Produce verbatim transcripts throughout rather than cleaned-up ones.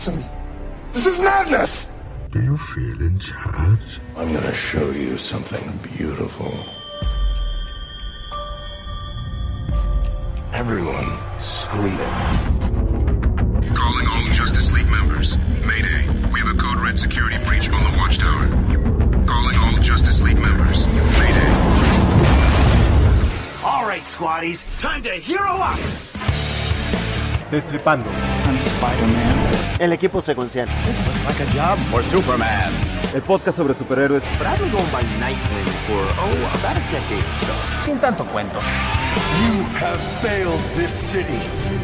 assassin. This is madness. Do you feel in charge? I'm gonna show you something beautiful. Everyone screaming. Calling all Justice League members. Mayday. We have a code red security breach on the watchtower. Calling all Justice League members. Mayday. All right, squaddies. Time to hero up. Destripando. I'm Spider-Man. El equipo secuencial. Like a job for Superman. El podcast sobre superhéroes. Probably going by Nightwing for, oh, about a decade or so. Sin tanto cuento. You have failed this city.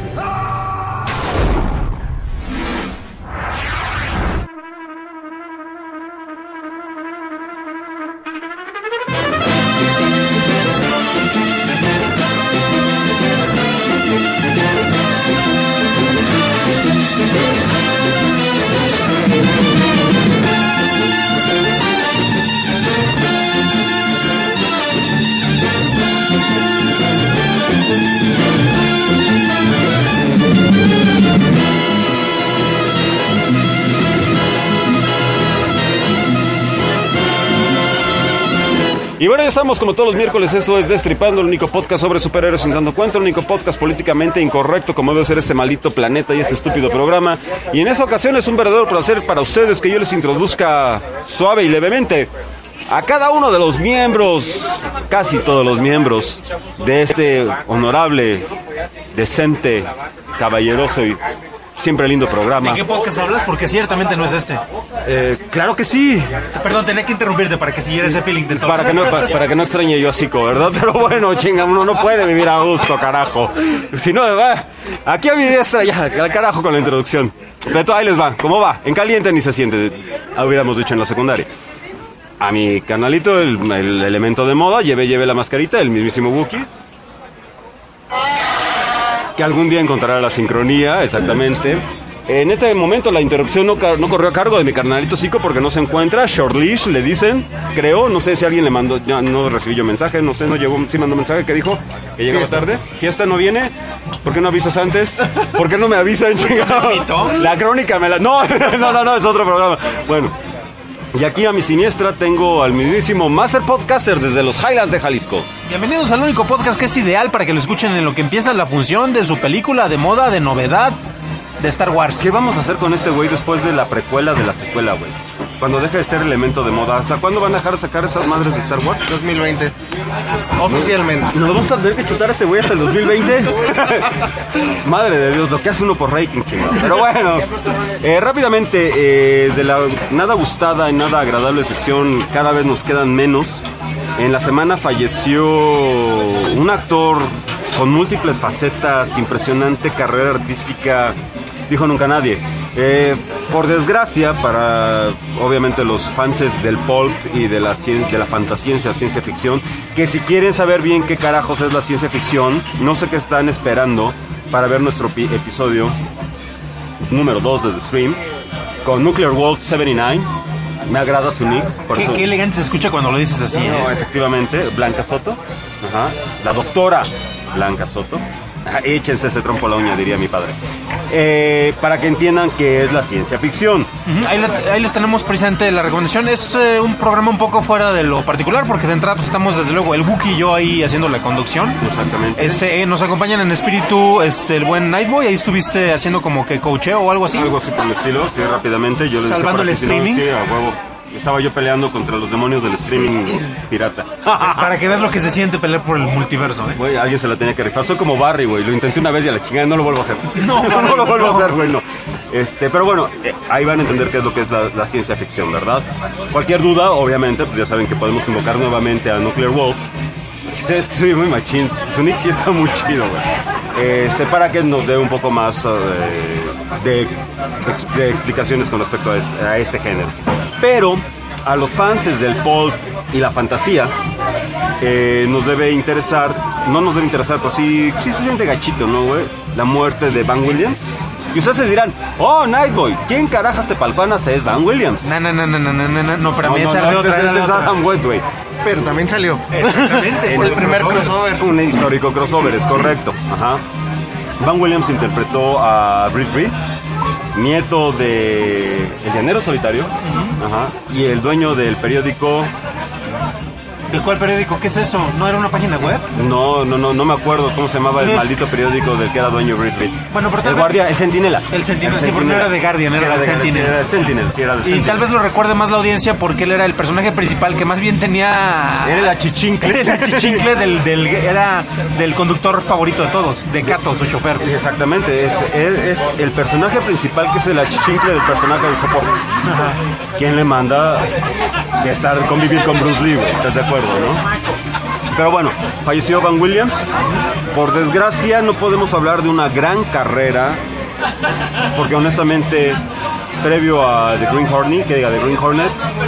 Y bueno, ya estamos como todos los miércoles, esto es Destripando, el único podcast sobre superhéroes sin tanto cuento, el único podcast políticamente incorrecto como debe ser este maldito planeta y este estúpido programa. Y en esta ocasión es un verdadero placer para ustedes que yo les introduzca suave y levemente a cada uno de los miembros, casi todos los miembros de este honorable, decente, caballeroso y siempre lindo programa. ¿De qué podcast hablas? Porque ciertamente no es este. Eh, claro que sí. Perdón, tenía que interrumpirte para que siguiera ese feeling de todo. Para que no, para, para que no extrañe yo a Zico, ¿verdad? Pero bueno, chinga, uno no puede vivir a gusto, carajo. Si no, va, aquí a mi diestra ya, al carajo con la introducción. Pero ahí les va, ¿cómo va? En caliente ni se siente, hubiéramos dicho en la secundaria. A mi canalito, el, el elemento de moda, llevé, llevé la mascarita, el mismísimo Wookiee. Que algún día encontrará la sincronía, exactamente. En este momento la interrupción no, no corrió a cargo de mi carnalito Zico porque no se encuentra. Short leash, le dicen, creo, no sé si alguien le mandó, ya no recibí yo mensaje, no sé, no llegó, sí mandó mensaje que dijo que llegaba tarde. ¿Fiesta no viene? ¿Por qué no avisas antes? ¿Por qué no me avisan, chingado? La crónica me la... No, no, no, no, es otro programa. Bueno, y aquí a mi siniestra tengo al mismísimo Master Podcaster desde los Highlands de Jalisco. Bienvenidos al único podcast que es ideal para que lo escuchen en lo que empieza la función de su película de moda, de novedad, de Star Wars. ¿Qué vamos a hacer con este güey después de la precuela de la secuela, güey? Cuando deje de ser elemento de moda. ¿Hasta cuándo van a dejar de sacar esas madres de Star Wars? dos mil veinte. Oficialmente. ¿Nos vamos a tener que chutar a este güey hasta el dos mil veinte? Madre de Dios, lo que hace uno por rating, chingado. Pero bueno, eh, rápidamente, eh, de la nada gustada y nada agradable sección, cada vez nos quedan menos. En la semana falleció un actor con múltiples facetas, impresionante carrera artística, dijo nunca nadie. Eh, por desgracia, para obviamente los fans del pulp y de la, de la fantasciencia o ciencia ficción, que si quieren saber bien qué carajos es la ciencia ficción, no sé qué están esperando para ver nuestro pi- episodio número dos de The Stream, con Nuclear Wolf setenta y nueve. Me agrada su nick. Por ¿Qué, eso... qué elegante se escucha cuando lo dices así, ¿eh? No, efectivamente, Blanca Soto. Ajá. La doctora Blanca Soto. Ah, échense ese trompo a la uña, diría mi padre. Eh, para que entiendan qué es la ciencia ficción. Uh-huh. Ahí, la, ahí les tenemos presente la recomendación. Es eh, un programa un poco fuera de lo particular, porque de entrada pues, estamos desde luego el Wookiee y yo ahí haciendo la conducción. Exactamente. Este, eh, nos acompañan en espíritu este, el buen Nightboy. Ahí estuviste haciendo como que coacheo o algo así. Algo así por el estilo, sí, rápidamente. Yo Salvando el streaming. Sí, a huevo. Estaba yo peleando contra los demonios del streaming pirata. O sea, para que veas lo que se siente pelear por el multiverso, ¿eh? Güey, alguien se la tenía que rifar. Soy como Barry, güey. Lo intenté una vez y a la chingada no lo vuelvo a hacer. No, no, no lo vuelvo no. a hacer, güey, no. Este, pero bueno, eh, ahí van a entender qué es lo que es la, la ciencia ficción, ¿verdad? Cualquier duda, obviamente, pues ya saben que podemos invocar nuevamente a Nuclear Wolf. Es que soy muy machín. Su nick sí está muy chido, güey. Este, para que nos dé un poco más uh, de, de explicaciones con respecto a este, a este género. Pero a los fans del pulp y la fantasía eh, nos debe interesar, no nos debe interesar, pero sí, sí se siente gachito, ¿no, güey? La muerte de Van Williams. Y ustedes se dirán, oh, Nightboy, ¿quién carajas te palpanas es Van Williams? No, no, no, no, no, no, no, no, para no, mí no, esa no, de otra, es, de es otra. Adam West, güey. Pero también salió. Exactamente. En el primer crossover. Un histórico crossover, es correcto. Ajá. Van Williams interpretó a Britt Reed nieto de El Llanero Solitario, ajá, y el dueño del periódico. ¿De cuál periódico? ¿Qué es eso? ¿No era una página web? No, no, no, no me acuerdo cómo se llamaba el maldito periódico del que era dueño Brad Pitt. Bueno, pero tal el vez... guardia, el Centinela. El Centinela, sí, porque no era de Guardian, era, era de Sentinel. Sí, era de Sentinel, sí, era de Y Sentinel. tal vez lo recuerde más la audiencia porque él era el personaje principal que más bien tenía... Era el achichincle. Era el achichincle del, del, era del conductor favorito de todos, de Cato, su chofer. Exactamente, es, él es el personaje principal que es el achichincle del personaje del soporte. Ajá. ¿Quién le manda estar, convivir con Bruce Lee, güey? ¿Estás de acuerdo, no? Pero bueno, falleció Van Williams. Por desgracia no podemos hablar de una gran carrera, porque honestamente, previo a The Green Hornet, que diga The Green Hornet,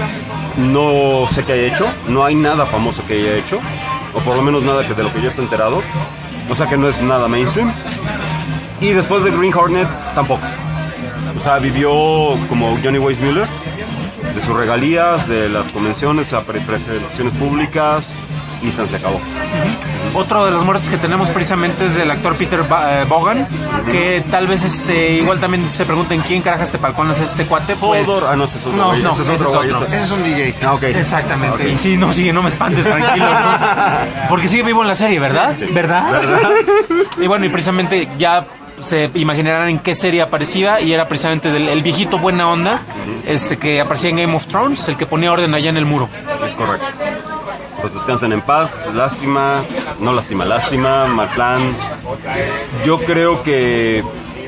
no sé qué haya hecho, no hay nada famoso que haya hecho, o por lo menos nada que de lo que yo esté enterado, o sea que no es nada mainstream. Y después de Green Hornet tampoco. O sea, vivió como Johnny Weissmuller, de sus regalías, de las convenciones, a pre- presentaciones públicas, y se acabó. Uh-huh. Otro de los muertos que tenemos precisamente es del actor Peter ba- eh, Vaughan, uh-huh. que tal vez este igual también se pregunten quién carajas este palconas es este cuate, pues... Hodor, ah no, ese es otro, no, güey, no, ese es ese otro, es güey, otro. ese- Ese es un D J. Ah, ok. Exactamente. Ok. Y sí, no, sí, no me espantes, tranquilo, ¿no? Porque sigue vivo en la serie, ¿verdad? Sí, sí. ¿Verdad? ¿Verdad? Y bueno, y precisamente ya se imaginarán en qué serie aparecía, y era precisamente del el viejito buena onda, este que aparecía en Game of Thrones, el que ponía orden allá en el muro. Es correcto. Pues descansen en paz, lástima, no lástima, lástima, mal plan. Yo creo que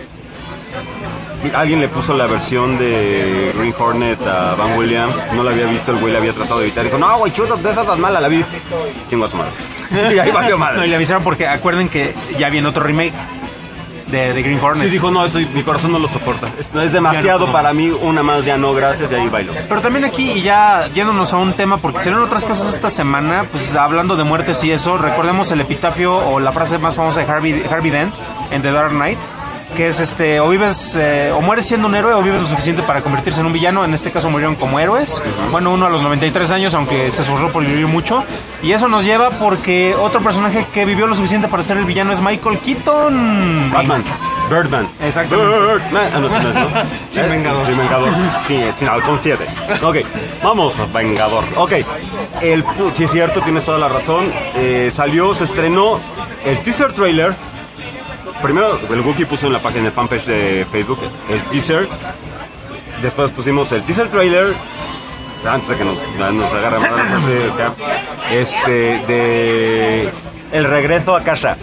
alguien le puso la versión de Green Hornet a Van Williams, no la había visto, el güey la había tratado de evitar, dijo, no, güey, chutas, de esa tan mala, la vi. ¿Quién va a su madre? Y ahí valió madre. No, y le avisaron porque acuerden que ya viene otro remake de, de Green Hornet. Sí, dijo, no, eso, mi corazón no lo soporta. Es, es demasiado Ya no, para más. mí, una más ya no, gracias, y ahí bailo. Pero también aquí, y ya yéndonos a un tema, porque serán otras cosas esta semana, pues hablando de muertes y eso, recordemos el epitafio o la frase más famosa de Harvey, Harvey Dent en The Dark Knight, que es este, o vives, eh, o mueres siendo un héroe o vives lo suficiente para convertirse en un villano. En este caso murieron como héroes, bueno, uno a los noventa y tres años, aunque se esforzó por vivir mucho, y eso nos lleva porque otro personaje que vivió lo suficiente para ser el villano es Michael Keaton. Batman. Birdman. Exactamente. Birdman. Ah, no, sí, no es, ¿no? Sin Eh, Vengador. Sin Vengador. Sí, sin Halcón siete. Ok, vamos, Vengador. Ok, el, sí es cierto, tienes toda la razón. Eh, salió, se estrenó el teaser trailer. Primero, el Wookiee puso en la página de fanpage de Facebook el teaser. Después pusimos el teaser trailer. Antes de que nos, nos agarre más acá. Este, de... El regreso a casa.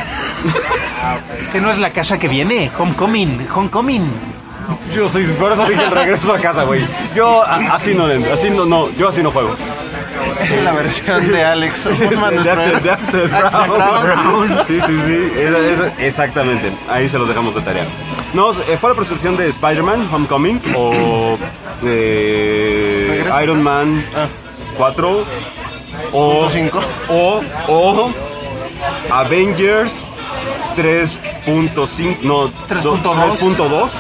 Que no es la casa que viene, Homecoming, Homecoming. Yo soy, por eso dije el regreso a casa, güey. Yo a- así no, así no, no, yo así no juego. Esa es la versión de Alex. ¿Cómo se llama De nuestro Axel- héroe? de Axel Axel Brown. Brown. Sí, sí, sí. Esa- esa- exactamente. Ahí se los dejamos de tarea. No, eh, fue la presentación de Spider-Man Homecoming o eh, ¿Regresa? Iron Man Ah. cuatro o Punto cinco. o o Avengers tres punto cinco, no, tres punto dos. tres punto dos.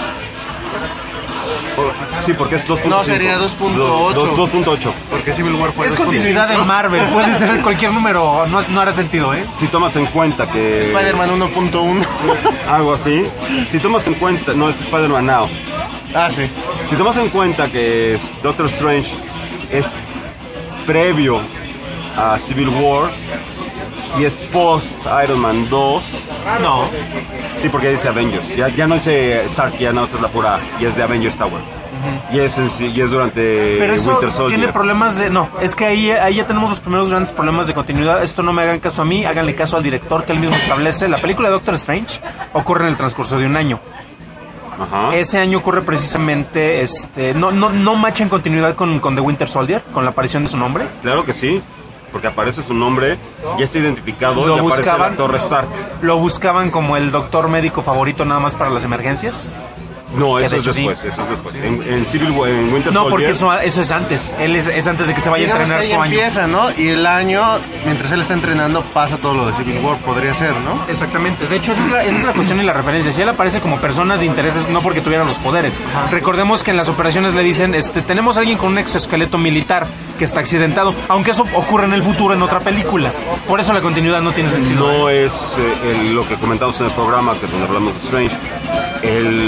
Sí, porque es dos punto cinco. No, sería dos punto ocho. dos punto ocho. Porque Civil War fue Es dos punto continuidad de cinco. Marvel, puede ser cualquier número, no, no hará sentido, ¿eh? Si tomas en cuenta que... Spider-Man uno punto uno. Algo así. Si tomas en cuenta... No, es Spider-Man Now. Ah, sí. Si tomas en cuenta que es- Doctor Strange es previo a Civil War y es post Iron Man dos... No. Sí, porque dice Avengers. Ya, ya no dice Stark, ya no, esa es la pura... Y es de Avengers Tower. Y es, en sí- y es durante Pero eso Winter Soldier. tiene problemas de... No, es que ahí, ahí ya tenemos los primeros grandes problemas de continuidad. Esto no me hagan caso a mí, háganle caso al director que él mismo establece. La película de Doctor Strange ocurre en el transcurso de un año. Ajá. Ese año ocurre precisamente... este No no no macha en continuidad con, con The Winter Soldier, con la aparición de su nombre. Claro que sí. Porque aparece su nombre, ya está identificado Lo y aparece buscaban. la Torre Stark. Lo buscaban como el doctor médico favorito nada más para las emergencias. No, Que eso de es hecho sí. después, eso es después. En, en Civil War, en Winter No, Soldier... porque eso, eso es antes. Él es, es antes de que se vaya a Digamos que entrenar ahí su año. empieza, ¿no? Y el año, mientras él está entrenando, pasa todo lo de Civil War. Podría ser, ¿no? Exactamente. De hecho, esa es, la, esa es la cuestión y la referencia. Si él aparece como personas de intereses, no porque tuviera los poderes. Recordemos que en las operaciones le dicen, este, tenemos a alguien con un exoesqueleto militar que está accidentado, aunque eso ocurre en el futuro en otra película. Por eso la continuidad no tiene sentido. No es eh, el- lo que comentamos en el programa, que donde hablamos de Strange. El, sol-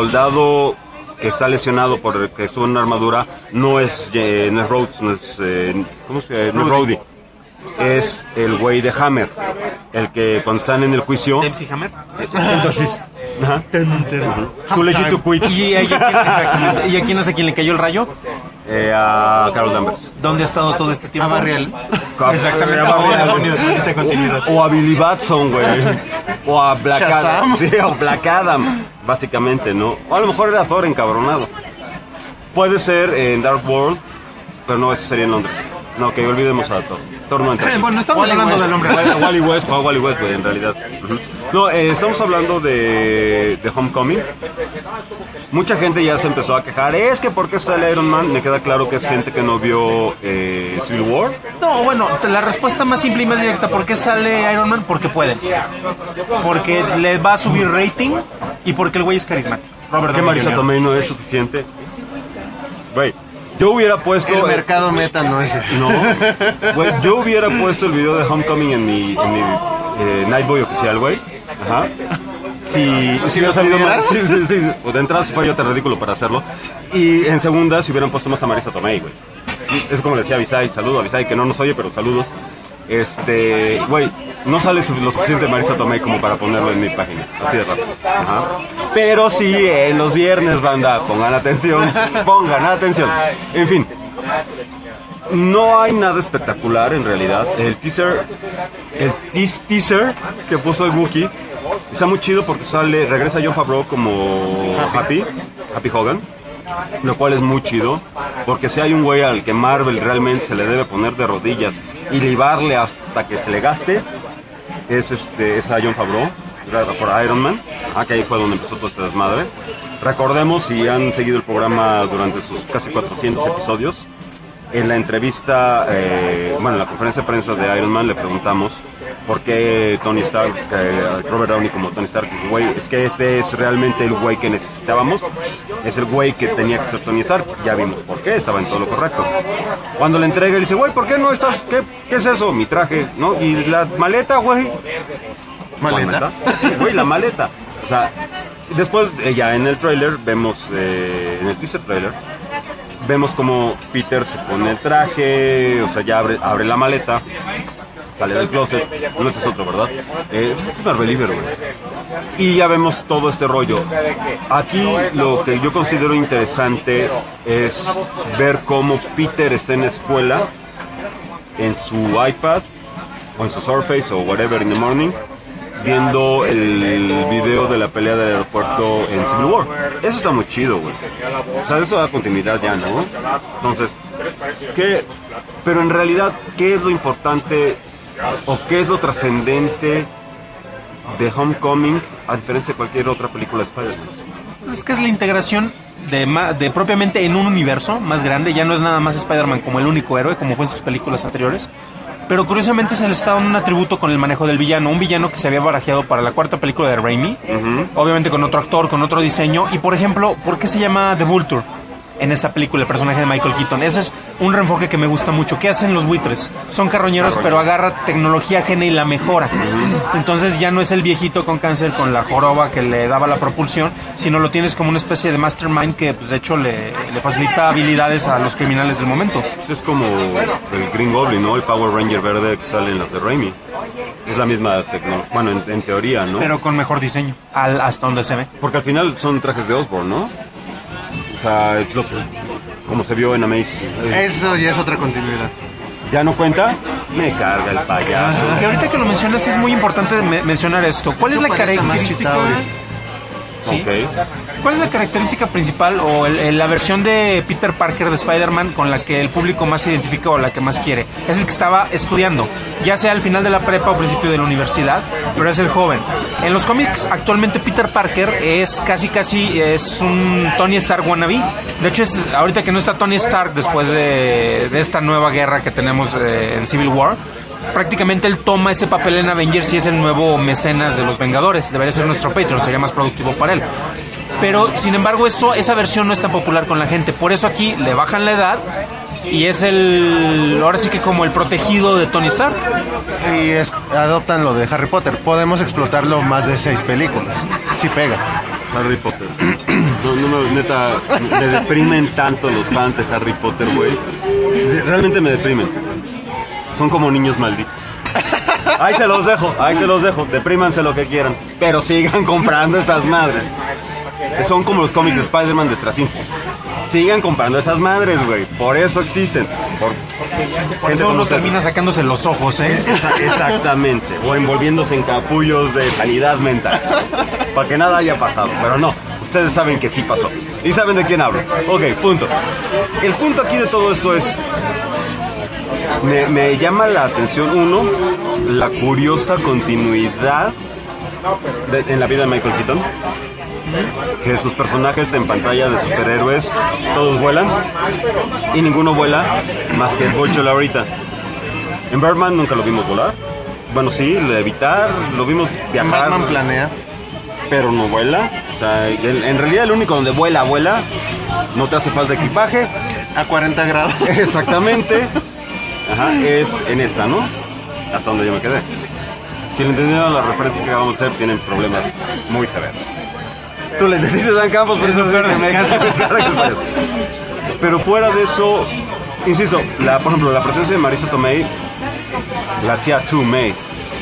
soldado que está lesionado porque estuvo en una armadura no es, eh, no es Rhodes, no es, eh, ¿cómo se llama? No es Rhodey. Es el güey de Hammer, el que cuando están en el juicio... ¿M C Hammer? Entonces... Ajá. Too legit to quit. ¿Y a, quién, ¿Y a quién es a quien le cayó el rayo? Eh, a Carol Danvers. ¿Dónde ha estado todo este tiempo? A Barriel. Exactamente. A Barriel. O a Billy Batson, güey. O a Black Adam. Sí, o Black Adam, básicamente, ¿no? O a lo mejor era Thor encabronado. Puede ser en Dark World, pero no, eso sería en Londres. No, que olvidemos a Thor. Thor no entra. Bueno, estamos Wally hablando West. del hombre. Wally Wally West, fue Wally West, güey, en realidad. Uh-huh. No, eh, estamos hablando de, de Homecoming. Mucha gente ya se empezó a quejar. Es que ¿por qué sale Iron Man? Me queda claro que es gente que no vio eh, Civil War. No, bueno, la respuesta más simple y más directa, ¿por qué sale Iron Man? Porque puede. Porque le va a subir rating y porque el güey es carismático. Robert ¿Qué Downey Marisa junior Tomei no es suficiente? Güey, yo hubiera puesto... El mercado meta no es ese. No, güey, yo hubiera puesto el video de Homecoming en mi, en mi eh, Nightboy oficial, güey. Ajá. Si, si hubiera salido más, sí, sí, sí. Pues de entrada sí fue yo tan ridículo para hacerlo. Y en segunda, si hubieran puesto más a Marisa Tomei, güey. Es como le decía a Visay, saludo a Visay, que no nos oye, pero saludos. Este, güey, no sale lo suficiente Marisa Tomei como para ponerlo en mi página, así de rápido. Ajá. Pero sí, en los viernes, banda, pongan atención, pongan atención. En fin, no hay nada espectacular en realidad. El teaser, el teas- teaser que puso el Wookiee está muy chido porque sale, regresa Jon Favreau como Happy, Happy Hogan. Lo cual es muy chido, porque si hay un güey al que Marvel realmente se le debe poner de rodillas y libarle hasta que se le gaste, es este es a Jon Favreau, por Iron Man. Ah, que ahí fue donde empezó todo este desmadre. Recordemos, si han seguido el programa durante sus casi cuatrocientos episodios, en la entrevista, eh, bueno, en la conferencia de prensa de Iron Man le preguntamos por qué Tony Stark, eh, Robert Downey como Tony Stark, güey, es que este es realmente el güey que necesitábamos, es el güey que tenía que ser Tony Stark, ya vimos por qué, estaba en todo lo correcto. Cuando le entrega, le dice, güey, ¿por qué no estás? ¿Qué, qué es eso? Mi traje, ¿no? Y la maleta, güey. ¿Maleta? Güey, la maleta. O sea, después, eh, ya en el trailer, vemos, eh, en el teaser trailer, vemos como Peter se pone el traje, o sea, ya abre, abre la maleta, sale del closet, no ese es otro, ¿verdad? Eh, es Marvelíver, güey. Y ya vemos todo este rollo. Aquí lo que yo considero interesante es ver cómo Peter está en la escuela, en su iPad, o en su Surface, o whatever in the morning, viendo el video de la pelea del aeropuerto en Civil War. Eso está muy chido, güey. O sea, eso da continuidad ya, ¿no? Entonces, ¿qué? Pero en realidad, ¿qué es lo importante o qué es lo trascendente de Homecoming a diferencia de cualquier otra película de Spider-Man? Es que es la integración de, ma- de propiamente en un universo más grande. Ya no es nada más Spider-Man como el único héroe, como fue en sus películas anteriores. Pero curiosamente se le está dando un atributo con el manejo del villano. Un villano que se había barajeado para la cuarta película de Raimi. Uh-huh. Obviamente con otro actor, con otro diseño. Y por ejemplo, ¿por qué se llama The Vulture en esta película, el personaje de Michael Keaton? Ese es un reenfoque que me gusta mucho. ¿Qué hacen los buitres? Son carroñeros, Carroñero. pero agarra tecnología ajena y la mejora. Uh-huh. Entonces ya no es el viejito con cáncer, con la joroba que le daba la propulsión, sino lo tienes como una especie de mastermind que pues, de hecho le, le facilita habilidades a los criminales del momento. Es como el Green Goblin, ¿no? El Power Ranger verde que sale en las de Raimi. Es la misma tecnología, bueno, en, en teoría, ¿no? Pero con mejor diseño, al, hasta donde se ve. Porque al final son trajes de Osborn, ¿no? O sea, es lo que, como se vio en Amazing. Eso ya es otra continuidad. ¿Ya no cuenta? Me carga el payaso. Que ahorita que lo mencionas es muy importante me- mencionar esto. ¿Cuál es la característica? Sí. Okay. ¿Cuál es la característica principal o el, el, la versión de Peter Parker de Spider-Man con la que el público más se identifica o la que más quiere? Es el que estaba estudiando, ya sea al final de la prepa o principio de la universidad, pero es el joven. En los cómics actualmente Peter Parker es casi casi es un Tony Stark wannabe. De hecho es ahorita que no está Tony Stark después de, de esta nueva guerra que tenemos eh, en Civil War. Prácticamente él toma ese papel en Avengers y es el nuevo mecenas de los Vengadores. Debería ser nuestro Patreon, sería más productivo para él. Pero, sin embargo, eso esa versión no es tan popular con la gente. Por eso aquí le bajan la edad y es el... ahora sí que como el protegido de Tony Stark. Y es, adoptan lo de Harry Potter. Podemos explotarlo más de seis películas. Si pega. Harry Potter. No, no me, neta, me deprimen tanto los fans de Harry Potter, güey. Realmente me deprimen. Son como niños malditos. Ahí se los dejo, ahí se los dejo. Deprímanse lo que quieran. Pero sigan comprando estas madres. Son como los cómics de Spider-Man de Straczynski. Sigan comprando esas madres, güey. Por eso existen. Por, Por eso uno termina sacándose los ojos, ¿eh? Exactamente. O envolviéndose en capullos de sanidad mental. Para que nada haya pasado. Pero no, ustedes saben que sí pasó. Y saben de quién hablo. Ok, punto. El punto aquí de todo esto es... Me, me llama la atención, uno, la curiosa continuidad de, en la vida de Michael Keaton. Que sus personajes en pantalla de superhéroes todos vuelan y ninguno vuela más que Bocho ahorita. En Birdman nunca lo vimos volar. Bueno, sí, levitar, lo vimos viajar. Batman planea. Pero no vuela. O sea, el, en realidad el único donde vuela, vuela. No te hace falta equipaje. A cuarenta grados. Exactamente. Ajá, es en esta, ¿no? Hasta donde yo me quedé. Si le entendieron las referencias que acabamos de hacer, tienen problemas muy severos. Tú le entendiste Dan Campos, por eso es verde. Pero fuera de eso, insisto, la, por ejemplo, la presencia de Marisa Tomei, la tía Tu May,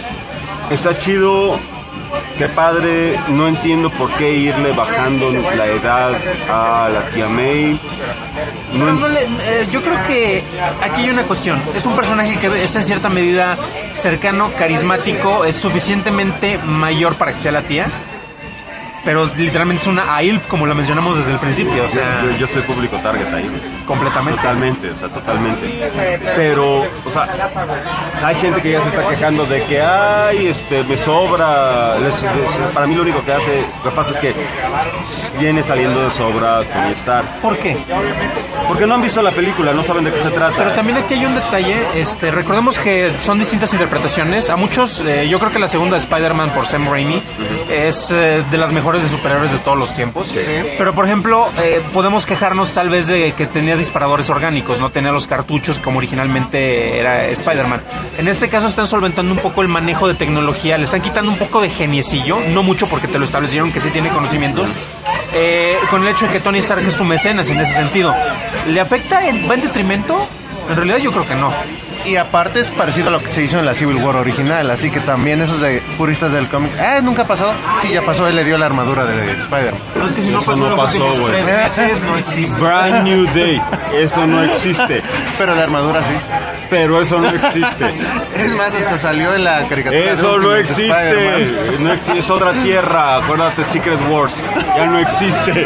está chido. Qué padre, no entiendo por qué irle bajando la edad a la tía May. No, Pero no le, eh, yo creo que aquí hay una cuestión. Es un personaje que es en cierta medida cercano, carismático, es suficientemente mayor para que sea la tía. Pero literalmente es una A I L F, como lo mencionamos desde el principio, o sea... Yo, yo, yo soy público target ahí. Completamente. Totalmente, o sea, totalmente. Pero, o sea, hay gente que ya se está quejando de que, ay, este, me sobra... Les, les, para mí lo único que hace, lo que pasa es que viene saliendo de sobra Tony Stark. ¿Por qué? Porque no han visto la película, no saben de qué se trata. Pero también aquí hay un detalle, este, recordemos que son distintas interpretaciones. A muchos, eh, yo creo que la segunda de Spider-Man por Sam Raimi uh-huh. es eh, de las mejores de superhéroes de todos los tiempos. Sí. Pero por ejemplo, eh, podemos quejarnos tal vez de que tenía disparadores orgánicos, no tenía los cartuchos como originalmente era Spider-Man. En este caso están solventando un poco el manejo de tecnología, le están quitando un poco de geniecillo, no mucho porque te lo establecieron que sí tiene conocimientos, eh, con el hecho de que Tony Stark es su mecenas en ese sentido. ¿Le afecta? ¿Va en detrimento? En realidad yo creo que no. Y aparte es parecido a lo que se hizo en la Civil War original, así que también esos de puristas del cómic, eh, nunca ha pasado. Sí, ya pasó, él le dio la armadura de Spider-Man. Pero es que si no Eso pasó no los pasó, últimos güey. tres meses, no existe. Brand New Day, eso no existe. Pero la armadura sí. Pero eso no existe. Es más, hasta salió en la caricatura. Eso de no Ultimate existe. Spider-Man. No existe. Es otra tierra. Acuérdate, Secret Wars. Ya no existe.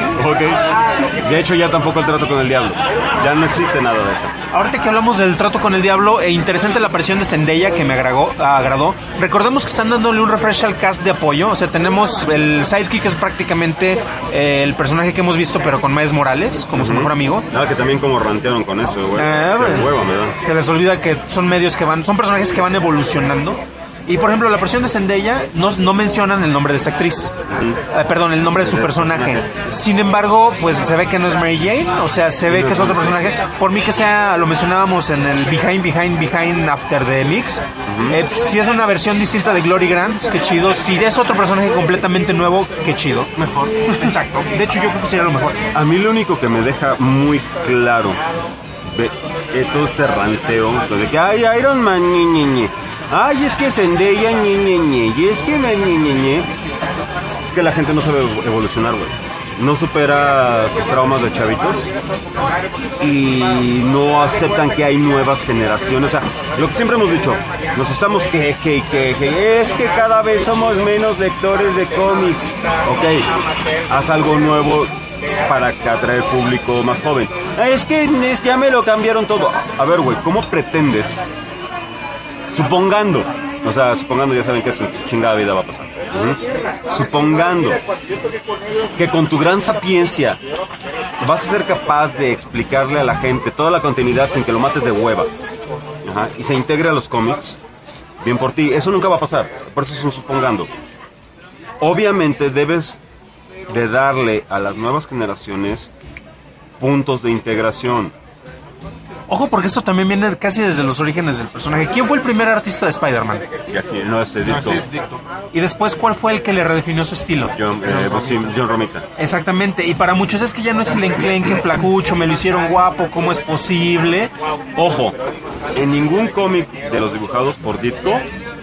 ¿Ok? De hecho, ya tampoco el trato con el diablo. Ya no existe nada de eso. Ahorita que hablamos del trato con el diablo, e interesante la aparición de Zendaya que me agradó, agradó. Recordemos que están dándole un refresh al cast de apoyo. O sea, tenemos el sidekick, que es prácticamente eh, el personaje que hemos visto, pero con Miles Morales como uh-huh. su mejor amigo. Nada, que también como rantearon con eso, güey. Ah, Qué hueva, me da. Se les olvida que son medios que van, son personajes que van evolucionando. Y por ejemplo, la versión de Zendaya no, no mencionan el nombre de esta actriz. Uh-huh. Eh, perdón, el nombre de su personaje. Sin embargo, pues se ve que no es Mary Jane, o sea, se ve que es otro personaje. Por mí que sea, lo mencionábamos en el Behind, Behind, Behind After the Mix. Uh-huh. Eh, si es una versión distinta de Glory Grant, pues qué chido. Si es otro personaje completamente nuevo, qué chido. Mejor. Exacto. De hecho, yo creo que sería lo mejor. A mí lo único que me deja muy claro de, de todo este ranteo de que ay, Iron Man, ñe, ñe, ñe. Ay, es que Zendaya, ñe, ñe, ñe. Y es que me, ñe, ñe, ñe. Es que la gente no sabe evolucionar, güey. No supera sus traumas de chavitos y no aceptan que hay nuevas generaciones. O sea, lo que siempre hemos dicho, nos estamos queje y queje. Es que cada vez somos menos lectores de cómics. Ok, haz algo nuevo para atraer público más joven. Es que es, ya me lo cambiaron todo. A ver, güey, ¿cómo pretendes? Supongando, o sea, supongando, ya saben que su chingada vida va a pasar. ¿Mm? Supongando que con tu gran sapiencia vas a ser capaz de explicarle a la gente toda la continuidad sin que lo mates de hueva. Ajá, y se integre a los cómics, bien por ti. Eso nunca va a pasar, por eso es un supongando. Obviamente debes de darle a las nuevas generaciones puntos de integración. Ojo, porque esto también viene casi desde los orígenes del personaje. ¿Quién fue el primer artista de Spider-Man? Y aquí no es Ditko. Y después, ¿cuál fue el que le redefinió su estilo? John, eh, sí, John Romita. Exactamente, y para muchos es que ya no es el enclenque flacucho, me lo hicieron guapo, ¿cómo es posible? Ojo, en ningún cómic de los dibujados por Ditko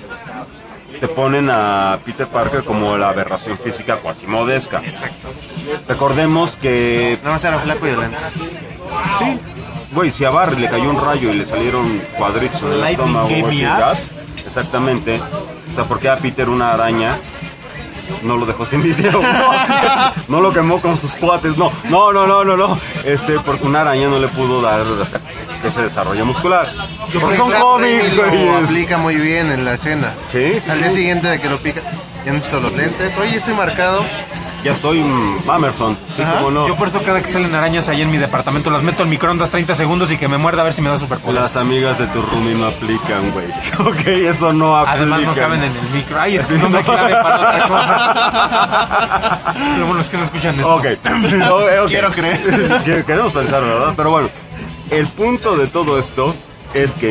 te ponen a Peter Parker como la aberración física cuasimodesca. Exacto. Recordemos que... Nada más era flaco y de lentes. Sí, güey, si a Barry le cayó un rayo y le salieron cuadritos en el Lightning estómago, gave o me así, abs. gas, exactamente. O sea, ¿por qué a Peter una araña no lo dejó sin video? No lo quemó con sus cuates, no, no, no, no, no, no. Este, porque una araña no le pudo dar ese desarrollo muscular. Porque son Sam cómics, Raimi güey. lo aplica muy bien en la escena. Sí, sí, Al día sí. siguiente de que lo pica, ya no visto los lentes. Oye, estoy marcado. Ya estoy mm, Amerson, sí, Ajá. como no. Yo por eso cada que salen arañas ahí en mi departamento las meto en microondas treinta segundos y que me muerda a ver si me da superpoderes. Las amigas de tu roomie no aplican, güey. Ok, eso no aplica. Además no caben en el micro. Ay, es un nombre clave para otra cosa. Lo bueno es que no escuchan esto. Ok, okay. Quiero creer. Que- Queremos pensar, ¿verdad? Pero bueno, el punto de todo esto es que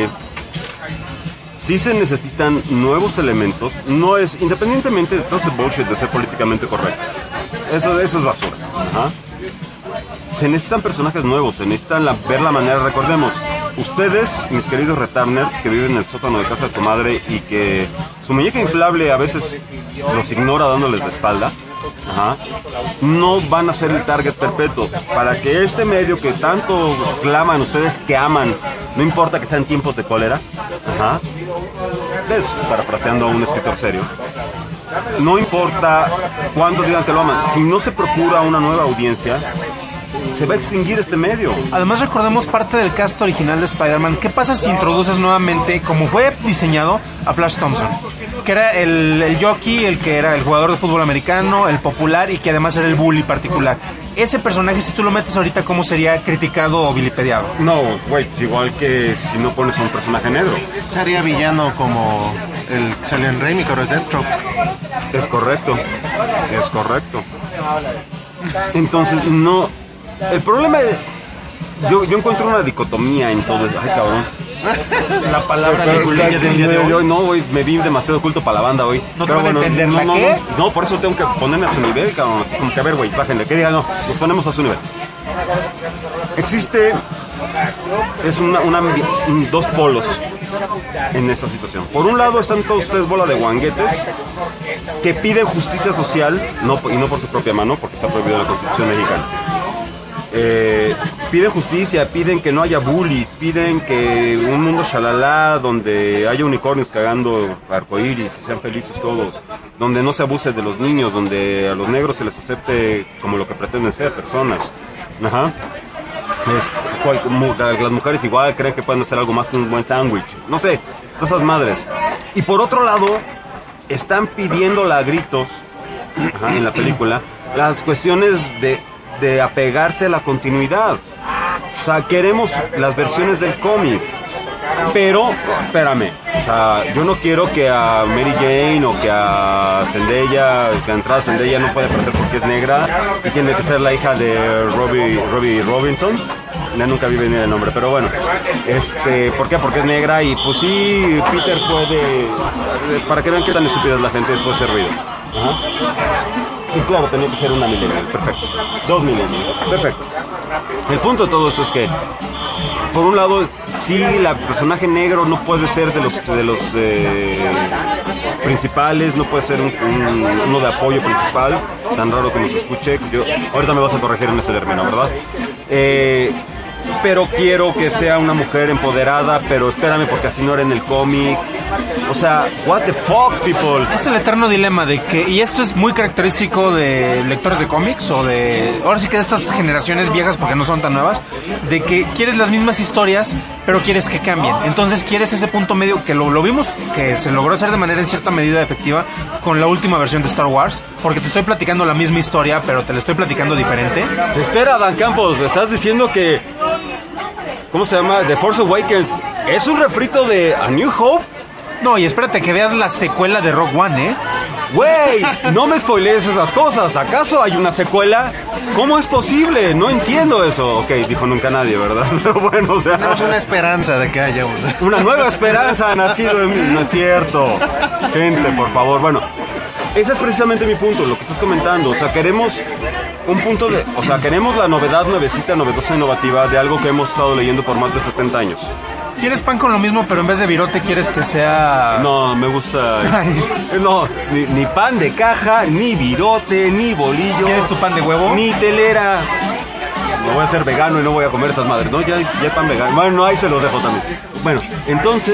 sí se necesitan nuevos elementos. No es, independientemente de todo ese bullshit de ser políticamente correcto. Eso, eso es basura. Ajá. Se necesitan personajes nuevos, se necesitan la- ver la manera. Recordemos, ustedes, mis queridos returners que viven en el sótano de casa de su madre y que su muñeca inflable a veces los ignora dándoles la espalda, ajá, no van a ser el target perpetuo. Para que este medio que tanto claman ustedes que aman, no importa que sean tiempos de cólera, ajá, es, parafraseando a un escritor serio, no importa cuántos digan que lo aman, si no se procura una nueva audiencia, se va a extinguir este medio. Además recordemos parte del cast original de Spider-Man. ¿Qué pasa si introduces nuevamente, como fue diseñado, a Flash Thompson? Que era el, el jockey, el que era el jugador de fútbol americano, el popular y que además era el bully particular. Ese personaje, si tú lo metes ahorita, ¿cómo sería criticado o vilipediado? No, güey, igual que si no pones a un personaje negro. Sería villano como el que salió en Raimi, que ahora es Deathstroke. Es correcto, es correcto. Entonces, no... El problema es... Yo, yo encuentro una dicotomía en todo esto. Ay, cabrón. La palabra Pero, leguleya del día de yo- yo hoy. no, güey, me vi demasiado oculto para la banda hoy. ¿No te Pero van a entender la no, qué? No, no, por eso tengo que ponerme a su nivel, cabrón. Así como que, a ver, güey, bájenle. Que diga, no, nos ponemos a su nivel. Existe... Es una, una, un- dos polos en esa situación. Por un lado están todos ustedes bola de guanguetes que piden justicia social, no, y no por su propia mano, porque está prohibido en la Constitución mexicana. Eh, piden justicia, piden que no haya bullies, piden que un mundo shalala donde haya unicornios cagando arcoíris y sean felices todos, donde no se abuse de los niños, donde a los negros se les acepte como lo que pretenden ser, personas. Ajá. Es, cual- mu- las mujeres igual creen que pueden hacer algo más que un buen sándwich. No sé, todas esas madres. Y por otro lado, están pidiendo a gritos, ajá, en la película, las cuestiones de, de apegarse a la continuidad. O sea, queremos las versiones del cómic. Pero, espérame, o sea, yo no quiero que a Mary Jane o que a Zendaya, que a entrada Zendaya no puede aparecer porque es negra y tiene que ser la hija de Robbie, Robbie Robinson. Ya nunca vi venir el nombre, pero bueno, este, ¿por qué? Porque es negra y pues sí, Peter puede, para que vean qué tan estúpida es la gente, eso es ruido. Ajá. Y claro, tenía que ser una millennial, perfecto. Dos millennials, perfecto. El punto de todo eso es que, por un lado, sí, el personaje negro no puede ser de los de los eh, principales, no puede ser un, un- uno de apoyo principal, tan raro como se escuche. Yo, ahorita me vas a corregir en ese término, ¿verdad? Eh, pero quiero que sea una mujer empoderada, pero espérame porque así no era en el cómic. O sea, what the fuck, people. Es el eterno dilema de que, y esto es muy característico de lectores de cómics o de, ahora sí que de estas generaciones viejas porque no son tan nuevas, de que quieres las mismas historias, pero quieres que cambien. Entonces quieres ese punto medio que lo, lo vimos que se logró hacer de manera en cierta medida efectiva con la última versión de Star Wars, porque te estoy platicando la misma historia, pero te la estoy platicando diferente. Espera, Dan Campos, ¿me estás diciendo que... ¿Cómo se llama? The Force Awakens. ¿Es un refrito de A New Hope? No, y espérate que veas la secuela de Rogue One, ¿eh? Güey, no me spoilees esas cosas. ¿Acaso hay una secuela? ¿Cómo es posible? No entiendo eso. Ok, dijo nunca nadie, ¿verdad? Pero bueno, o sea... Tenemos una esperanza de que haya una. Una nueva esperanza ha nacido en mí. No es cierto. Gente, por favor. Bueno, ese es precisamente mi punto, lo que estás comentando. O sea, queremos un punto de... O sea, queremos la novedad nuevecita, novedosa, innovativa de algo que hemos estado leyendo por más de setenta años. ¿Quieres pan con lo mismo, pero en vez de virote quieres que sea...? No, me gusta... No, ni, ni pan de caja, ni virote, ni bolillo. ¿Quieres tu pan de huevo? Ni telera. No voy a ser vegano y no voy a comer esas madres, ¿no? Ya, ya hay pan vegano. Bueno, no, ahí se los dejo también. Bueno, entonces...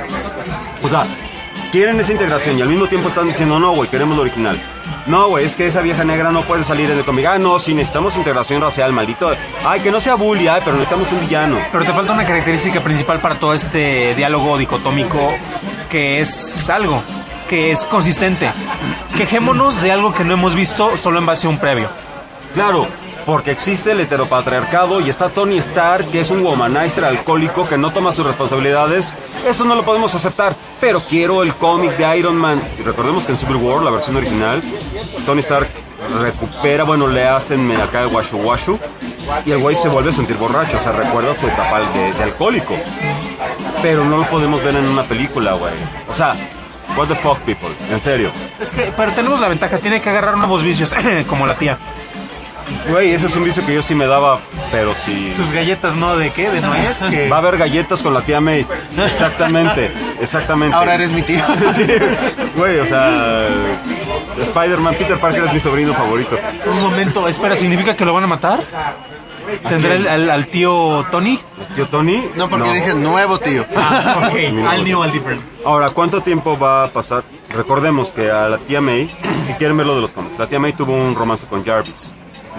O sea, quieren esa integración y al mismo tiempo están diciendo, no, güey, queremos lo original. No, güey, es que esa vieja negra no puede salir en el cómic. Ah, no, sí, necesitamos integración racial, maldito. Ay, que no sea bully, ay, pero necesitamos un villano. Pero te falta una característica principal para todo este diálogo dicotómico, que es algo, que es consistente. Quejémonos de algo que no hemos visto solo en base a un previo. Claro, porque existe el heteropatriarcado y está Tony Stark, que es un womanizer alcohólico que no toma sus responsabilidades. Eso no lo podemos aceptar, pero quiero el cómic de Iron Man. Y recordemos que en Civil War, la versión original, Tony Stark recupera, bueno, le hacen acá el washu washu y el güey se vuelve a sentir borracho, o sea, recuerda su etapa de, de alcohólico. Pero no lo podemos ver en una película, güey. O sea, what the fuck, people, en serio. Es que, pero tenemos la ventaja, tiene que agarrar nuevos vicios, como la tía. Güey, ese es un vicio que yo sí me daba, pero sí... Sus galletas, ¿no? ¿De qué? ¿De nuez? Que... Va a haber galletas con la tía May. Exactamente, exactamente. Ahora eres mi tío. Sí, güey, o sea... Spider-Man, Peter Parker es mi sobrino favorito. Un momento, espera, ¿significa que lo van a matar? ¿Tendrá el, al, al tío Tony? ¿El tío Tony? No, porque no. dije nuevo tío. Ah, ok, al new, al different. Ahora, ¿cuánto tiempo va a pasar? Recordemos que a la tía May, si quieren verlo de los cómics, la tía May tuvo un romance con Jarvis.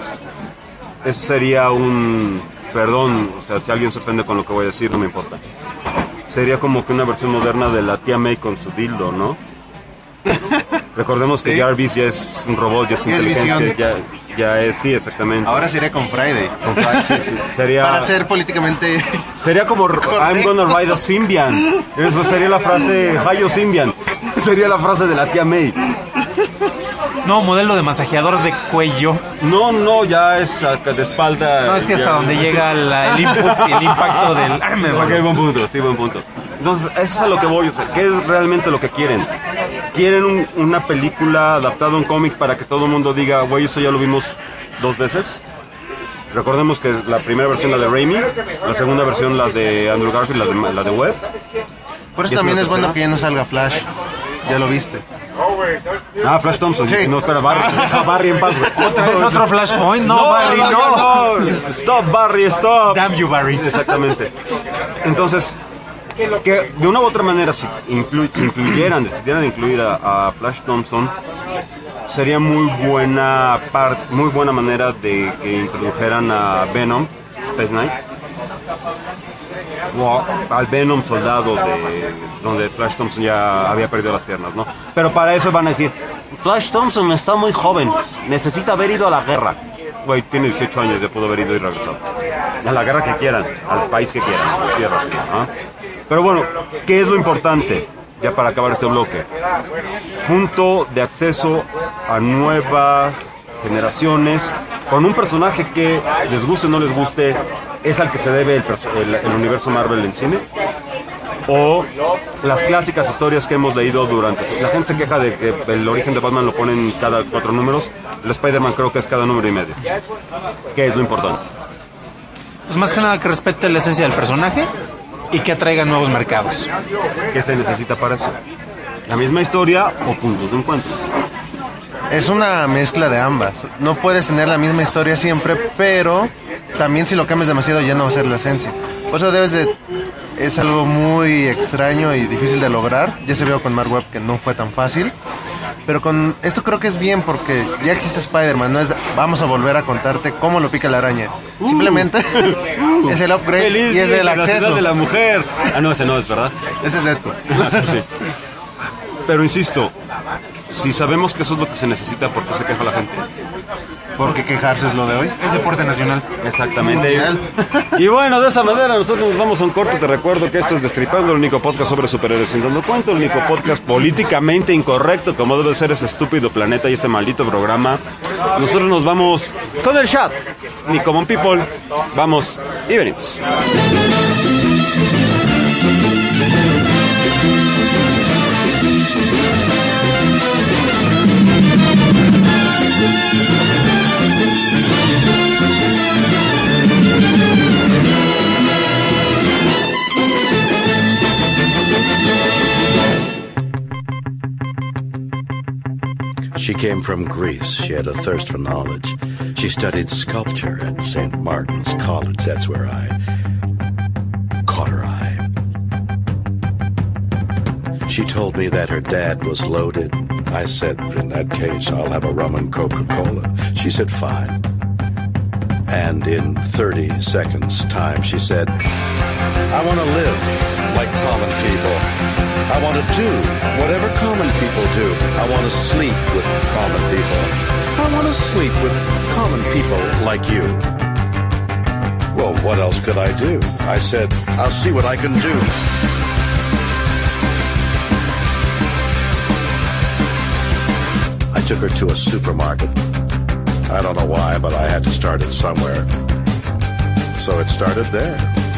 Eso sería un... Perdón, o sea, si alguien se ofende con lo que voy a decir, no me importa. Sería como que una versión moderna de la tía May con su dildo, ¿no? Recordemos que ¿Sí? Jarvis ya es un robot, ya es Ya es inteligencia, ya, ya es... Sí, exactamente. Ahora sería con Friday. Con Friday, sí, sería... Para ser políticamente... Sería como Correcto. I'm gonna ride a Symbian. Eso sería la frase Hayo Symbian. Sería la frase de la tía May. No, modelo de masajeador de cuello. No, no, ya es acá de espalda. No, es que hasta ya. donde llega la, el, input, el impacto del... Ah, me Ok, buen punto, sí, buen punto. Entonces, eso es a lo que voy, o sea, ¿qué es realmente lo que quieren? ¿Quieren un, una película adaptada a un cómic para que todo el mundo diga, güey, eso ya lo vimos dos veces? Recordemos que la primera versión la de Raimi, la segunda versión la de Andrew Garfield, la de, la de Webb. Por eso ¿Y es también la es bueno tercera? que ya no salga Flash. Ya lo viste. Ah, Flash Thompson. Sí. No, espera, Barry, deja a Barry en paz, güey. ¿Otra vez otro Flashpoint? No, No, Barry, no, no. no, no. Stop, Barry, stop. Damn you, Barry. Exactamente. Entonces, que de una u otra manera, si, inclu si incluyeran, decidieran incluir a, a Flash Thompson, sería muy buena part, muy buena manera de que introdujeran a Venom, Space Knight, o al Venom soldado de donde Flash Thompson ya había perdido las piernas, ¿no? Pero para eso van a decir, Flash Thompson está muy joven, necesita haber ido a la guerra. Güey, tiene dieciocho años, ya pudo haber ido y regresado. A la guerra que quieran, al país que quieran, lo cierran, ¿no? Pero bueno, ¿qué es lo importante? Ya para acabar este bloque. Punto de acceso a nuevas generaciones con un personaje que, les guste o no les guste, es al que se debe el, el, el universo Marvel en cine, o las clásicas historias que hemos leído durante... La gente se queja de que el origen de Batman lo ponen cada cuatro números, el Spider-Man creo que es cada número y medio, que es lo importante. Pues más que nada que respete la esencia del personaje y que atraiga nuevos mercados. ¿Qué se necesita para eso? ¿La misma historia o puntos de encuentro? Es una mezcla de ambas. No puedes tener la misma historia siempre, pero también si lo cambias demasiado ya no va a ser la esencia. Por eso debes de... Es algo muy extraño y difícil de lograr. Ya se vio con Mark Webb que no fue tan fácil. Pero con esto creo que es bien porque ya existe Spider-Man. No es vamos a volver a contarte cómo lo pica la araña. Uh, Simplemente uh, es el upgrade Feliz y es día del de la acceso. ciudad de la mujer. Ah, no, ese no es, ¿verdad? Ese es Deadpool. Sí, sí. Pero insisto, Si sabemos que eso es lo que se necesita, ¿por qué se queja la gente? Porque quejarse es lo de hoy. Es deporte nacional. Exactamente. Y bueno, de esa manera nosotros nos vamos a un corte. Te recuerdo que esto es Destripando, el único podcast sobre superhéroes sin dando cuento, el único podcast políticamente incorrecto como debe ser ese estúpido planeta y ese maldito programa. Nosotros nos vamos con el chat, ni Common People. Vamos y venimos. She came from Greece. She had a thirst for knowledge. She studied sculpture at Saint Martin's College. That's where I caught her eye. She told me that her dad was loaded. I said, in that case, I'll have a rum and Coca-Cola. She said, fine. And in thirty seconds time, she said, I want to live like common people. I want to do whatever common people do. I want to sleep with common people. I want to sleep with common people like you. Well, what else could I do? I said, I'll see what I can do. I took her to a supermarket. I don't know why, but I had to start it somewhere. So it started there.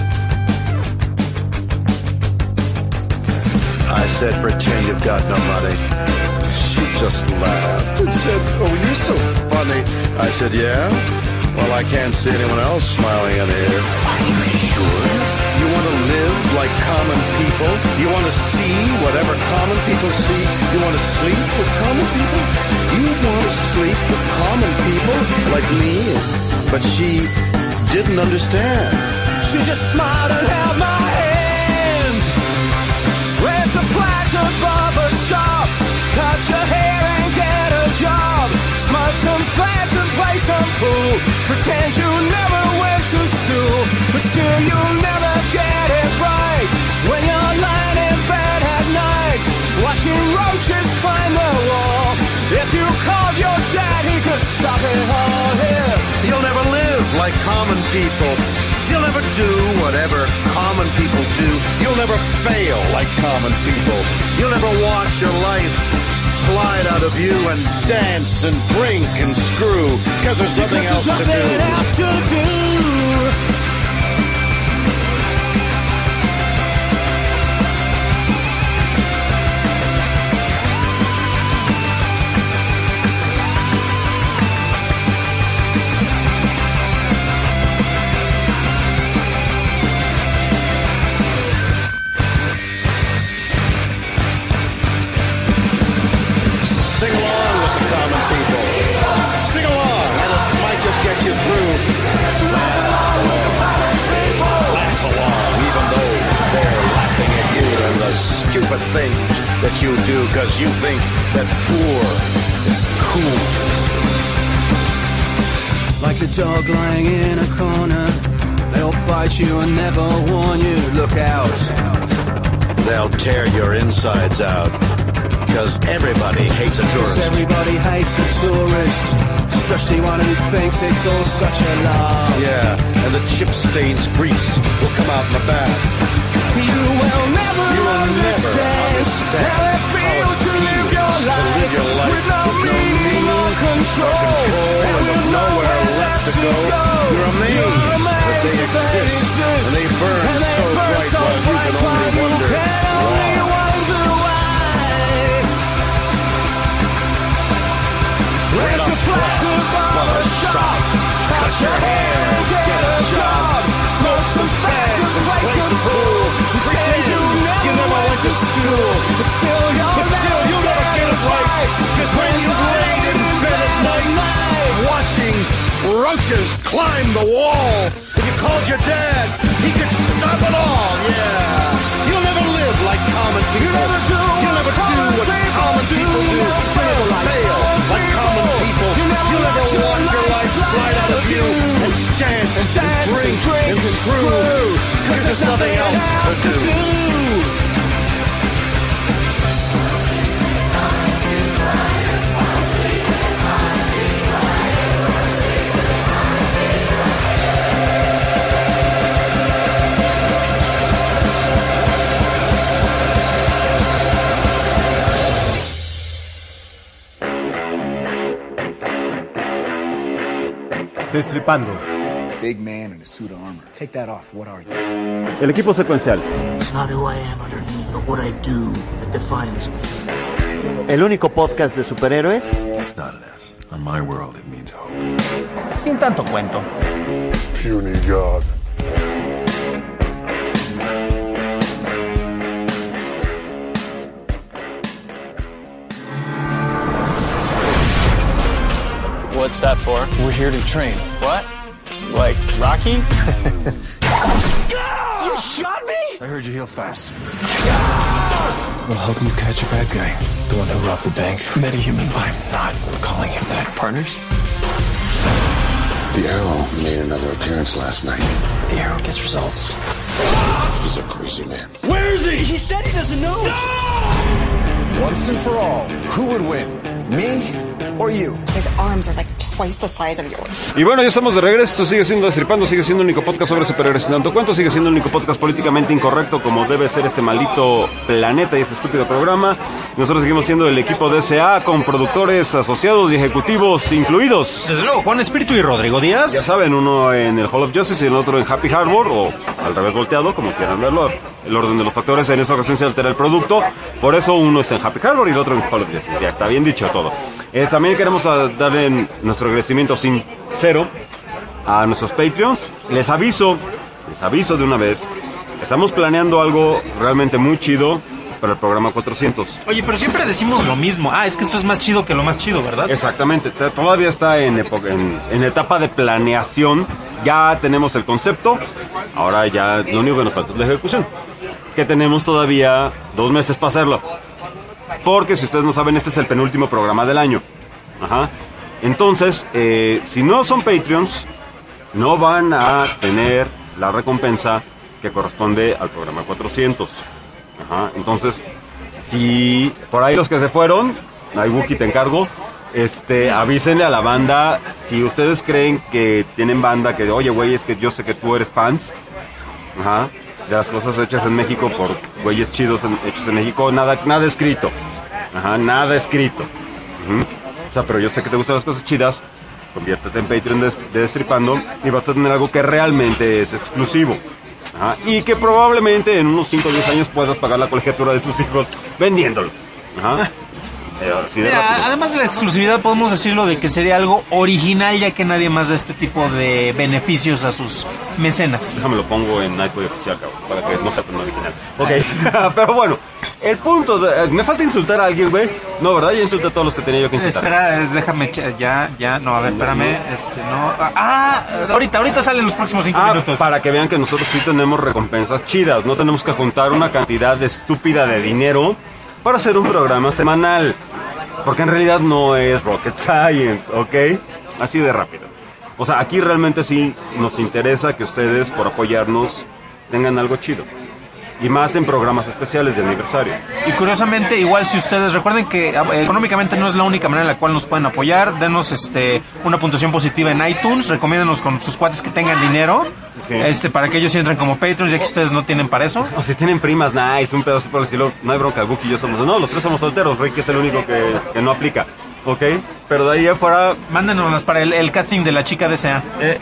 I said, pretend you've got no money. She just laughed and said, oh, you're so funny. I said, yeah? Well, I can't see anyone else smiling in here. Are you sure? You want to live like common people? You want to see whatever common people see? You want to sleep with common people? You want to sleep with common people like me? But she didn't understand. She just smiled and held my hand. It's a pleasant barber shop. Cut your hair and get a job. Smoke some fags and play some pool. Pretend you never went to school, but still you'll never get it right. When you're lying in bed at night, watching roaches climb the wall. If you called your dad, he could stop it all here. You'll never live like common people. You'll never do whatever common people do. You'll never fail like common people. You'll never watch your life slide out of you and dance and drink and screw because there's nothing because else there's nothing to do. else to do. Stupid things that you do because you think that poor is cool. Like the dog lying in a corner, they'll bite you and never warn you. Look out. They'll tear your insides out because everybody hates a tourist. Because everybody hates a tourist, especially one who thinks it's all such a lie. Yeah, and the chip stains grease will come out in the bath. You will never, you will understand, never understand how it feels to live your life, to live your life with no with meaning no or control, control and and with nowhere left to go. You're amazed, You're amazed that they that exist, they exist, and they burn and they so burn bright so while bright you can only while wonder you can only why. wonder why. It's a plastic barber shop. Cut your hair, get a job. Smoke some fags and play some pool. Pretend you never went to school, but still you'll never get it right. Because when you've laid in bed at night, watching roaches climb the wall, if you called your dad, he could stop it all. Yeah, you'll never live like common people. You never do. You'll never do what common people do. You'll never fail like common people. You'll never watch your life slide out of you and dance and drink and screw because there's nothing else to do. Destripando. Big man in a suit of armor. Take that off. What are you? El equipo secuencial. It's not who I am underneath, but what I do that defines me. El único podcast de superhéroes. It's not an S. On my world, it means hope. Sin tanto cuento. Puny God. What's that for? We're here to train. What? Like Rocky? You shot me? I heard you heal fast. We'll help you catch a bad guy. The one who robbed the bank. Metahuman. I'm not calling him that. Partners? The Arrow made another appearance last night. The Arrow gets results. He's a crazy man. Where is he? He said he doesn't know. No! Once and for all, who would win? Me or you? His arms are like twice the size of yours. Y bueno, ya estamos de regreso. Esto sigue siendo Destripando, sigue siendo el único podcast sobre superhéroes sin tanto cuento, sigue siendo el único podcast políticamente incorrecto como debe ser este maldito planeta y este estúpido programa. Nosotros seguimos siendo el equipo D S A con productores asociados y ejecutivos incluidos. Desde luego, Juan Espíritu y Rodrigo Díaz. Ya saben, uno en el Hall of Justice y el otro en Happy Harbor, o al revés volteado, como quieran verlo. El orden de los factores en esta ocasión se altera el producto, por eso uno está en Happy Harbor y el otro en Hall of Justice. Ya está bien dicho todo. Eh, también queremos darle nuestro agradecimiento sincero a nuestros Patreons. Les aviso, les aviso de una vez, estamos planeando algo realmente muy chido para el programa cuatrocientos. Oye, pero siempre decimos lo mismo. Ah, es que esto es más chido que lo más chido, ¿verdad? Exactamente, T- todavía está en, epo- en, en etapa de planeación. Ya tenemos el concepto, ahora ya lo único que nos falta es la ejecución, que tenemos todavía dos meses para hacerlo. Porque si ustedes no saben, este es el penúltimo programa del año. Ajá. Entonces, eh, si no son Patreons, no van a tener la recompensa que corresponde al programa cuatrocientos. Ajá. Entonces, si por ahí los que se fueron, ahí Wookie te encargo, este, avísenle a la banda si ustedes creen que tienen banda que, oye, güey, es que yo sé que tú eres fans. Ajá. De las cosas hechas en México por güeyes chidos en, hechos en México, nada, nada escrito. Ajá, nada escrito. Uh-huh. O sea, pero yo sé que te gustan las cosas chidas, conviértete en Patreon de, de Destripando y vas a tener algo que realmente es exclusivo. Ajá, y que probablemente en unos cinco o diez años puedas pagar la colegiatura de tus hijos vendiéndolo. Ajá. Eh, así de Mira, rápido. además de la exclusividad, podemos decirlo de que sería algo original, ya que nadie más da este tipo de beneficios a sus mecenas. Déjame lo pongo en Nightboy oficial, cabrón, para que no sea tan original. Ok, pero bueno, el punto, de, me falta insultar a alguien, güey. No, ¿verdad? Ya insulté a todos los que tenía yo que insultar. Espera, déjame, ya, ya, no, a ver, espérame, este, no, ah, ahorita, ahorita salen los próximos cinco Ah, minutos. para que vean que nosotros sí tenemos recompensas chidas, no tenemos que juntar una cantidad estúpida de dinero para hacer un programa semanal, porque en realidad no es rocket science, ¿ok? Así de rápido. O sea, aquí realmente sí nos interesa que ustedes, por apoyarnos, tengan algo chido. Y más en programas especiales de aniversario. Y curiosamente, igual si ustedes recuerden que eh, económicamente no es la única manera en la cual nos pueden apoyar, denos este una puntuación positiva en iTunes, recomiéndenos con sus cuates que tengan dinero, Sí. este para que ellos entren como Patreons, ya que ustedes no tienen para eso. O si tienen primas, nice, un pedazo por el estilo, no hay bronca, Guki y yo somos... No, los tres somos solteros, Rick es el único que, que no aplica, ¿ok? Pero de ahí afuera... Mándenos para el, el casting de la chica D S A. Eh,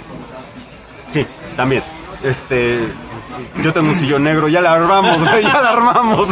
sí, también. Este... Yo tengo un sillón negro, ya la armamos, güey, ya la armamos.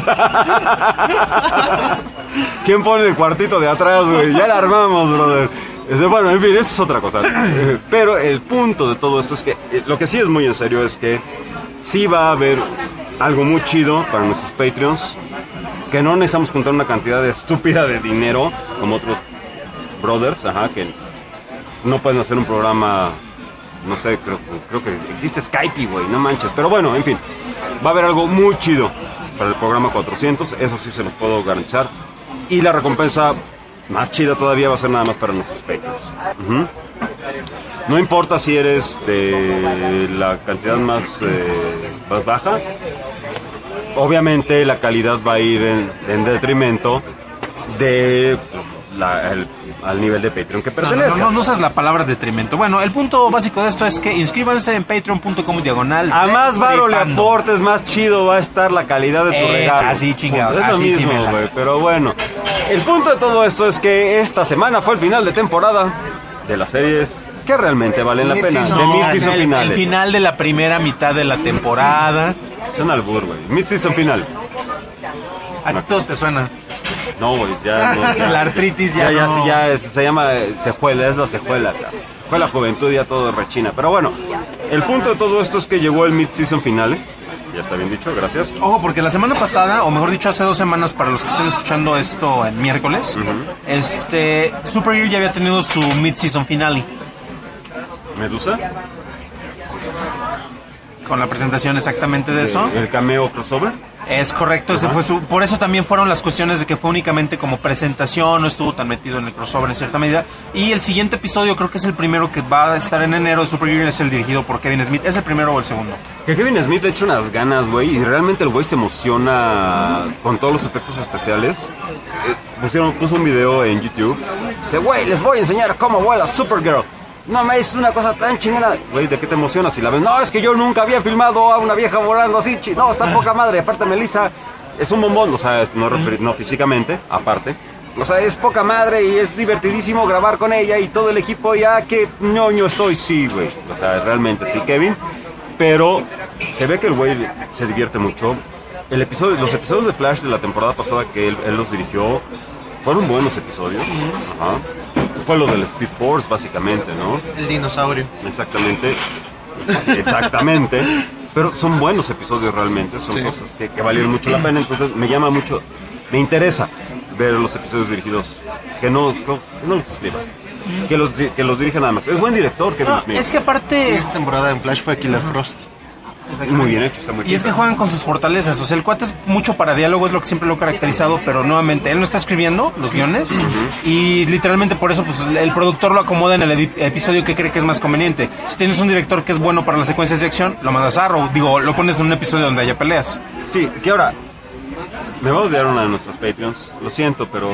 ¿Quién pone el cuartito de atrás, güey? Ya la armamos, brother. Este, bueno, en fin, eso es otra cosa. Eh, Pero el punto de todo esto es que eh, lo que sí es muy en serio es que sí va a haber algo muy chido para nuestros Patreons, que no necesitamos contar una cantidad de estúpida de dinero como otros brothers, ajá, que no pueden hacer un programa. No sé, creo, creo que existe Skype, güey, no manches. Pero bueno, en fin, va a haber algo muy chido para el programa cuatrocientos, eso sí se los puedo garantizar. Y la recompensa más chida todavía va a ser nada más para nuestros Patreons. Uh-huh. No importa si eres de la cantidad más, eh, más baja, obviamente la calidad va a ir en, en detrimento de... La, el, al nivel de Patreon que pertenece. No, no, no, no usas la palabra detrimento. Bueno, el punto básico de esto es que inscríbanse en patreon punto com diagonal. A más varo le aportes, más chido va a estar la calidad de tu es regalo. Así, chingado. Es lo así mismo, sí güey. Pero bueno, el punto de todo esto es que esta semana fue el final de temporada de las series que realmente valen la pena. No, de mid-season el, finales. el final de la primera mitad de la temporada. Son albur, güey. Mid-season final. A ti todo te suena. No, güey, ya, no, ya. La artritis ya, ya, ya, no. sí, ya es- se llama eh, sejuela, es la sejuela, claro. Sejuela juventud, ya todo rechina. Pero bueno, el punto de todo esto es que llegó el mid-season final. Ya está bien dicho, gracias. Ojo, porque la semana pasada, o mejor dicho, hace dos semanas, para los que estén escuchando esto el miércoles, este Supergirl ya había tenido su mid-season finale. ¿Medusa? Con la presentación exactamente de eso. El cameo crossover. Es correcto, ese Ajá. fue su, por eso también fueron las cuestiones de que fue únicamente como presentación, no estuvo tan metido en el crossover en cierta medida. Y el siguiente episodio, creo que es el primero que va a estar en enero de Supergirl, es el dirigido por Kevin Smith. ¿Es el primero o el segundo? Que Kevin Smith le echa unas ganas, güey, y realmente el güey se emociona con todos los efectos especiales. Eh, pusieron, puso un video en YouTube. Dice, güey, les voy a enseñar cómo vuela Supergirl. No, me es una cosa tan chingona. Güey, ¿de qué te emocionas si la ves? No, es que yo nunca había filmado a una vieja volando así, chi. No, está poca madre. Aparte, Melissa es un bombón, o sea, no, refer- no físicamente, aparte. O sea, es poca madre y es divertidísimo grabar con ella y todo el equipo. Ya que ñoño estoy, sí, güey. O sea, realmente sí, Kevin. Pero se ve que el güey se divierte mucho. El episodio, los episodios de Flash de la temporada pasada que él, él los dirigió fueron buenos episodios. Ajá. Fue lo del Speed Force, básicamente, ¿no? El dinosaurio. Exactamente. Exactamente. Pero son buenos episodios realmente. Son Sí. cosas que, que valieron mucho la pena. Entonces me llama mucho, me interesa ver los episodios dirigidos. Que no, que no los escriban. Que los, di- que los dirijan nada más. Es buen director, Kevin No, Smith. es que aparte... Esta temporada en Flash fue Killer Frost. Muy bien hecho, está muy bien. Y es que juegan con sus fortalezas. O sea, el cuate es mucho para diálogo, es lo que siempre lo ha caracterizado, pero nuevamente, él no está escribiendo los guiones y literalmente por eso pues el productor lo acomoda en el edi- episodio que cree que es más conveniente. Si tienes un director que es bueno para las secuencias de acción, lo mandas a o digo, lo pones en un episodio donde haya peleas. Sí, que ahora me va a odiar una de nuestras Patreons, lo siento, pero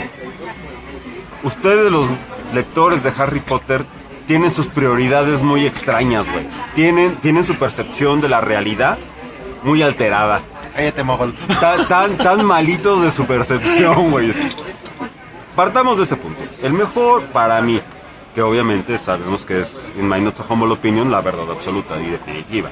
ustedes los lectores de Harry Potter tienen sus prioridades muy extrañas, güey. Tienen, tienen su percepción de la realidad muy alterada. Cállate, mogol. Tan, tan, tan malitos de su percepción, güey. Partamos de ese punto. El mejor para mí, que obviamente sabemos que es, in my not so humble opinion, la verdad absoluta y definitiva.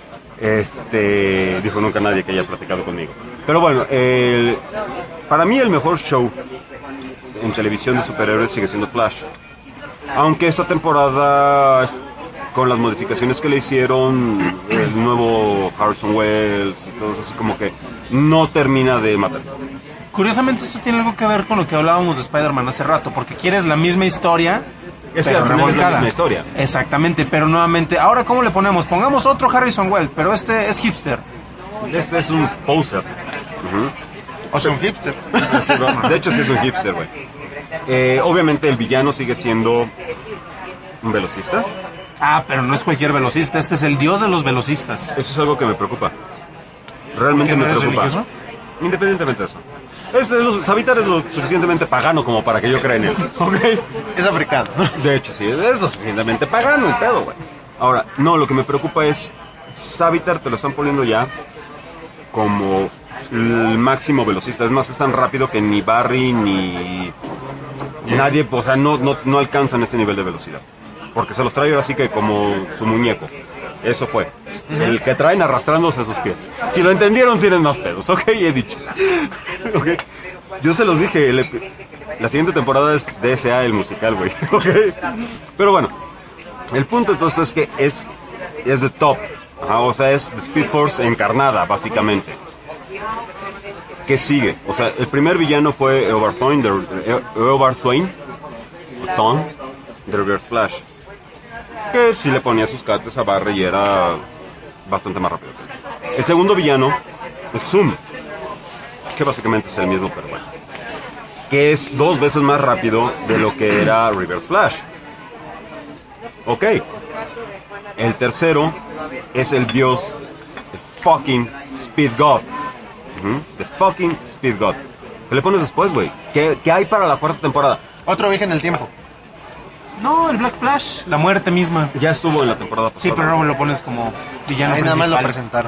Este, dijo nunca nadie que haya platicado conmigo. Pero bueno, el, para mí el mejor show en televisión de superhéroes sigue siendo Flash. Aunque esta temporada, con las modificaciones que le hicieron, el nuevo Harrison Wells y todo eso, así como que no termina de matar. Curiosamente esto tiene algo que ver con lo que hablábamos de Spider-Man hace rato, porque quieres la misma historia, Es que pero al final es la revolcada. misma historia. Exactamente, pero nuevamente, ahora ¿cómo le ponemos? Pongamos otro Harrison Wells, pero este es hipster. Este es un poser. Ujú. O sea, un hipster. De hecho, sí es un hipster, güey. Eh, obviamente el villano sigue siendo un velocista. Ah, pero no es cualquier velocista, este es el dios de los velocistas. Eso es algo que me preocupa. Realmente ¿Por qué, me no eres preocupa. religioso? Independientemente de eso. Es, es lo- Savitar es lo suficientemente pagano como para que yo crea en él. ¿Ok? Es africano. De hecho, sí, es lo suficientemente pagano el pedo, güey. Ahora, no, lo que me preocupa es Savitar te lo están poniendo ya como el máximo velocista. Es más, es tan rápido que ni Barry ni nadie, o sea, no, no, no alcanzan ese nivel de velocidad. Porque se los trae ahora sí que como su muñeco. Eso fue. El que traen arrastrándose sus pies. Si lo entendieron, tienen más pedos, ¿ok? He dicho. ¿Ok? Yo se los dije, el epi- la siguiente temporada es D S A, el musical, güey. ¿Ok? Pero bueno, el punto entonces es que es, es de top. Ajá, o sea, es de Speed Force encarnada, básicamente. ¿Qué sigue? O sea, el primer villano fue Eobard Thawne, de, eh, Eobard Thawne, o Thawne, de Reverse Flash. Que sí le ponía sus cates a Barry y era bastante más rápido. El segundo villano es Zoom, que básicamente es el mismo, pero bueno. Que es dos veces más rápido de lo que era Reverse Flash. Ok. El tercero es el dios, the fucking Speed God. Ujú, The fucking Speed God. ¿Qué le pones después, güey? ¿Qué, ¿Qué hay para la cuarta temporada? Otro viaje en el tiempo. No, el Black Flash, la muerte misma. Ya estuvo en la temporada pasada. Sí, pero no me lo pones como villano Ahí nada más lo principal. presentaron.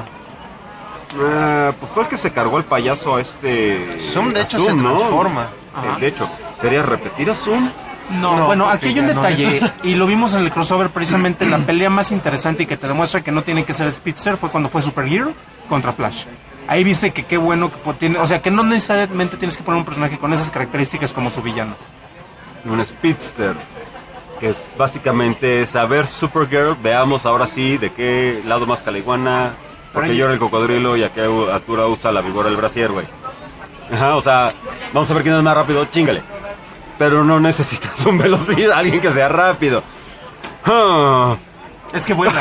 Eh, pues fue el que se cargó el payaso a este... Zoom, de a hecho, se ¿no? transforma. Eh, De hecho, sería repetir a Zoom No, No, bueno, porque aquí hay un ya no detalle, es. y lo vimos en el crossover, precisamente la pelea más interesante y que te demuestra que no tiene que ser Speedster fue cuando fue Superhero contra Flash. Ahí viste que qué bueno que po- tiene, o sea, que no necesariamente tienes que poner un personaje con esas características como su villano. Un speedster, que es básicamente saber Supergirl, veamos ahora sí de qué lado más caliguana, Por porque ahí. llora el cocodrilo y a qué altura usa la víbora del brasier, güey. Ajá, o sea, vamos a ver quién es más rápido, chingale. Pero no necesitas un velocidad, alguien que sea rápido. Ah. Es que buena.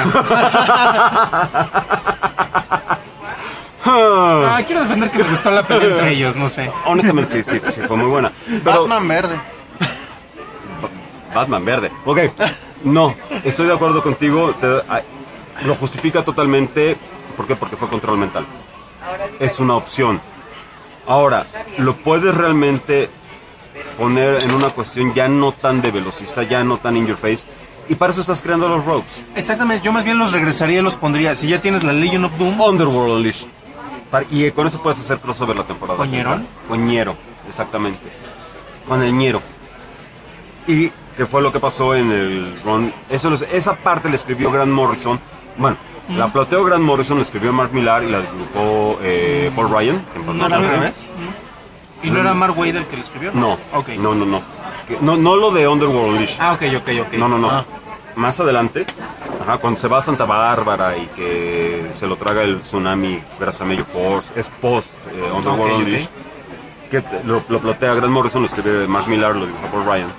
Ah. Ah, quiero defender que me gustó la pelea entre ellos, no sé. Honestamente, sí, sí, sí, fue muy buena. Pero, Batman verde. Batman verde. Ok, no, estoy de acuerdo contigo. Te- a- lo justifica totalmente. ¿Por qué? Porque fue control mental. Es una opción. Ahora, lo puedes realmente poner en una cuestión ya no tan de velocista, ya no tan in your face. Y para eso estás creando los rogues. Exactamente, yo más bien los regresaría y los pondría. Si ya tienes la Legion of Doom, Underworld Unleashed. Para- Y con eso puedes hacer crossover la temporada. ¿Con Ñero? Con Ñero, exactamente. Con el Ñero. Y que fue lo que pasó en el run. Eso, los- esa parte la escribió Grant Morrison. Bueno, la ploteó Grant Morrison, la escribió Mark Millar y la dibujó eh, Paul Ryan. que en paz ¿No era descanse. al revés? ¿Y no era Mark Waid el que lo escribió? No, Ok. no, no, no. Que- no. No lo de Underworld Unleashed. Ah, ok, ok, ok. No, no, no. Ah. Más adelante, ajá, cuando se va a Santa Bárbara y que se lo traga el tsunami gracias a Major Force, es post eh, Underworld Ok, ok. Unleashed, que te- lo, lo plotea Grant Morrison, lo escribe Mark Millar, lo dibujó por Ryan.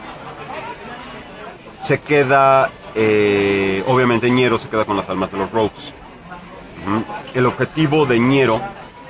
Se queda, eh, obviamente Ñero se queda con las almas de los Rogues. Ujú. El objetivo de Ñero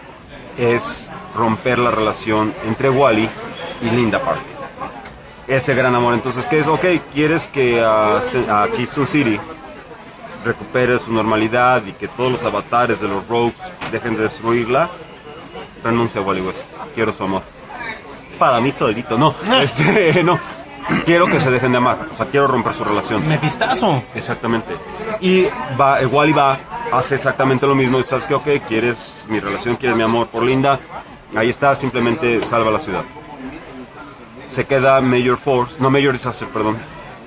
es romper la relación entre Wally y Linda Park. Ese gran amor. Entonces, ¿qué es? Ok, ¿quieres que a, a Keystone City recupere su normalidad y que todos los avatares de los Rogues dejen de destruirla? Renuncia a Wally West. Quiero su amor. Para mí solito, no. Este, no. Quiero que se dejen de amar. O sea, quiero romper su relación. Mefistazo. Exactamente. Y va, eh, Wally va, hace exactamente lo mismo. ¿Sabes qué? Ok, quieres mi relación, quieres mi amor por Linda. Ahí está, simplemente salva la ciudad. Se queda Major Force, no Major Disaster, perdón.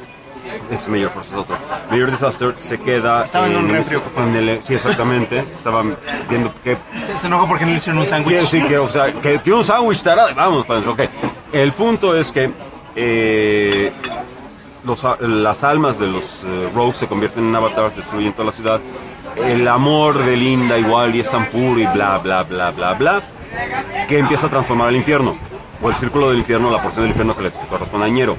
Es Major Force, es otro. Major Disaster se queda. Estaba en un refri ocupado. en el- Sí, exactamente. Estaba viendo qué. Se, se enojó porque no le hicieron un sándwich. Quiere decir que, o sea, que, que un sándwich tarado. Vamos, para adentro, ok. El punto es que eh, los, a- las almas de los eh, Rogues se convierten en avatars, destruyen toda la ciudad. El amor de Linda igual y es tan puro y bla, bla, bla, bla, bla, que empieza a transformar el infierno. O el círculo del infierno, la porción del infierno que le corresponde a Ñero.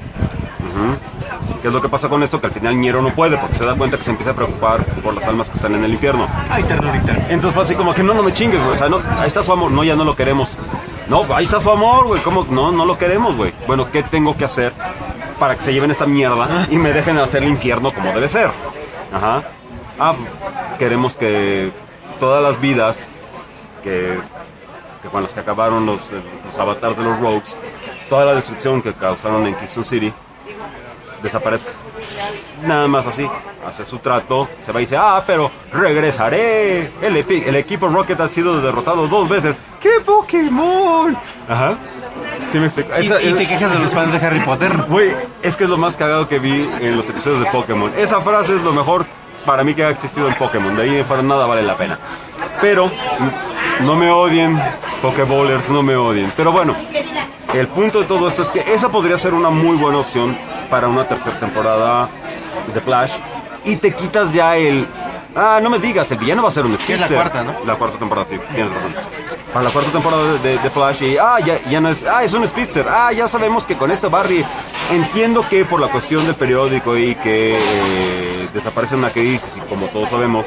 Ujú. ¿Qué es lo que pasa con esto? Que al final Ñero no puede porque se da cuenta que se empieza a preocupar por las almas que están en el infierno. Ay, ternurita. Entonces fue así como que no, no me chingues, güey. O sea, no, ahí está su amor. No, ya no lo queremos. No, ahí está su amor, güey. ¿Cómo? No, no lo queremos, güey. Bueno, ¿qué tengo que hacer para que se lleven esta mierda y me dejen hacer el infierno como debe ser? Ajá. Ah, queremos que todas las vidas que, que con las que acabaron los, los avatars de los Rogues, toda la destrucción que causaron en Keystone City, desaparezca. Nada más así, hace su trato, se va y dice, ah, pero regresaré. El, epi- el equipo Rocket ha sido derrotado dos veces. ¡Qué Pokémon! Ajá. Sí me explico. Y, Esa- y te quejas de los fans de Harry Potter. Güey, es que es lo más cagado que vi en los episodios de Pokémon. Esa frase es lo mejor para mí que ha existido en Pokémon. De ahí en fuera nada vale la pena. Pero, mm, no me odien, Pokéballers, no me odien. Pero bueno, el punto de todo esto es que esa podría ser una muy buena opción para una tercera temporada de Flash. Y te quitas ya el... Ah, no me digas, el villano va a ser un Que es la Speedster. cuarta, ¿no? La cuarta temporada, sí, tienes razón. Para la cuarta temporada de, de- de Flash y... Ah, ya, ya no es... Ah, es un Speedster. Ah, ya sabemos que con esto Barry... Entiendo que por la cuestión del periódico y que eh, desaparece una crisis, y como todos sabemos,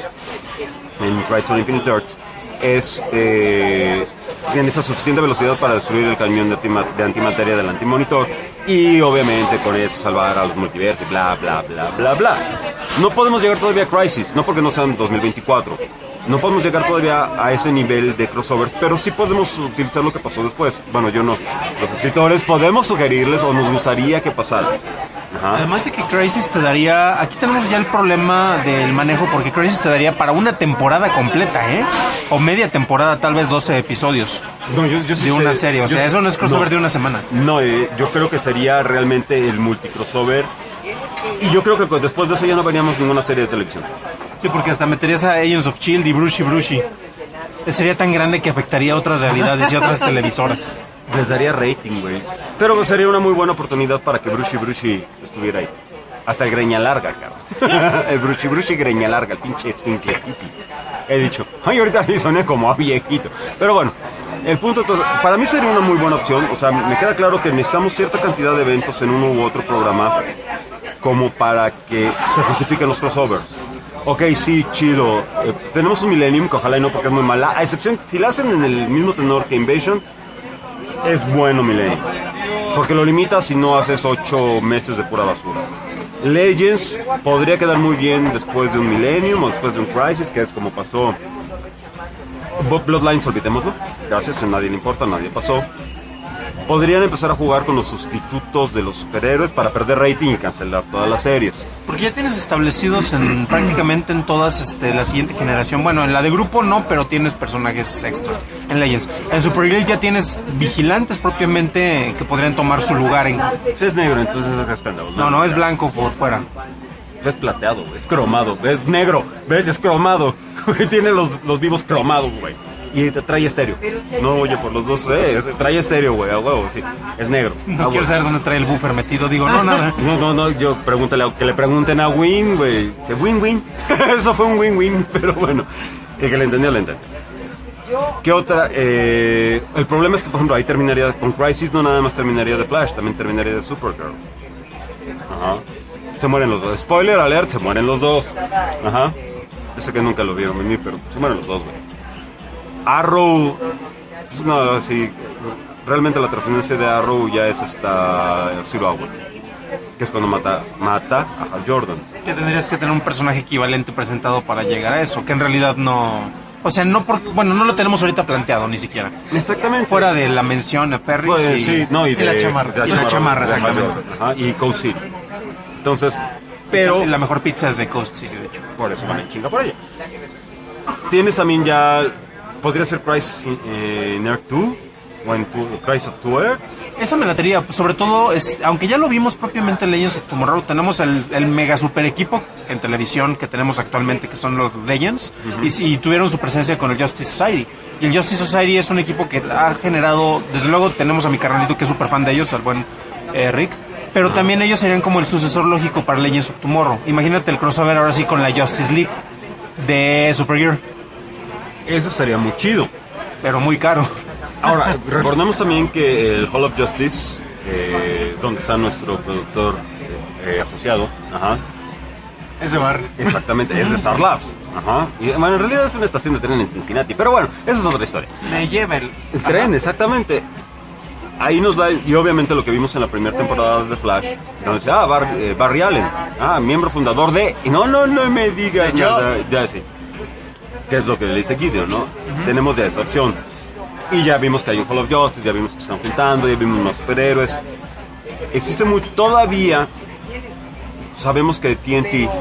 en Crisis on Infinite Earths, es... Eh, tiene esa suficiente velocidad para destruir el cañón de, antima- de antimateria del antimonitor y obviamente con eso salvar a los multiversos y bla, bla, bla, bla, bla. No podemos llegar todavía a Crisis, no porque no sean dos mil veinticuatro. No podemos llegar todavía a ese nivel de crossovers, pero sí podemos utilizar lo que pasó después. Bueno, yo no. Los escritores podemos sugerirles o nos gustaría que pasara. Ajá. Además de que Crisis te daría... Aquí tenemos ya el problema del manejo, porque Crisis te daría para una temporada completa, ¿eh? O media temporada, tal vez doce episodios. No, yo, yo sí de sé, una serie, o sea, sí, eso no es crossover no, de una semana. No, eh, yo creo que sería realmente el multicrossover. Y yo creo que pues, después de eso ya no veríamos ninguna serie de televisión. Sí, porque hasta meterías a Agents of Shield y Brucey Brucey. Sería tan grande que afectaría a otras realidades y a otras televisoras. Les daría rating, güey. Pero sería una muy buena oportunidad para que Brucey Brucey estuviera ahí. Hasta el greña larga, cabrón. El Brucey Brucey greña larga, el pinche escuincle hippie. He dicho, ay, ahorita me soné como a viejito. Pero bueno, el punto, entonces, para mí sería una muy buena opción. O sea, me queda claro que necesitamos cierta cantidad de eventos en uno u otro programa como para que se justifiquen los crossovers. Ok, sí, chido. Eh, tenemos un Millennium, que ojalá y no, porque es muy mala. A excepción, si la hacen en el mismo tenor que Invasion, es bueno Millennium. Porque lo limitas si no haces ocho meses de pura basura. Legends podría quedar muy bien después de un Millennium o después de un Crisis, que es como pasó. Bloodlines, olvidémoslo. Gracias, a nadie le importa, a nadie pasó. Podrían empezar a jugar con los sustitutos de los superhéroes para perder rating y cancelar todas las series. Porque ya tienes establecidos en prácticamente en todas este, la siguiente generación. Bueno, en la de grupo no, pero tienes personajes extras en Legends. En Supergirl ya tienes vigilantes propiamente que podrían tomar su lugar en... Es negro, entonces es Expendables. No, no, es blanco por fuera. Es plateado, es cromado, es negro, ¿ves? Es cromado. Tiene los, los vivos cromados, güey. Y te trae estéreo. No, oye, por los dos, eh, trae estéreo, güey, a huevo, sí. Es negro. No quiero saber dónde trae el buffer metido, digo, no, nada. No, no, no, yo pregúntale, que le pregunten a Win, güey. Dice, win-win. Eso fue un win-win, pero bueno. El que le entendió, le entendió. ¿Qué otra? Eh, el problema es que, por ejemplo, ahí terminaría con Crisis, no nada más terminaría de Flash, también terminaría de Supergirl. Ajá. Se mueren los dos. Spoiler alert, se mueren los dos. Ajá. Yo sé que nunca lo vieron venir, pero se mueren los dos, güey. Arrow, pues no, sí, realmente la trascendencia de Arrow ya es esta Zero Hour, que es cuando mata, mata a Hal Jordan. Que tendrías que tener un personaje equivalente presentado para llegar a eso, que en realidad no... O sea, no por, bueno, no lo tenemos ahorita planteado ni siquiera. Exactamente. Fuera de la mención a Ferris pues, y, sí, no, y, de, y la chamarra. De la y chamarra, la chamarra, de exactamente. Ajá, y Coast City. Entonces, pero... La mejor pizza es de Coast City, de hecho. Por eso van en chinga por ella. Tienes también ya... Podría ser Crisis en Earth dos o en two, Crisis of Two Earths. Esa me latería, sobre todo, es, aunque ya lo vimos propiamente en Legends of Tomorrow, tenemos el, el mega super equipo en televisión que tenemos actualmente, que son los Legends, uh-huh. y, y tuvieron su presencia con el Justice Society. Y el Justice Society es un equipo que ha generado, desde luego tenemos a mi carnalito que es súper fan de ellos, al buen eh, Rick, pero uh-huh. también ellos serían como el sucesor lógico para Legends of Tomorrow. Imagínate el crossover ahora sí con la Justice League de Supergirl. Eso sería muy chido. Pero muy caro. Ahora, recordemos también que el Hall of Justice, eh, donde está nuestro productor eh, asociado, ajá, es de Bar. Exactamente, es de Star Labs. Ajá. Y, bueno, en realidad es una estación de tren en Cincinnati, pero bueno, esa es otra historia. Me lleva el... El tren, exactamente. Ahí nos da, y obviamente lo que vimos en la primera temporada de Flash, donde dice, ah, Bar, eh, Barry Allen, ah, miembro fundador de... Y no, no, no me digas nada, ya sí. Que es lo que le dice Gideon, ¿no? Uh-huh. Tenemos ya esa opción. Y ya vimos que hay un Hall of Justice, ya vimos que se están juntando, ya vimos unos superhéroes. Existe muy... Todavía sabemos que T N T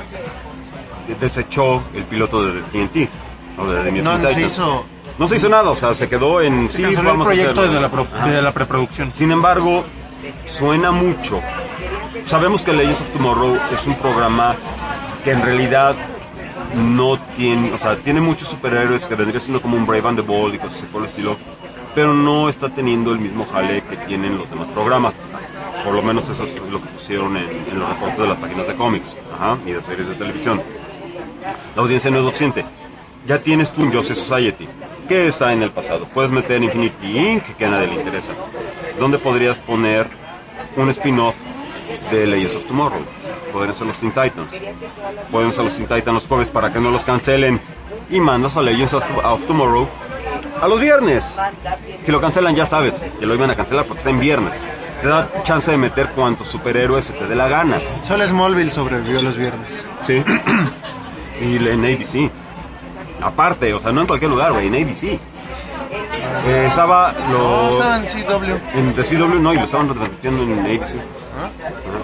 desechó el piloto de T N T. O de The no, no se hizo... No se hizo nada, o sea, se quedó en... Se sí, vamos el proyecto a desde la, pro, de la preproducción. Sin embargo, suena mucho. Sabemos que Legends of Tomorrow es un programa que en realidad... no tiene, o sea, tiene muchos superhéroes que vendría siendo como un Brave and the Bold y cosas así por el estilo, pero no está teniendo el mismo jale que tienen los demás programas. Por lo menos eso es lo que pusieron en, en los reportes de las páginas de cómics, ajá, y de series de televisión. La audiencia no es suficiente. Ya tienes tú un Justice Society, que está en el pasado. Puedes meter Infinity Incorporated, que a nadie le interesa. ¿Dónde podrías poner un spin-off de Legends of Tomorrow? Podrían ser los Teen Titans. Pueden ser los Teen Titans los jueves para que no los cancelen. Y mandas a Legends of Tomorrow a los viernes. Si lo cancelan ya sabes que lo iban a cancelar porque está en viernes. Te da chance de meter cuantos superhéroes se te dé la gana. Solo Smallville sobrevivió los viernes. Sí. Y en A B C. Aparte, o sea, no en cualquier lugar, güey, en A B C. Eh, estaba lo... No, estaba en C W. En The C W no, y lo estaban transmitiendo en A B C. ¿Ah?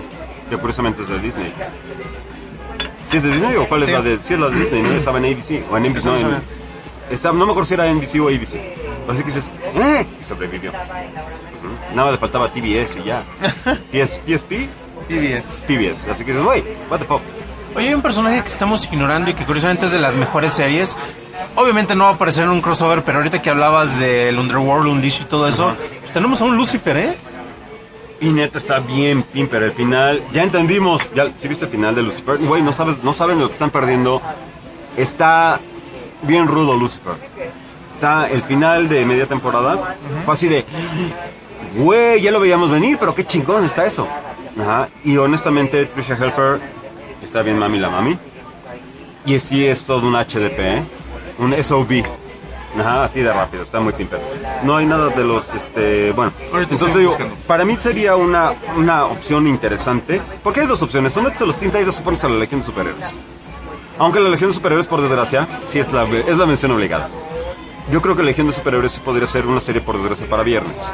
que curiosamente es de Disney. ¿Sí es de Disney o cuál es Sí. la de...? Sí es la de Disney, ¿no? Estaba en A B C o en N B C, no, en, estaba, no me acuerdo si era N B C o A B C. Así que dices, ¡eh! Y sobrevivió. Uh-huh. Nada más le faltaba T B S y ya. T S P? P B S. P B S. Así que dices, wey, what the fuck. Oye, hay un personaje que estamos ignorando y que curiosamente es de las mejores series. Obviamente no va a aparecer en un crossover, pero ahorita que hablabas del Underworld, Unleashed y todo eso, pues tenemos a un Lucifer, ¿eh? Y neta está bien pimper el final. Ya entendimos, ya si viste el final de Lucifer, güey, no sabes, no saben lo que están perdiendo. Está bien rudo Lucifer. O sea, el final de media temporada uh-huh. fue así de, güey, ya lo veíamos venir, pero qué chingón está eso. Ajá. Y honestamente Tricia Helfer está bien mami la mami. Y sí es todo un H D P, ¿eh? Un S O B. Ajá, así de rápido, está muy pimper. No hay nada de los, este, bueno. Entonces digo, para mí sería una, una opción interesante. Porque hay dos opciones, sometes a los Teen Titans o pones a la Legión de Superhéroes. Aunque la Legión de Superhéroes, por desgracia, sí es la, es la mención obligada. Yo creo que la Legión de Superhéroes sí podría ser una serie, por desgracia, para viernes.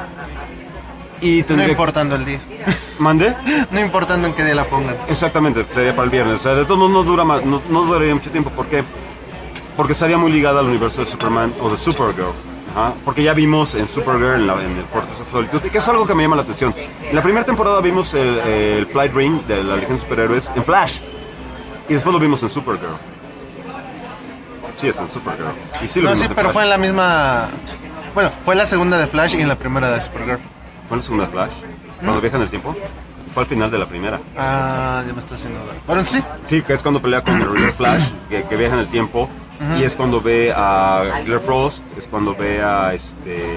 Y no importando el día. ¿Mande? No importando en qué día la pongan. Exactamente, sería para el viernes. O sea, de todos modos no dura más, no, no duraría mucho tiempo. ¿Por qué? Porque estaría muy ligada al universo de Superman o de Supergirl. Ajá. Porque ya vimos en Supergirl, en, la, en el Fortress of Solitude, que es algo que me llama la atención. En la primera temporada vimos el, el Flight Ring de la Legión de Superhéroes en Flash. Y después lo vimos en Supergirl. Sí, está en Supergirl. Y sí lo no, vimos sí, en pero Flash. fue en la misma... Bueno, fue la segunda de Flash y en la primera de Supergirl. ¿Fue en la segunda de Flash? ¿Cuando ¿Mm? viaja en el tiempo? Fue al final de la primera. Ah, ya me está haciendo dudar. Bueno, sí. Sí, que es cuando pelea con el Reverse Flash, que, que viaja en el tiempo. Uh-huh. Y es cuando ve a Claire Frost, es cuando ve a este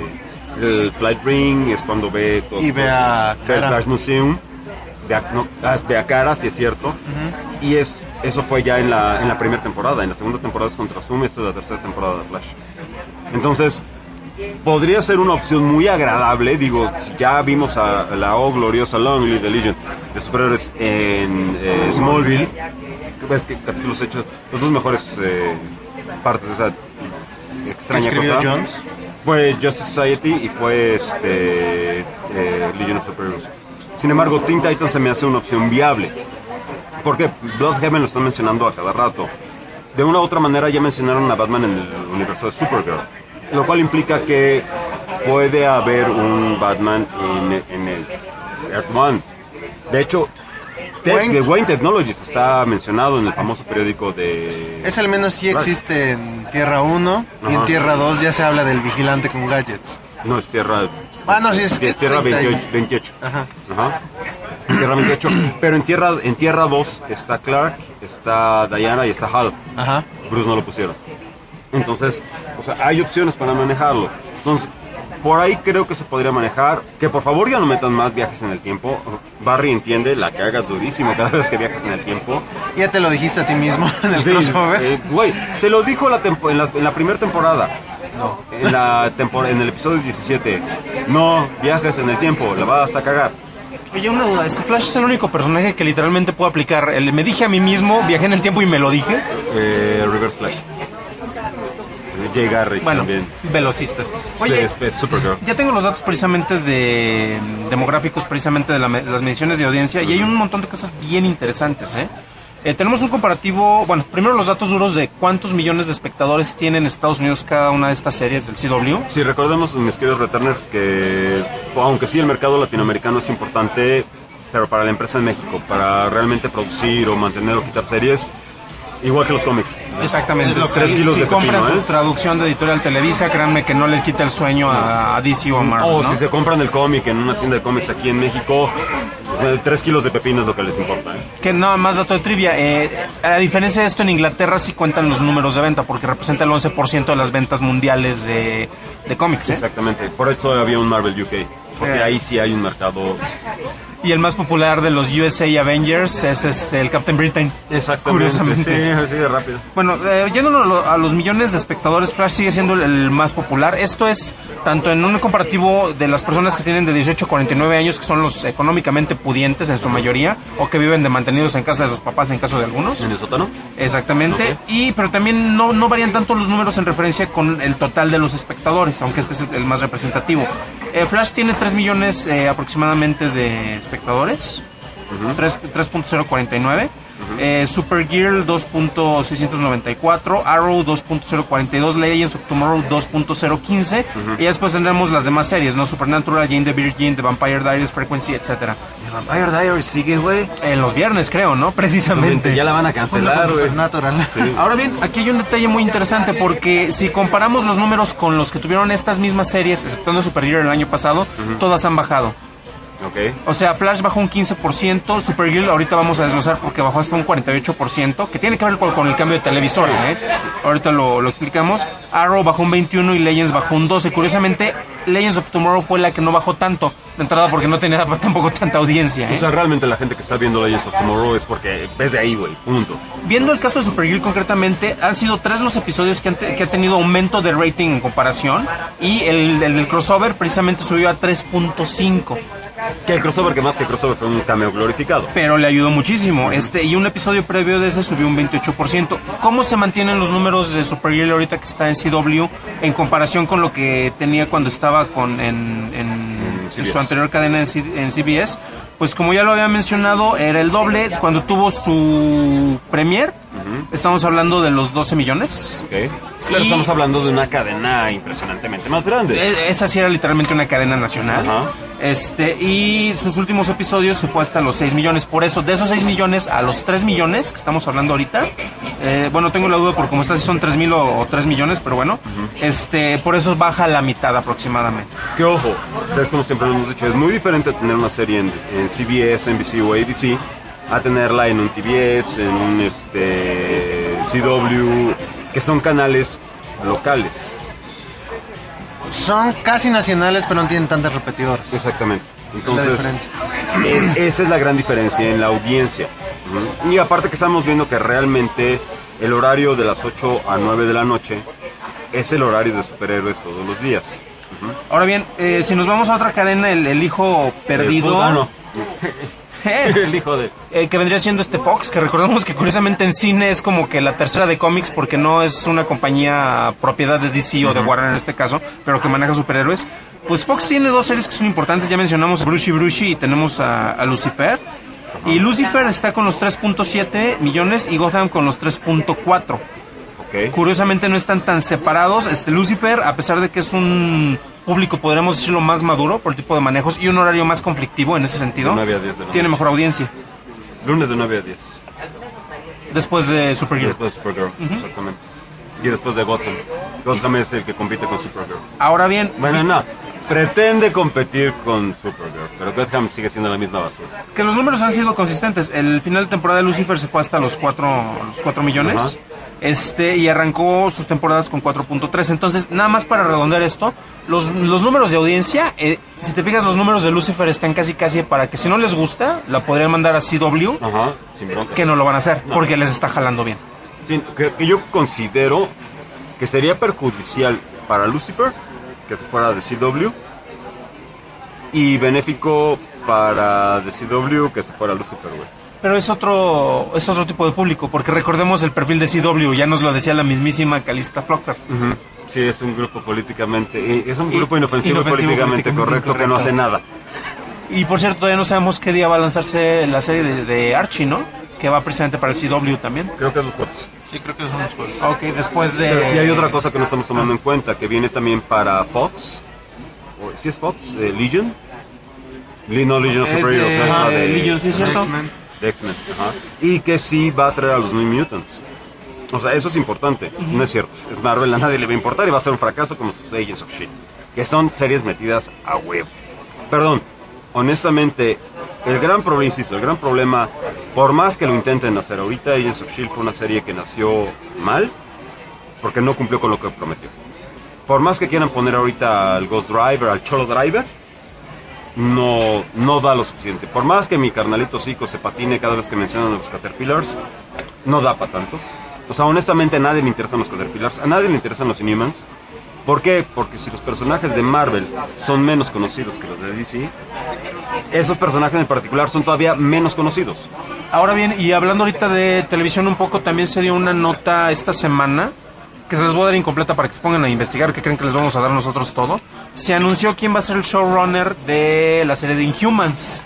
el Flight Ring, es cuando ve todo. Y ve a ve el Flash Museum, ve a, no, ve a Kara, si es cierto. Uh-huh. Y es eso fue ya en la en la primera temporada. En la segunda temporada es contra Zoom, esta es la tercera temporada de Flash. Entonces podría ser una opción muy agradable. Digo, si ya vimos a la oh gloriosa Long Live the Legion de superhéroes en eh, Smallville. Ves que capítulos hechos, los dos mejores eh, partes de esa extraña cosa. Jones? Fue Justice Society y fue este eh, Legion of Superheroes. Sin embargo, Teen Titans se me hace una opción viable. Porque Bloodhaven lo están mencionando a cada rato. De una u otra manera ya mencionaron a Batman en el universo de Supergirl. Lo cual implica que puede haber un Batman en, en el Earth One. De hecho, Wayne. Wayne Technologies está mencionado en el famoso periódico de... Es al menos sí existe en Tierra uno. Ajá. Y en Tierra dos ya se habla del vigilante con gadgets. No, es Tierra... Ah, no, sí, es, que es Tierra veintiocho. veintiocho. Ajá. Ajá. En Tierra veintiocho. Pero en Tierra, en Tierra dos está Clark, está Diana y está Hal. Ajá. Bruce no lo pusieron. Entonces, o sea, hay opciones para manejarlo. Entonces, por ahí creo que se podría manejar. Que por favor ya no metan más viajes en el tiempo. Barry entiende, la cagas durísimo cada vez que viajas en el tiempo. Ya te lo dijiste a ti mismo en el sí, crossover. Güey, eh, se lo dijo la tempo, en, la, en la primera temporada. No. En, la tempor en el episodio diecisiete. No viajes en el tiempo, la vas a cagar. Oye, una duda, ¿este Flash es el único personaje que literalmente puedo aplicar? El, me dije a mí mismo, viajé en el tiempo y me lo dije. Eh, Reverse Flash. Jay Garrick bueno, también. Velocistas. Oye, sí, es, es Supergirl. Ya tengo los datos precisamente de demográficos, precisamente de la, las mediciones de audiencia, uh-huh. Y hay un montón de cosas bien interesantes, ¿eh? Eh, tenemos un comparativo, bueno, primero los datos duros de cuántos millones de espectadores tienen en Estados Unidos cada una de estas series del C W. Sí, recordemos, mis queridos returners, que aunque sí el mercado latinoamericano es importante, pero para la empresa en México, para realmente producir o mantener o quitar series, igual que los cómics. Exactamente. Los tres kilos si de compran pepino, su ¿eh? traducción de Editorial Televisa, créanme que no les quita el sueño a, a D C o a Marvel, O ¿no? si se compran el cómic en una tienda de cómics aquí en México, tres kilos de pepino es lo que les importa, ¿eh? Que nada más dato de trivia, eh, a diferencia de esto, en Inglaterra sí cuentan los números de venta, porque representa el once por ciento de las ventas mundiales de, de cómics, ¿eh? Exactamente, por eso había un Marvel U K, porque ahí sí hay un mercado. Y el más popular de los U S A Avengers es este el Captain Britain. Exactamente. Curiosamente. Sí, así de rápido. Bueno, eh, yéndonos a los millones de espectadores, Flash sigue siendo el, el más popular. Esto es tanto en un comparativo de las personas que tienen de dieciocho a cuarenta y nueve años, que son los económicamente pudientes en su mayoría, o que viven de mantenidos en casa de sus papás en caso de algunos. ¿En el sótano? Exactamente. Okay. Y pero también no, no varían tanto los números en referencia con el total de los espectadores, aunque este es el más representativo. Eh, Flash tiene tres millones eh, aproximadamente de espectadores. Ujú. tres punto cero cuarenta y nueve. Uh-huh. eh, Supergirl dos punto seiscientos noventa y cuatro, Arrow dos punto cero cuarenta y dos, Legends of Tomorrow dos punto cero quince, uh-huh. y después tendremos las demás series, ¿no? Supernatural, Jane the Virgin, The Vampire Diaries, Frequency, etcétera. ¿The Vampire Diaries sigue, güey? En los viernes, creo, ¿no? Precisamente. Ya la van a cancelar, güey. Supernatural. Sí. Ahora bien, aquí hay un detalle muy interesante porque si comparamos los números con los que tuvieron estas mismas series, exceptuando Supergirl el año pasado, uh-huh. todas han bajado. Okay. O sea, Flash bajó un quince por ciento, Supergirl ahorita vamos a desglosar porque bajó hasta un cuarenta y ocho por ciento, que tiene que ver con, con el cambio de televisor, ¿eh? Sí. Ahorita lo, lo explicamos. Arrow bajó un veintiuno y Legends bajó un doce. Curiosamente, Legends of Tomorrow fue la que no bajó tanto, de entrada porque no tenía tampoco tanta audiencia, ¿eh? O sea, realmente la gente que está viendo Legends of Tomorrow es porque ves de ahí, güey, punto. Viendo el caso de Supergirl concretamente, han sido tres los episodios que han, te, que ha tenido aumento de rating en comparación, y el, el del crossover precisamente subió a tres punto cinco. Que el crossover, que más que crossover, fue un cameo glorificado. Pero le ayudó muchísimo. Este, y un episodio previo de ese subió un veintiocho por ciento. ¿Cómo se mantienen los números de Supergirl ahorita que está en C W en comparación con lo que tenía cuando estaba con en, en, en su anterior cadena en, C, en C B S? Pues como ya lo había mencionado, era el doble. Cuando tuvo su premier, uh-huh. estamos hablando de los doce millones. Okay. Pero y estamos hablando de una cadena impresionantemente más grande. Esa sí era literalmente una cadena nacional. Uh-huh. Este, y sus últimos episodios se fue hasta los seis millones. Por eso, de esos seis millones a los tres millones que estamos hablando ahorita, eh, bueno, tengo la duda por cómo está, si son tres mil o, o tres millones, pero bueno, uh-huh. este, por eso baja la mitad aproximadamente. Que ojo, es como siempre lo hemos dicho, es muy diferente tener una serie en, en C B S, N B C o A B C a tenerla en un T V S, en un este, C W, que son canales locales. Son casi nacionales, pero no tienen tantas repetidoras. Exactamente. Entonces, es, esa es la gran diferencia en la audiencia. Uh-huh. Y aparte que estamos viendo que realmente el horario de las ocho a nueve de la noche es el horario de superhéroes todos los días. Uh-huh. Ahora bien, eh, si nos vamos a otra cadena, el, el hijo perdido... El, ah, no. El hijo de... Eh, que vendría siendo este Fox, que recordemos que curiosamente en cine es como que la tercera de cómics, porque no es una compañía propiedad de D C o de Warner en este caso, pero que maneja superhéroes. Pues Fox tiene dos series que son importantes, ya mencionamos a Brushy Brushy y tenemos a, a Lucifer. Uh-huh. Y Lucifer está con los tres punto siete millones y Gotham con los tres punto cuatro. Okay. Curiosamente no están tan separados. Este Lucifer, a pesar de que es un público, podríamos decirlo, más maduro por el tipo de manejos y un horario más conflictivo en ese sentido, de nueve a diez de la tiene noche. Mejor audiencia. Lunes de nueve a diez. Después de Supergirl. Después de Supergirl, uh-huh. exactamente. Y después de Gotham. Gotham es el que compite con Supergirl. Ahora bien... Bueno, no. Pretende competir con Supergirl, pero Gotham sigue siendo la misma basura. Que los números han sido consistentes. El final de temporada de Lucifer se fue hasta los cuatro, los cuatro millones. Uh-huh. Este, y arrancó sus temporadas con cuatro punto tres. Entonces, nada más para redondear esto, los, los números de audiencia, eh, si te fijas, los números de Lucifer están casi casi para que si no les gusta, la podrían mandar a C W, ajá, sin broncas. Que no lo van a hacer, no. Porque les está jalando bien. Sí, que, que yo considero que sería perjudicial para Lucifer que se fuera de C W y benéfico para de C W que se fuera Lucifer, güey. Pero es otro es otro tipo de público, porque recordemos el perfil de C W, ya nos lo decía la mismísima Calista Flocker. Uh-huh. Sí, es un grupo políticamente, es un grupo inofensivo, inofensivo políticamente, políticamente correcto, correcto que no hace nada. Y por cierto, todavía no sabemos qué día va a lanzarse la serie de, de Archie, ¿no? Que va precisamente para el C W también. Creo que es los jueves. Sí, creo que son los jueves. Ok, después de... Y hay otra cosa que no estamos tomando en cuenta, que viene también para Fox. ¿O, ¿Sí es Fox? Eh, ¿Legion? No, Legion of Superheroes. Es, ajá, de Legion, sí, ¿cierto? X-Men. De X-Men, ajá. Y que sí va a traer a los New Mutants. O sea, eso es importante. Uh-huh. No es cierto. Es Marvel, a nadie le va a importar y va a ser un fracaso como sus Agents of S H I E L D. Que son series metidas a huevo. Perdón, honestamente, el gran problema, insisto, el gran problema, por más que lo intenten hacer ahorita, Agents of S H I E L D fue una serie que nació mal, porque no cumplió con lo que prometió. Por más que quieran poner ahorita al Ghost Driver, al Cholo Driver, no, no da lo suficiente. Por más que mi carnalito Zico se patine cada vez que mencionan a los Caterpillars, no da para tanto. O sea, honestamente a nadie le interesan los Caterpillars, a nadie le interesan los Inhumans. ¿Por qué? Porque si los personajes de Marvel son menos conocidos que los de D C, esos personajes en particular son todavía menos conocidos. Ahora bien, y hablando ahorita de televisión un poco, también se dio una nota esta semana que se les voy a dar incompleta para que se pongan a investigar, que creen que les vamos a dar nosotros todo. Se anunció quién va a ser el showrunner de la serie de Inhumans,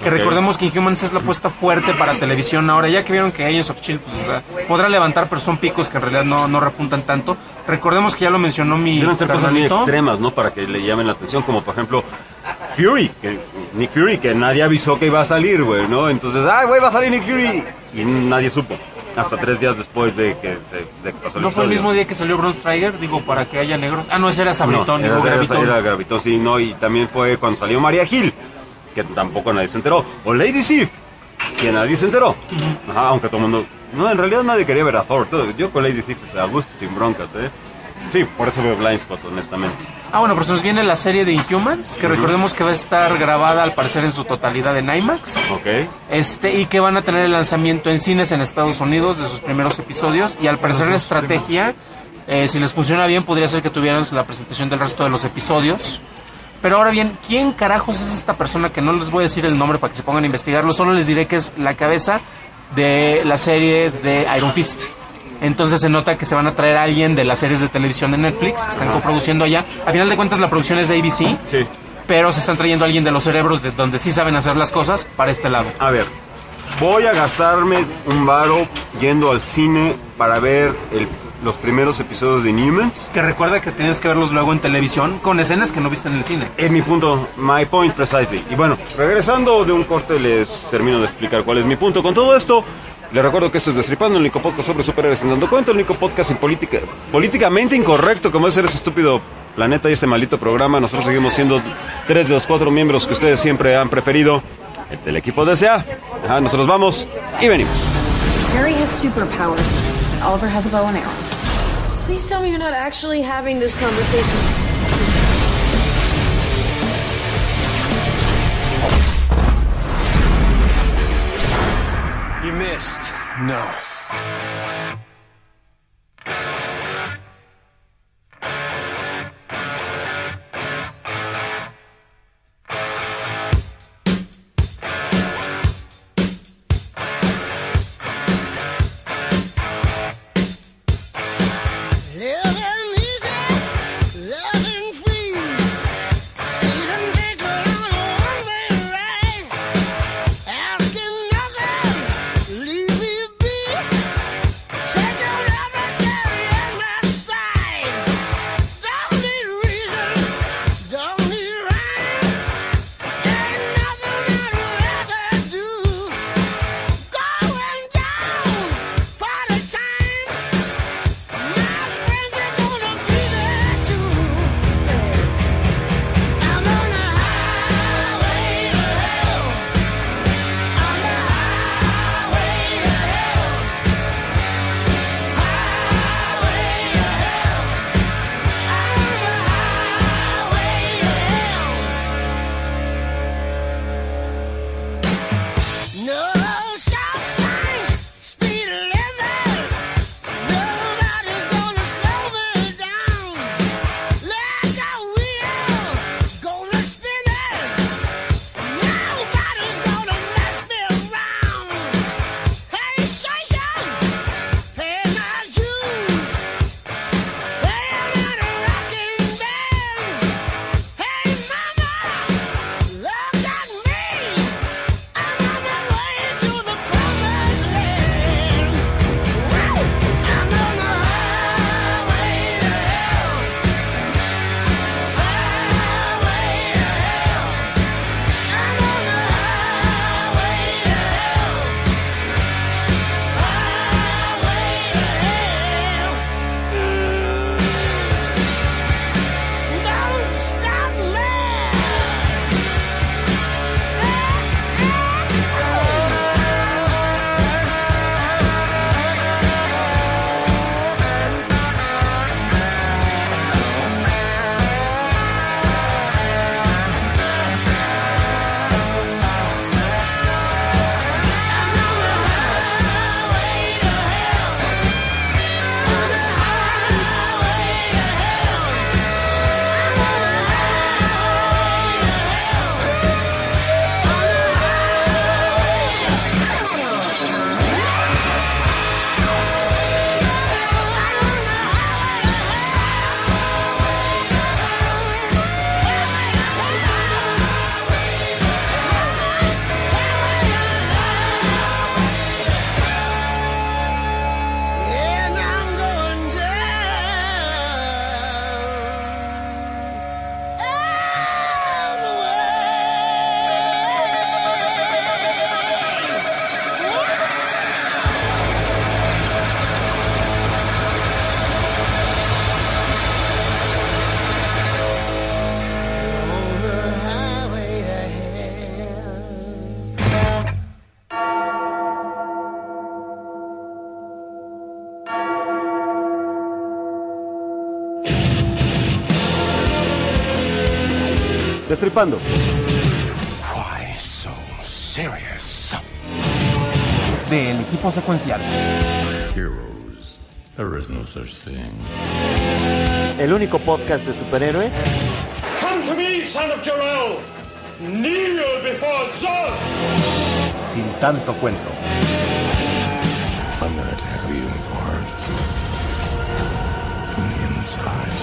Que Ok. recordemos que Inhumans es la apuesta fuerte para televisión ahora, ya que vieron que Agents of Shield pues, ¿verdad? podrá levantar, pero son picos que en realidad no, no repuntan tanto. Recordemos que ya lo mencionó mi Deben ser cosas muy carnalito. extremas, ¿no? Para que le llamen la atención, como por ejemplo Fury, que, Nick Fury, que nadie avisó que iba a salir, güey, ¿no? Entonces, ¡ah, güey, va a salir Nick Fury! Y nadie supo, hasta tres días después de que, se, de que pasó el ¿No fue el episodio. mismo día que salió Bron Striker? Digo, para que haya negros. Ah, no, ese era Sabritón, No, digo, era, era, Gravitón. era Gravitón, sí, no, y también fue cuando salió Maria Hill, que tampoco nadie se enteró. O Lady Sif, que nadie se enteró. Ajá, aunque todo el mundo... No, en realidad nadie quería ver a Thor. Todo- Yo con Lady Sif, pues, a gusto, sin broncas, ¿eh? Sí, por eso veo Blindspot, honestamente. Ah, bueno, pues nos viene la serie de Inhumans, que Ujú. recordemos que va a estar grabada al parecer en su totalidad en IMAX. Ok. Este, y que van a tener el lanzamiento en cines en Estados Unidos de sus primeros episodios. Y al parecer la estrategia, eh, si les funciona bien, podría ser que tuvieran la presentación del resto de los episodios. Pero ahora bien, ¿quién carajos es esta persona? Que no les voy a decir el nombre para que se pongan a investigarlo, solo les diré que es la cabeza de la serie de Iron Fist. Entonces se nota que se van a traer a alguien de las series de televisión de Netflix que están Ajá. coproduciendo allá. A final de cuentas la producción es de A B C, Sí. pero se están trayendo a alguien de los cerebros de donde sí saben hacer las cosas para este lado. A ver, voy a gastarme un varo yendo al cine para ver el- los primeros episodios de Inhumans. Que recuerda que tienes que verlos luego en televisión con escenas que no viste en el cine. Es mi punto, my point precisely. Y bueno, regresando de un corte les termino de explicar cuál es mi punto con todo esto. Les recuerdo que esto es Destripando, el único podcast sobre superhéroes sin dando cuenta, el único podcast sin política, políticamente incorrecto como es ser ese estúpido planeta y este maldito programa. Nosotros seguimos siendo tres de los cuatro miembros que ustedes siempre han preferido, el del equipo D C A. Ajá, nosotros vamos y venimos. Harry has superpowers. Oliver has a bow and arrow. Please tell me you're not actually having this conversation. You missed. No. Living easy, loving free. Season ticket on a one-way ride. Asking nothing, leave me be. Take Destripando. Why so serious? Del equipo secuencial. Heroes. There is no such thing. El único podcast de superhéroes. Come to me, son of Jor-El. Kneel before Zod. Sin tanto cuento. I'm gonna tear you apart from the inside.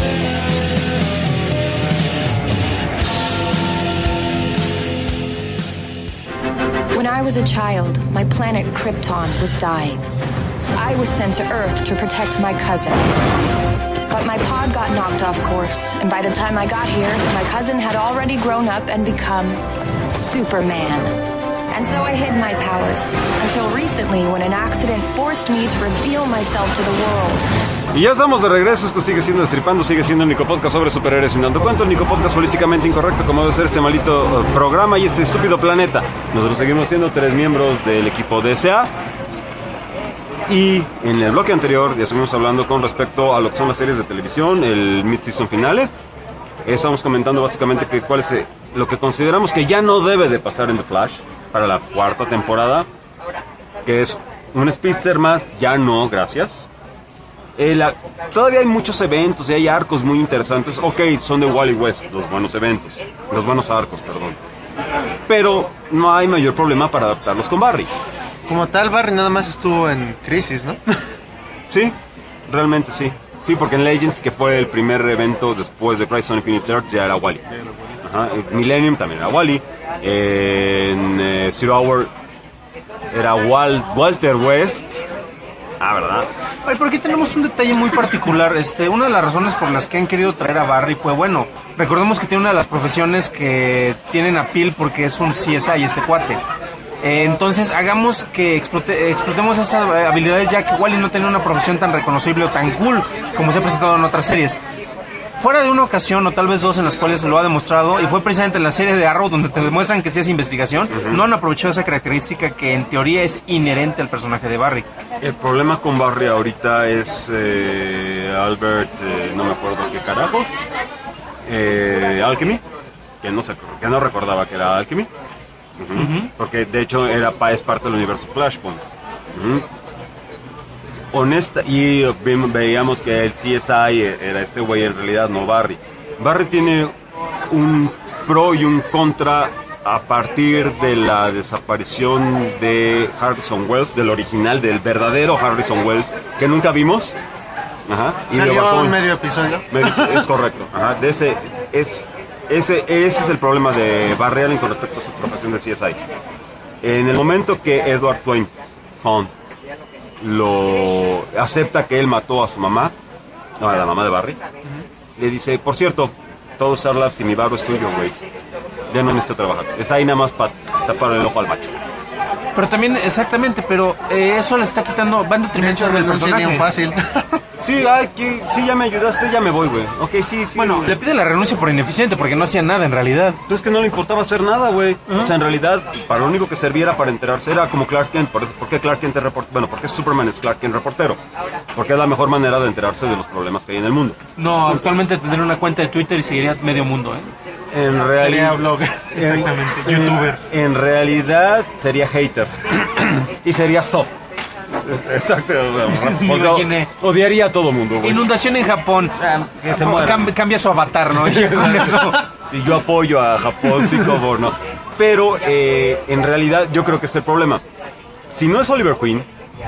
When I was a child, my planet Krypton was dying. I was sent to Earth to protect my cousin. But my pod got knocked off course, and by the time I got here, my cousin had already grown up and become Superman. And so I hid my powers, until recently when an accident forced me to reveal myself to the world. Y ya estamos de regreso, esto sigue siendo Destripando, sigue siendo el único podcast sobre superhéroes sin tanto cuento, el único podcast políticamente incorrecto como debe ser este maldito programa y este estúpido planeta. Nosotros seguimos siendo tres miembros del equipo D S A. Y en el bloque anterior ya estuvimos hablando con respecto a lo que son las series de televisión, el mid-season finale. Estamos comentando básicamente que cuál es lo que consideramos que ya no debe de pasar en The Flash para la cuarta temporada, que es un speedster más, ya no, gracias. Eh, la, todavía hay muchos eventos y hay arcos muy interesantes. Ok, son de Wally West, los buenos eventos, los buenos arcos, perdón. Pero no hay mayor problema para adaptarlos con Barry. Como tal, Barry nada más estuvo en Crisis, ¿no? Sí, realmente sí. Sí, porque en Legends, que fue el primer evento después de Crisis on Infinite Earths, ya era Wally. Ajá. En Millennium también era Wally. En eh, Zero Hour era Wal Walter West. Ah, ¿verdad? Ay, pero aquí tenemos un detalle muy particular. Este, una de las razones por las que han querido traer a Barry fue, bueno, recordemos que tiene una de las profesiones que tienen appeal porque es un C S I este cuate. Eh, entonces hagamos que explote, explotemos esas habilidades, ya que Wally no tenía una profesión tan reconocible o tan cool como se ha presentado en otras series. Fuera de una ocasión o tal vez dos en las cuales se lo ha demostrado, y fue precisamente en la serie de Arrow donde te demuestran que sí es investigación, uh-huh. No han aprovechado esa característica que en teoría es inherente al personaje de Barry. El problema con Barry ahorita es eh, Albert, eh, no me acuerdo qué carajos, eh, Alchemy, que no, se, que no recordaba que era Alchemy. Uh-huh. Uh-huh. Porque de hecho era es parte del universo Flashpoint. Uh-huh. Honesta, y veíamos que el C S I era este güey, en realidad no Barry. Barry tiene un pro y un contra a partir de la desaparición de Harrison Wells, del original, del verdadero Harrison Wells, que nunca vimos. Ajá. Salió un medio episodio. Es correcto. Ajá. De ese es Ese, ese es el problema de Barry Allen con respecto a su profesión de C S I. En el momento que Edward Swain Font lo acepta que él mató a su mamá, no, a la mamá de Barry, uh-huh. Le dice, por cierto, todo Star Labs y mi barro es tuyo, güey. Ya no necesito trabajar. Está ahí nada más para tapar el ojo al macho. Pero también, exactamente, pero eh, eso le está quitando, va en detrimento del personaje. Bien fácil. Sí, ay, que, sí, ya me ayudaste, ya me voy, güey. Ok, sí, sí. Bueno, le pide la renuncia por ineficiente porque no hacía nada en realidad. Pero es que no le importaba hacer nada, güey. ¿Uh-huh? O sea, en realidad, para lo único que serviera para enterarse era como Clark Kent. ¿Por, por qué Clark Kent es reportero? Bueno, porque Superman es Clark Kent reportero. Porque es la mejor manera de enterarse de los problemas que hay en el mundo. No, actualmente tendría una cuenta de Twitter y seguiría medio mundo, ¿eh? En realidad, blogger. Exactamente, en, youtuber. En, en realidad sería hater. Y sería soft. Exacto. Me odiaría a todo mundo, güey. Inundación en Japón. Que se Cam- cambia su avatar, ¿no? Si sí, yo apoyo a Japón, sí, como no. Pero eh, en realidad yo creo que es el problema. Si no es Oliver Queen,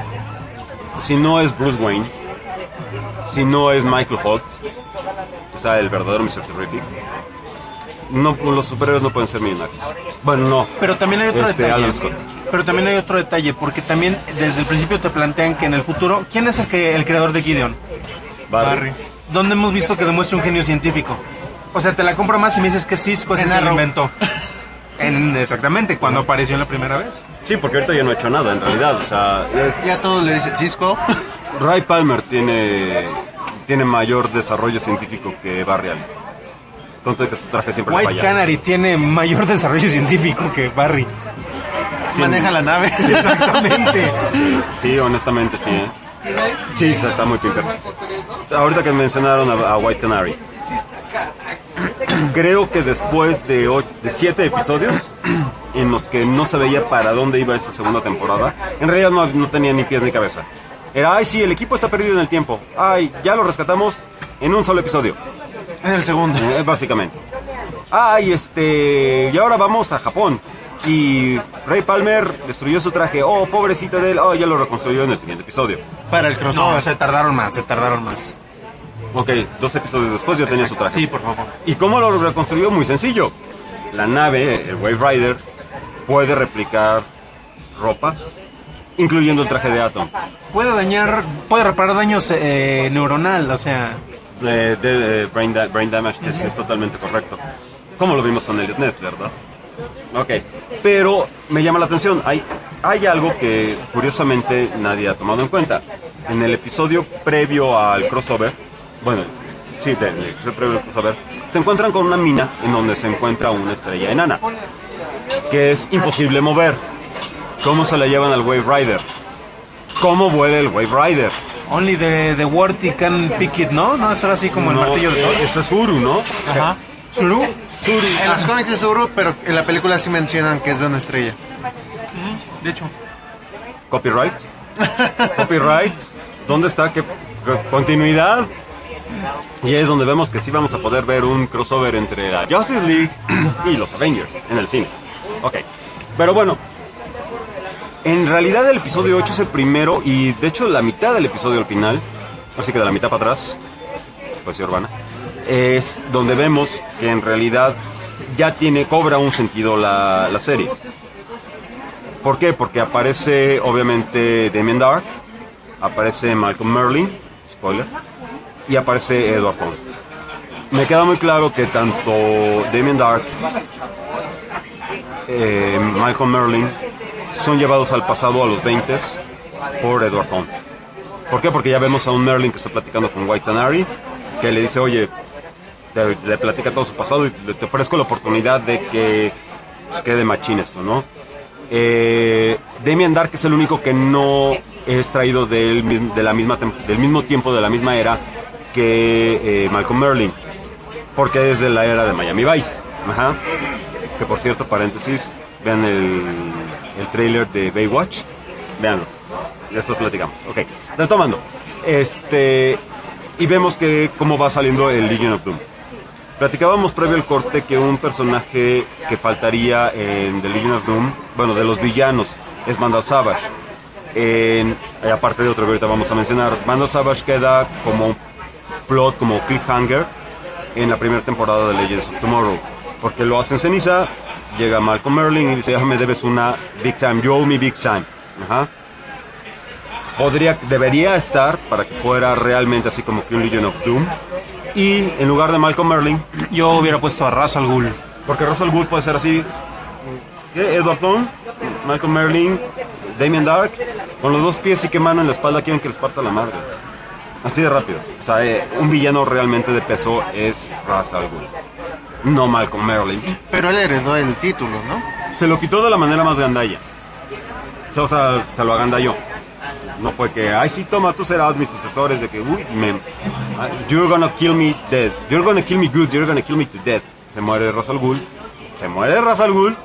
si no es Bruce Wayne, si no es Michael Holt, o sea, el verdadero mister Terrific, no, los superhéroes no pueden ser millonarios. Bueno, no. Pero también hay otro este, detalle. Alan Scott. Pero también hay otro detalle, porque también desde el principio te plantean que en el futuro, ¿quién es el que el creador de Gideon? Barry. ¿Dónde hemos visto que demuestre un genio científico? O sea, te la compro más si me dices que Cisco es el que lo inventó. En, exactamente, cuando apareció la primera vez. Sí, porque ahorita ya no ha hecho nada, en realidad. O sea, ya todos le dicen Cisco. Ray Palmer tiene tiene mayor desarrollo científico que Barry Allen. Tonto de que tu traje siempre White le falla. Canary tiene mayor desarrollo científico que Barry. Maneja la nave. Exactamente. Sí, sí, honestamente sí, ¿eh? Sí, está muy pinter. Ahorita que mencionaron a, a White Canary. creo que después de, ocho, de siete episodios en los que no se veía para dónde iba esta segunda temporada, en realidad no, no tenía ni pies ni cabeza. Era, ay, sí, el equipo está perdido en el tiempo. Ay, ya lo rescatamos en un solo episodio. En el segundo. Eh, básicamente. Ay, este... Y ahora vamos a Japón. Y Ray Palmer destruyó su traje. Oh, pobrecita de él. Oh, ya lo reconstruyó en el siguiente episodio. Para el crossover. No, se tardaron más, se tardaron más. Ok, dos episodios después ya tenía Exacto. su traje. Sí, por favor. ¿Y cómo lo reconstruyó? Muy sencillo. La nave, el Wave Rider, puede replicar ropa, incluyendo el traje de Atom. Puede dañar, puede reparar daños eh, neuronal, o sea... Eh, de, de brain, da brain damage, sí, sí, es totalmente correcto. Como lo vimos con Elliot Ness, ¿verdad? Ok, pero me llama la atención. Hay, hay algo que curiosamente nadie ha tomado en cuenta. En el episodio previo al crossover, bueno, sí, del episodio previo al crossover, se encuentran con una mina en donde se encuentra una estrella enana, que es imposible mover. ¿Cómo se la llevan al Wave Rider? ¿Cómo vuela el Wave Rider? Only the, the word can pick it, ¿no? No, eso era así como no, el martillo de Thor. Eso es Uru, ¿no? Ajá. ¿Zuru? Zuru. En los cómics es Zuru, pero en la película sí mencionan que es de una estrella. De hecho. Copyright. Copyright. ¿Dónde está? ¿Qué continuidad? Y es donde vemos que sí vamos a poder ver un crossover entre la Justice League y los Avengers en el cine. Ok. Pero bueno, en realidad el episodio ocho es el primero y de hecho la mitad del episodio al final, así que de la mitad para atrás, poesía urbana, es donde vemos que en realidad ya tiene, cobra un sentido la, la serie. ¿Por qué? Porque aparece obviamente Damien Darhk, aparece Malcolm Merlyn, spoiler, y aparece Edward Thorne. Me queda muy claro que tanto Damien Darhk, eh, Malcolm Merlyn, son llevados al pasado a los veinte por Edward Thorne. ¿Por qué? Porque ya vemos a un Merlyn que está platicando con White Canary, que le dice, oye, te, le platica todo su pasado y te ofrezco la oportunidad de que pues, quede machín esto, ¿no? Eh, Damien Darhk es el único que no es traído del, de la misma, del mismo tiempo, de la misma era que eh, Malcolm Merlyn, porque es de la era de Miami Vice. Ajá. Que por cierto, paréntesis, vean el, el trailer de Baywatch, veanlo, después platicamos. Ok, retomando, este, y vemos que cómo va saliendo el Legion of Doom. Platicábamos previo al corte que un personaje que faltaría en The Legion of Doom, bueno, de los villanos, es Vandal Savage. En, aparte de otro que ahorita vamos a mencionar, Vandal Savage queda como un plot, como cliffhanger en la primera temporada de Legends of Tomorrow, porque lo hacen ceniza, llega Malcolm Merlyn y dice, ah, me debes una big time, you owe me big time. Ajá. Podría, debería estar para que fuera realmente así como que un Legion of Doom. Y en lugar de Malcolm Merlyn, yo hubiera puesto a Ra's al Ghul. Porque Ra's al Ghul puede ser así. ¿Qué? Edward Thorne, Malcolm Merlyn, Damien Darhk, con los dos pies y que mano en la espalda quieren que les parta la madre. Así de rápido. O sea, eh, un villano realmente de peso es Ra's al Ghul, no Malcolm Merlyn. Pero él heredó el título, ¿no? Se lo quitó de la manera más gandalla. O sea, se lo agandalló. No fue que, ay, sí, toma, tú serás mis sucesores, de que, uy, man, you're gonna kill me dead, you're gonna kill me good, you're gonna kill me to death. Se muere Ra's al Ghul, se muere Ra's al Ghul,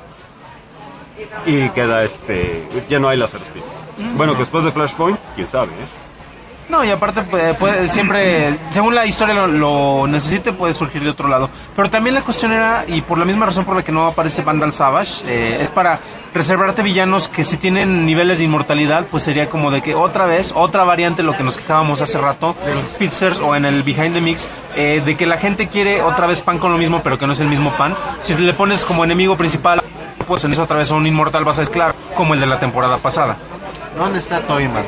y queda este, ya no hay Lazarus Pit. Bueno, que después de Flashpoint, quién sabe, ¿eh? No, y aparte puede, puede, siempre, según la historia lo, lo necesite, puede surgir de otro lado. Pero también la cuestión era, y por la misma razón por la que no aparece Vandal Savage, eh, es para reservarte villanos que si tienen niveles de inmortalidad, pues sería como de que otra vez, otra variante, lo que nos quejábamos hace rato, de los Spitzers o en el Behind the Mix, eh, de que la gente quiere otra vez pan con lo mismo, pero que no es el mismo pan. Si le pones como enemigo principal, pues en eso otra vez a un inmortal vas a esclar, como el de la temporada pasada. ¿Dónde está Toyman?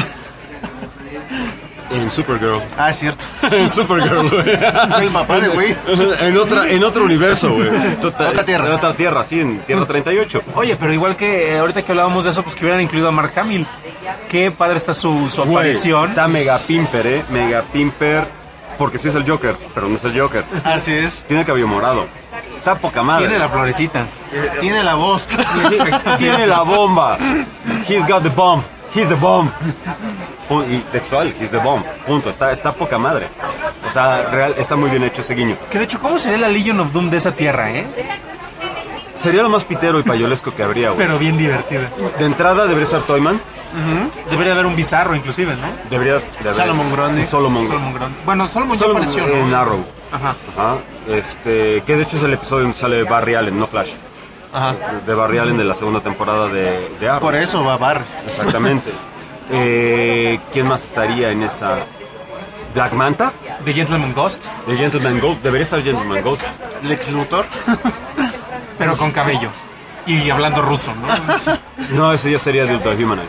En Supergirl. Ah, es cierto. En Supergirl, güey. El papá de güey. En, otra, en otro universo, güey. Tota, otra tierra. En otra tierra, sí, en Tierra treinta y ocho. Oye, pero igual que eh, ahorita que hablábamos de eso, pues que hubieran incluido a Mark Hamill. Qué padre está su, su Güey, aparición. está mega pimper, eh. Mega pimper. Porque sí es el Joker, pero no es el Joker. Así es. Tiene el cabello morado. Está poca madre. Tiene la florecita. Tiene la voz. Tiene la bomba. He's got the bomb. He's the bomb. Y textual, he's the bomb. Punto. Está, está poca madre. O sea, real, está muy bien hecho ese guiño. Que de hecho, ¿cómo sería la Legion of Doom de esa tierra, eh? Sería lo más pitero y payolesco que habría, güey. Pero bien divertida. De entrada debería ser Toyman. Uh-huh. Debería haber un Bizarro, inclusive, ¿no? Debería de haber... Solomon Grundy. Solomon, Solomon Grundy. Bueno, Solomon ya Solomon apareció, ¿no? en Arrow. Ajá. Ajá. Este, que de hecho es el episodio donde sale Barry Allen, no Flash. Ajá. De Barry Allen de la segunda temporada de, de Arrow. Por eso va Barry. Exactamente. eh, ¿Quién más estaría en esa? Black Manta. The Gentleman Ghost. The Gentleman Ghost. Debería ser Gentleman Ghost. Lex Luthor. Pero con cabello. Y hablando ruso, ¿no? No, ese ya sería de Ultrahumanites.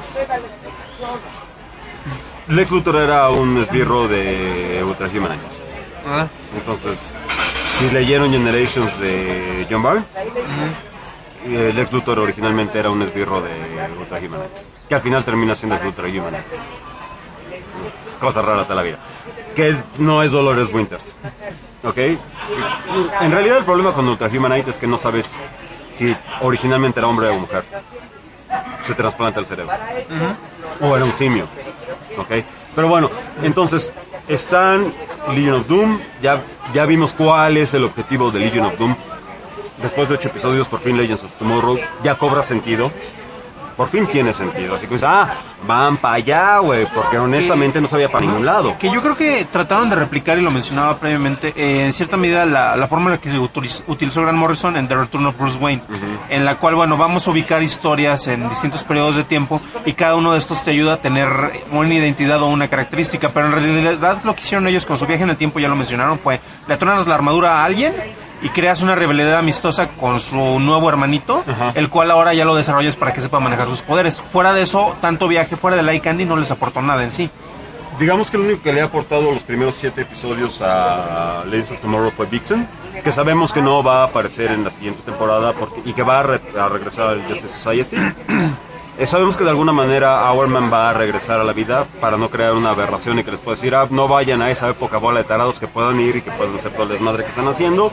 Lex Luthor era un esbirro de Ultrahumanites. Ah. Entonces, si leyeron Generations de John Byrne, uh-huh. eh, Lex Luthor originalmente era un esbirro de Ultrahumanites, que al final termina siendo el Ultrahumanites. Cosas raras de la vida. Que no es Dolores Winters. ¿Ok? En realidad el problema con Ultrahumanite es que no sabes si originalmente era hombre o mujer. Se trasplanta el cerebro. Uh-huh. O era un simio. ¿Ok? Pero bueno, entonces están Legion of Doom. Ya, ya vimos cuál es el objetivo de Legion of Doom. Después de ocho episodios, por fin Legends of Tomorrow ya cobra sentido. Por fin tiene sentido. Así que, ah, van para allá, güey. Porque honestamente no sabía para ningún lado. Que yo creo que trataron de replicar, y lo mencionaba previamente, eh, en cierta medida la, la forma en la que utiliz, utilizó Grant Morrison en The Return of Bruce Wayne. Uh-huh. En la cual, bueno, vamos a ubicar historias en distintos periodos de tiempo. Y cada uno de estos te ayuda a tener una identidad o una característica. Pero en realidad lo que hicieron ellos con su viaje en el tiempo, ya lo mencionaron, fue le atoras la armadura a alguien y creas una rivalidad amistosa con su nuevo hermanito, uh-huh. el cual ahora ya lo desarrollas para que sepa manejar sus poderes. Fuera de eso, tanto viaje fuera de Eye Candy no les aportó nada en sí. Digamos que lo único que le ha aportado los primeros siete episodios a Legends of Tomorrow fue Vixen, que sabemos que no va a aparecer en la siguiente temporada porque, y que va a, re, a regresar al Justice Society. eh, sabemos que de alguna manera Hourman va a regresar a la vida para no crear una aberración y que les pueda decir, ah, no vayan a esa época bola de tarados que puedan ir y que puedan hacer todo el desmadre que están haciendo.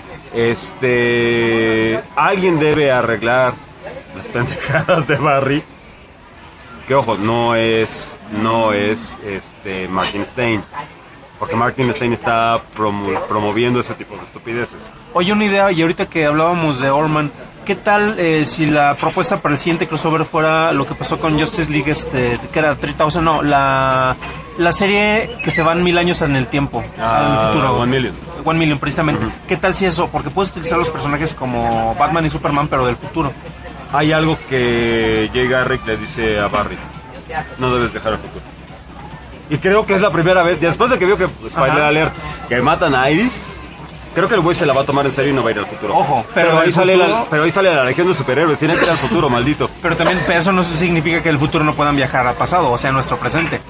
Este, alguien debe arreglar las pendejadas de Barry. Que ojo, no es, no es, este, Martin Stein, porque Martin Stein está promo, promoviendo ese tipo de estupideces. Oye, una idea, y ahorita que hablábamos de Orman, ¿qué tal eh, si la propuesta para el siguiente crossover fuera lo que pasó con Justice League, este, que era tres mil, no, la, la serie que se van mil años en el tiempo, ah, en el futuro? One Million. One Million, precisamente. Uh-huh. ¿Qué tal si eso? Porque puedes utilizar los personajes como Batman y Superman, pero del futuro. Hay algo que Jay Garrick le dice a Barry: no debes viajar al futuro. Y creo que es la primera vez, después de que vio que, spoiler alert, que matan a Iris, creo que el güey se la va a tomar en serio y no va a ir al futuro. Ojo, pero, pero, ahí, sale futuro... la, pero ahí sale la legión de superhéroes, tiene que ir al futuro, maldito. Pero también pero eso no significa que el futuro no puedan viajar al pasado, o sea, nuestro presente.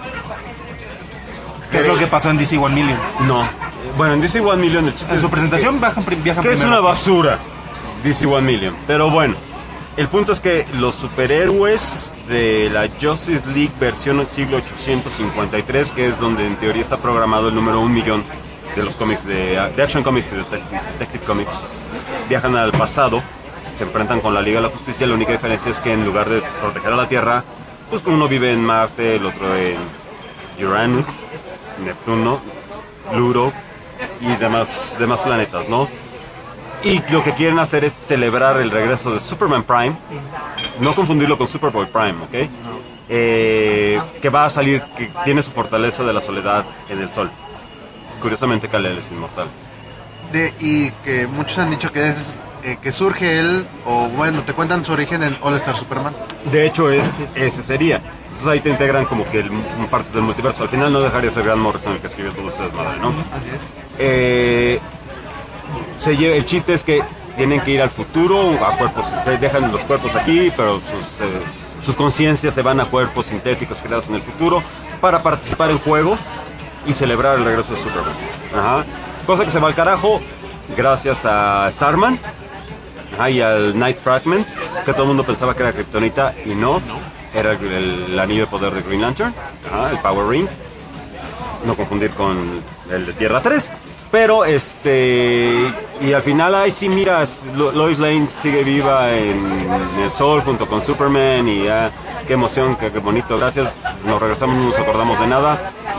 ¿Qué es lo que pasó en D C One Million? No. Bueno, en D C One Million el chiste en es su presentación que, viajan, viajan que primero. Es una basura D C One Million. Pero bueno, el punto es que los superhéroes de la Justice League versión siglo ochocientos cincuenta y tres, que es donde en teoría está programado el número un millón de los cómics de, de Action Comics y de Detective Comics, viajan al pasado, se enfrentan con la Liga de la Justicia. La única diferencia es que en lugar de proteger a la Tierra, pues uno vive en Marte, el otro en Uranus, Neptuno, Plutón y demás, demás planetas, ¿no? Y lo que quieren hacer es celebrar el regreso de Superman Prime, no confundirlo con Superboy Prime, ¿ok? Eh, que va a salir, que tiene su fortaleza de la soledad en el sol. Curiosamente, Kal-El es inmortal. De, y que muchos han dicho que es eh, que surge él, o bueno, te cuentan su origen en All Star Superman. De hecho, es, ese sería. Entonces ahí te integran como que el, partes del multiverso. Al final no dejaría de ser Grant Morrison el que escribió todo ustedes, madre, ¿no? Así es. Eh... Se lleva, el chiste es que tienen que ir al futuro, a cuerpos, se dejan los cuerpos aquí, pero sus, eh, sus conciencias se van a cuerpos sintéticos creados en el futuro para participar en juegos y celebrar el regreso de Superman. Ajá. Cosa que se va al carajo gracias a Starman, ajá, y al Night Fragment, que todo el mundo pensaba que era Kryptonita y no, era el, el, el anillo de poder de Green Lantern, ajá, el Power Ring, no confundir con el de Tierra tres. Pero, este, y al final, ay, sí, mira, Lois Lane sigue viva en, en el sol junto con Superman y ah, qué emoción, qué, qué bonito, gracias, nos regresamos, no nos acordamos de nada,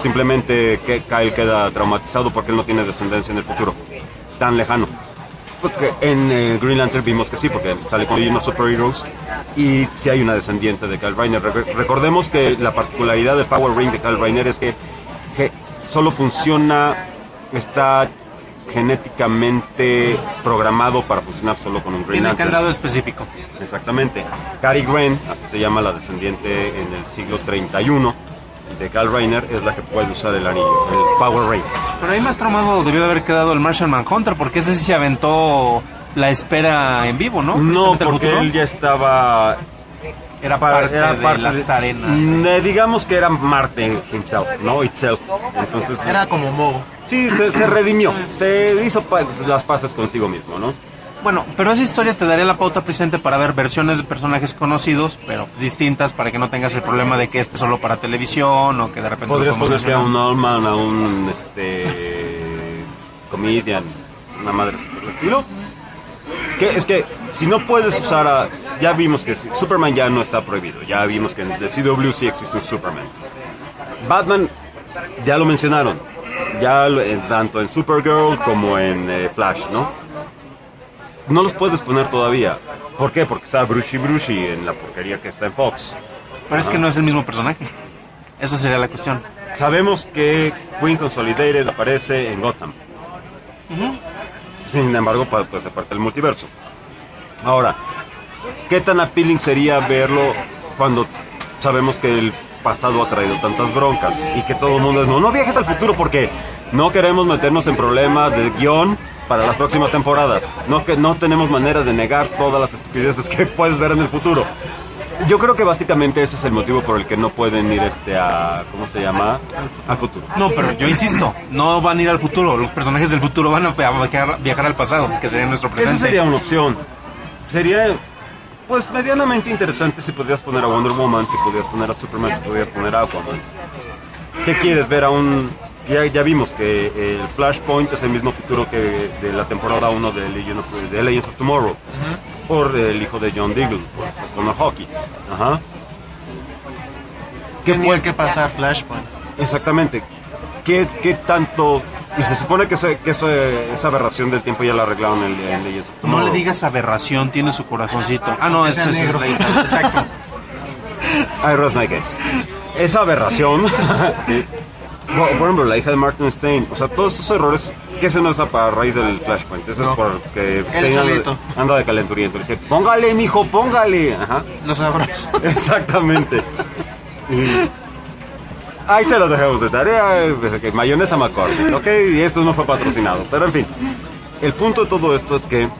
simplemente que Kyle queda traumatizado porque él no tiene descendencia en el futuro tan lejano. Porque en eh, Green Lantern vimos que sí, porque sale con Legion of Super-Heroes y sí hay una descendiente de Kyle Rayner. Re- recordemos que la particularidad del Power Ring de Kyle Rayner es que, que solo funciona, está genéticamente programado para funcionar solo con un Green Tiene Lantern. candado específico. Exactamente. Cary Grant, así se llama la descendiente en el siglo treinta y uno de Kyle Rayner, es la que puede usar el anillo, el Power Ring. Pero ahí más traumado debió de haber quedado el Martian Manhunter, porque ese sí se aventó la espera en vivo, ¿no? No, Precisamente el porque futuro. él ya estaba... Era parte era de parte las de- arenas. Mm, eh, digamos que era Marte himself, ¿no? Itself. Entonces, Era como Mogo. sí, se, se redimió. Se hizo pa- las paces consigo mismo, ¿no? Bueno, pero esa historia te daría la pauta presente para ver versiones de personajes conocidos, pero distintas, para que no tengas el problema de que este es solo para televisión o que de repente... Podrías lo podemos ponerte a un mencionar. Allman, a un este comedian, una madre así por el estilo. Que es que si no puedes usar a... Ya vimos que Superman ya no está prohibido. Ya vimos que en el C W sí existe un Superman. Batman, ya lo mencionaron. Ya lo- en- tanto en Supergirl como en eh, Flash, ¿no? No los puedes poner todavía. ¿Por qué? Porque está Brushy Brushy en la porquería que está en Fox. Pero es que no es el mismo personaje. Esa sería la cuestión. Sabemos que Queen Consolidated aparece en Gotham. Sin embargo, pa- pues aparte del multiverso. Ahora, ¿qué tan appealing sería verlo cuando sabemos que el pasado ha traído tantas broncas y que todo el mundo es no, no viajes al futuro porque no queremos meternos en problemas de guión para las próximas temporadas? No, que no tenemos manera de negar todas las estupideces que puedes ver en el futuro. Yo creo que básicamente ese es el motivo por el que no pueden ir este a ¿cómo se llama? Al futuro. No, pero yo insisto, no van a ir al futuro. Los personajes del futuro van a viajar, viajar al pasado, que sería nuestro presente. Esa sería una opción. Sería, pues, medianamente interesante si podrías poner a Wonder Woman, si podrías poner a Superman, si podrías poner a Aquaman. ¿Qué quieres ver a un...? Ya, ya vimos que el Flashpoint es el mismo futuro que de la temporada uno de, Legion of, de Legends of Tomorrow. Por el hijo de John Diggle, por Connor Hawkey. Ajá. ¿Qué tenía que pasar Flashpoint? Exactamente. ¿Qué, qué tanto...? Y se supone que, ese- que ese- esa aberración del tiempo ya la arreglaron en, en Legends of No Tomorrow. le digas aberración, tiene su corazoncito. Ah, no, eso sea es, es negro. la hija. Exacto. I rest my case. Esa aberración, sí. Por por ejemplo, la hija de Martin Stein, o sea, todos esos errores, que ese no es a raíz del Flashpoint, eso es porque Stein solito. anda, anda de calenturiento, le dice, póngale, mijo, póngale. Ajá. Los abrazos. Exactamente. Y ahí se los dejamos de tarea, eh, que mayonesa McCormick, ok, y esto no fue patrocinado, pero en fin, el punto de todo esto es que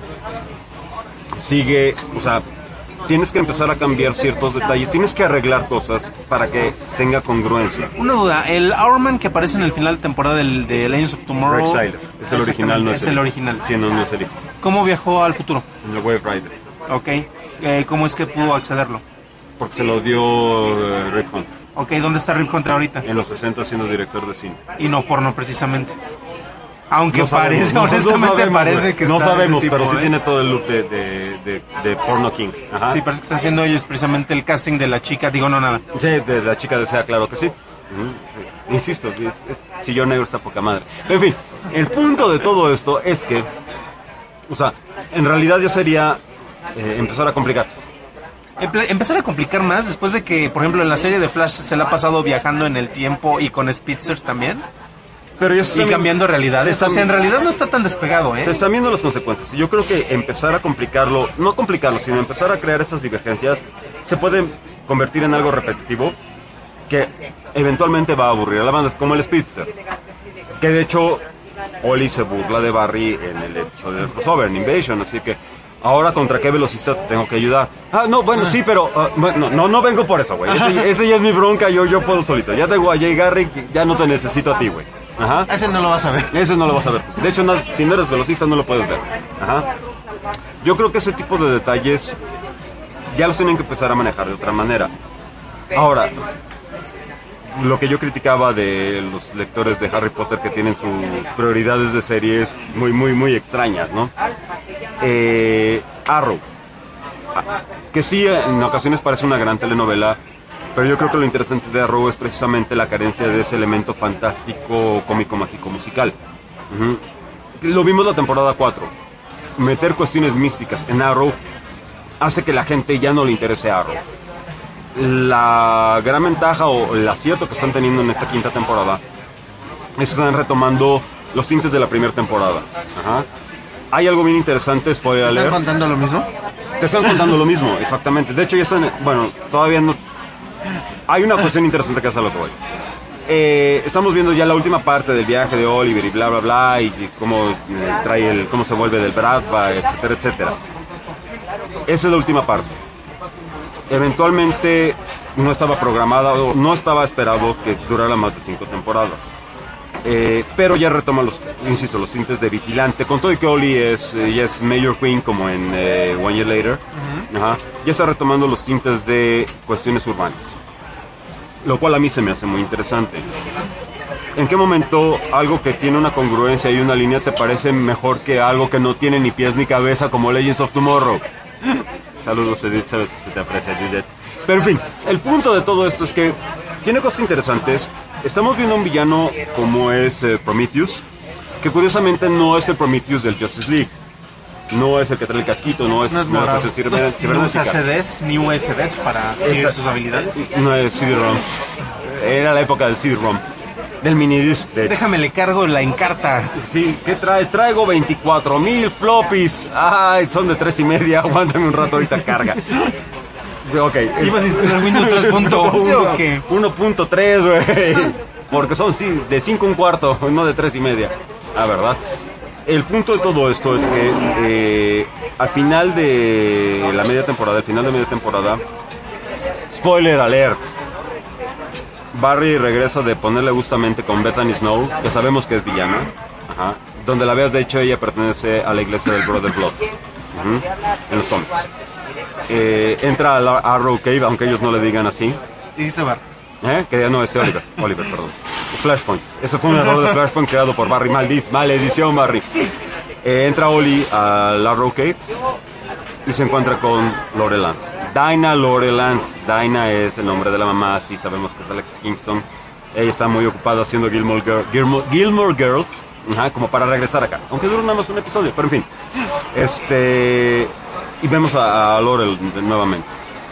sigue, o sea, tienes que empezar a cambiar ciertos detalles, tienes que arreglar cosas para que tenga congruencia. Una duda, el Hourman que aparece en el final de temporada del, de Legends of Tomorrow... Rex Tyler, es el original, no es, es el original. Sí, no, no es el hijo. ¿Cómo viajó al futuro? En el Wave Rider, Ok. Eh, ¿Cómo es que pudo accederlo? porque se lo dio eh, Rip Hunter Ok, ¿dónde está Rip Hunter ahorita? en los sesenta siendo director de cine. Y no porno precisamente. Aunque No sabemos, parece, no- no honestamente sabemos, parece güey. que no está de ese sabemos, tipo, pero sí ¿eh? tiene todo el look de, de, de, de Porno King. Ajá. Sí, parece que está haciendo ellos precisamente el casting de la chica. Digo, no, nada. Sí, de la chica desea, claro que sí. Ujú. Insisto, es, es, Sillón Negro está poca madre. En fin, el punto de todo esto es que, o sea, en realidad ya sería eh, empezar a complicar. Empe- Empezar a complicar más después de que, por ejemplo, en la serie de Flash se le ha pasado viajando en el tiempo y con speedsters también. Pero ya se Y están- cambiando realidades. se O sea, en están- realidad no está tan despegado, ¿eh? Se están viendo las consecuencias. Y yo creo que empezar a complicarlo, no complicarlo, sino empezar a crear esas divergencias, se puede convertir en algo repetitivo que eventualmente va a aburrir a la banda. Es como el Speedster. Que de hecho, Oli se burla de Barry en el episodio del crossover, en Invasion. Así que, ahora contra qué velocidad te tengo que ayudar. Ah, no, bueno, sí, pero ah, bueno, no, no vengo por eso, güey. Ese, ese ya es mi bronca, yo, yo puedo solito. Ya tengo a Jay Garrick, ya no te necesito a ti, güey. Ajá. Ese no lo vas a ver. Ese no lo vas a ver. De hecho, no, si no eres velocista no lo puedes ver. Ajá. Yo creo que ese tipo de detalles ya los tienen que empezar a manejar de otra manera. Ahora, lo que yo criticaba de los lectores de Harry Potter que tienen sus prioridades de series muy, muy, muy extrañas, ¿no? Eh, Arrow, que sí en ocasiones parece una gran telenovela, Pero yo creo que lo interesante de Arrow es precisamente la carencia de ese elemento fantástico, cómico, mágico, musical. Uh-huh. Lo vimos la temporada cuatro. Meter cuestiones místicas en Arrow hace que la gente ya no le interese Arrow. La gran ventaja o el acierto que están teniendo en esta quinta temporada es que están retomando los tintes de la primera temporada. Ajá. Hay algo bien interesante, spoiler alert. ¿Están contando lo mismo? Te están contando lo mismo, exactamente. De hecho, ya están, bueno, todavía no... Hay una cuestión interesante que es a lo que voy. Eh, estamos viendo ya la última parte del viaje de Oliver y bla, bla, bla, y, y cómo eh, trae el, cómo se vuelve del Bradva, etcétera, etcétera. Esa es la última parte. Eventualmente no estaba programada, o no estaba esperado que durara más de cinco temporadas. Eh, pero ya retoma los, insisto, los tintes de vigilante. Con todo y que Oli es, eh, ya es Mayor Queen como en eh, One Year Later. Uh-huh. Ajá, ya está retomando los tintes de cuestiones urbanas. Lo cual a mí se me hace muy interesante. ¿En qué momento algo que tiene una congruencia y una línea te parece mejor que algo que no tiene ni pies ni cabeza como Legends of Tomorrow? Saludos, Edith, sabes que se te aprecia, Edith. Pero en fin, el punto de todo esto es que tiene cosas interesantes. Estamos viendo un villano como es eh, Prometheus, que curiosamente no es el Prometheus del Justice League. No es el que trae el casquito, no es... No es no, morado. es ciber- No usa C Ds ni U S Bs para adquirir sus habilidades. No es C D-ROM. Era la época del C D-ROM. Del minidisc, de hecho. Déjame le cargo la encarta. Sí, ¿qué traes? Traigo veinticuatro mil floppies. Ay, son de tres y media. Aguántame un rato, ahorita carga. Ok. ¿Ibas a instalar Windows tres punto once o qué? uno punto tres, güey. Porque son sí, de cinco un cuarto, no de tres y media. Ah, ¿verdad? El punto de todo esto es que eh, al final de la media temporada, al final de media temporada, spoiler alert, Barry regresa de ponerle gustamente con Bethany Snow, que sabemos que es villana, ajá, donde la veas, de hecho ella pertenece a la iglesia del Brother Blood, uh-huh, en los cómics. Eh, entra a la Arrow Cave, aunque ellos no le digan así. Y dice Barry. ¿Eh? Que ya no es Oliver, Oliver, perdón. Flashpoint. Ese fue un error de Flashpoint creado por Barry. Maldiz, maledición, Barry. Eh, entra Oli a la Arrow Cave y se encuentra con Lore Lance. Dinah Lore Lance. Dinah es el nombre de la mamá, sí sabemos que es Alex Kingston. Ella está muy ocupada haciendo Gilmore, Girl, Gilmore, Gilmore Girls, ajá, como para regresar acá. Aunque dura nada más un episodio, pero en fin. Este... Y vemos a, a Lore nuevamente.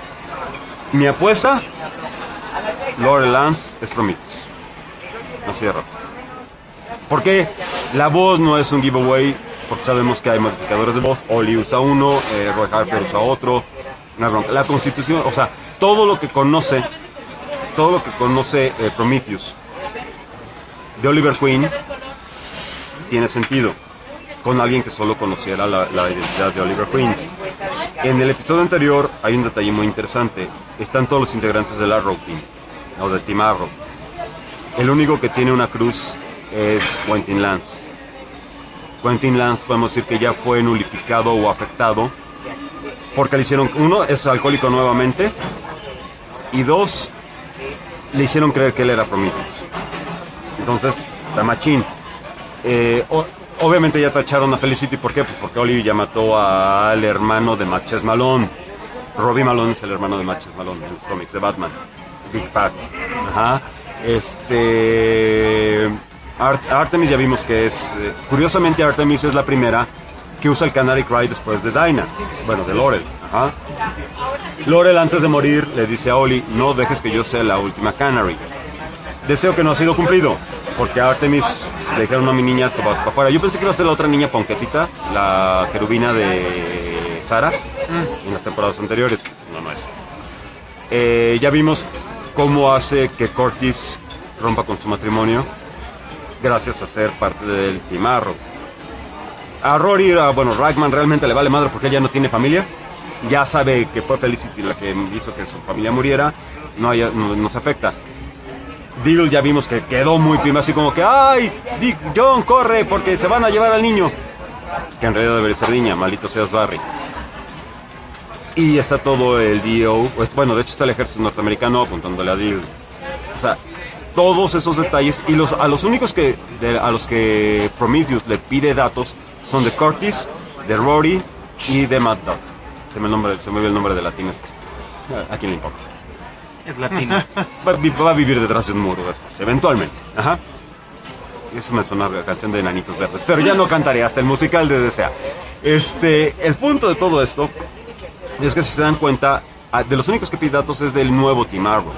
Mi apuesta... Lore Lance es Prometheus. Así de rápido. ¿Por qué? La voz no es un giveaway, porque sabemos que hay modificadores de voz. Oli usa uno, eh, Roy Harper usa otro. Una bronca. La constitución, o sea, todo lo que conoce, todo lo que conoce eh, Prometheus de Oliver Queen tiene sentido con alguien que solo conociera la, la identidad de Oliver Queen. En el episodio anterior hay un detalle muy interesante. Están todos los integrantes del Arrow Team, o del Team Arrow. El único que tiene una cruz es Quentin Lance. Quentin Lance podemos decir que ya fue nulificado o afectado porque le hicieron, uno, es alcohólico nuevamente, y dos, le hicieron creer que él era Prometheus. Entonces, la machín. Eh, o, obviamente ya tacharon a Felicity, ¿por qué? Pues porque Oli ya mató al hermano de Matches Malone. Robbie Malone es el hermano de Matches Malone en los cómics de Batman. Big Fact. Ajá. Este... Art- Artemis ya vimos que es... Eh, curiosamente Artemis es la primera que usa el Canary Cry después de Dinah. Bueno, de Laurel. Ajá. Laurel antes de morir le dice a Oli, no dejes que yo sea la última Canary. Deseo que no ha sido cumplido, porque a Artemis le dijeron a mi niña, tú vas para afuera. Yo pensé que iba a ser la otra niña Ponquetita, la querubina de Sara, mm. en las temporadas anteriores. No, no es. Eh, ya vimos cómo hace que Curtis rompa con su matrimonio, gracias a ser parte del Team Arrow. A Rory, a, bueno, Ragman realmente le vale madre porque él ya no tiene familia. Ya sabe que fue Felicity la que hizo que su familia muriera. No, haya, no, no se afecta. Deagle ya vimos que quedó muy prima, así como que ¡ay! Dick, John, corre porque se van a llevar al niño. Que en realidad debería ser niña, maldito seas Barry. Y está todo el D O, bueno, de hecho está el ejército norteamericano apuntándole a Deagle. O sea, todos esos detalles. Y los a los únicos que de, a los que Prometheus le pide datos son de Curtis, de Rory y de Mad Dog. Se me, el nombre, se me olvidó el nombre de latín este. ¿A quién le importa? Es latino. Va, a vi- va a vivir detrás de un muro después, eventualmente. Ajá. Eso me suena a la canción de Enanitos Verdes, pero ya no cantaré hasta el musical de D C A. Este, el punto de todo esto es que si se dan cuenta, a- de los únicos que pide datos es del nuevo Team Arrow.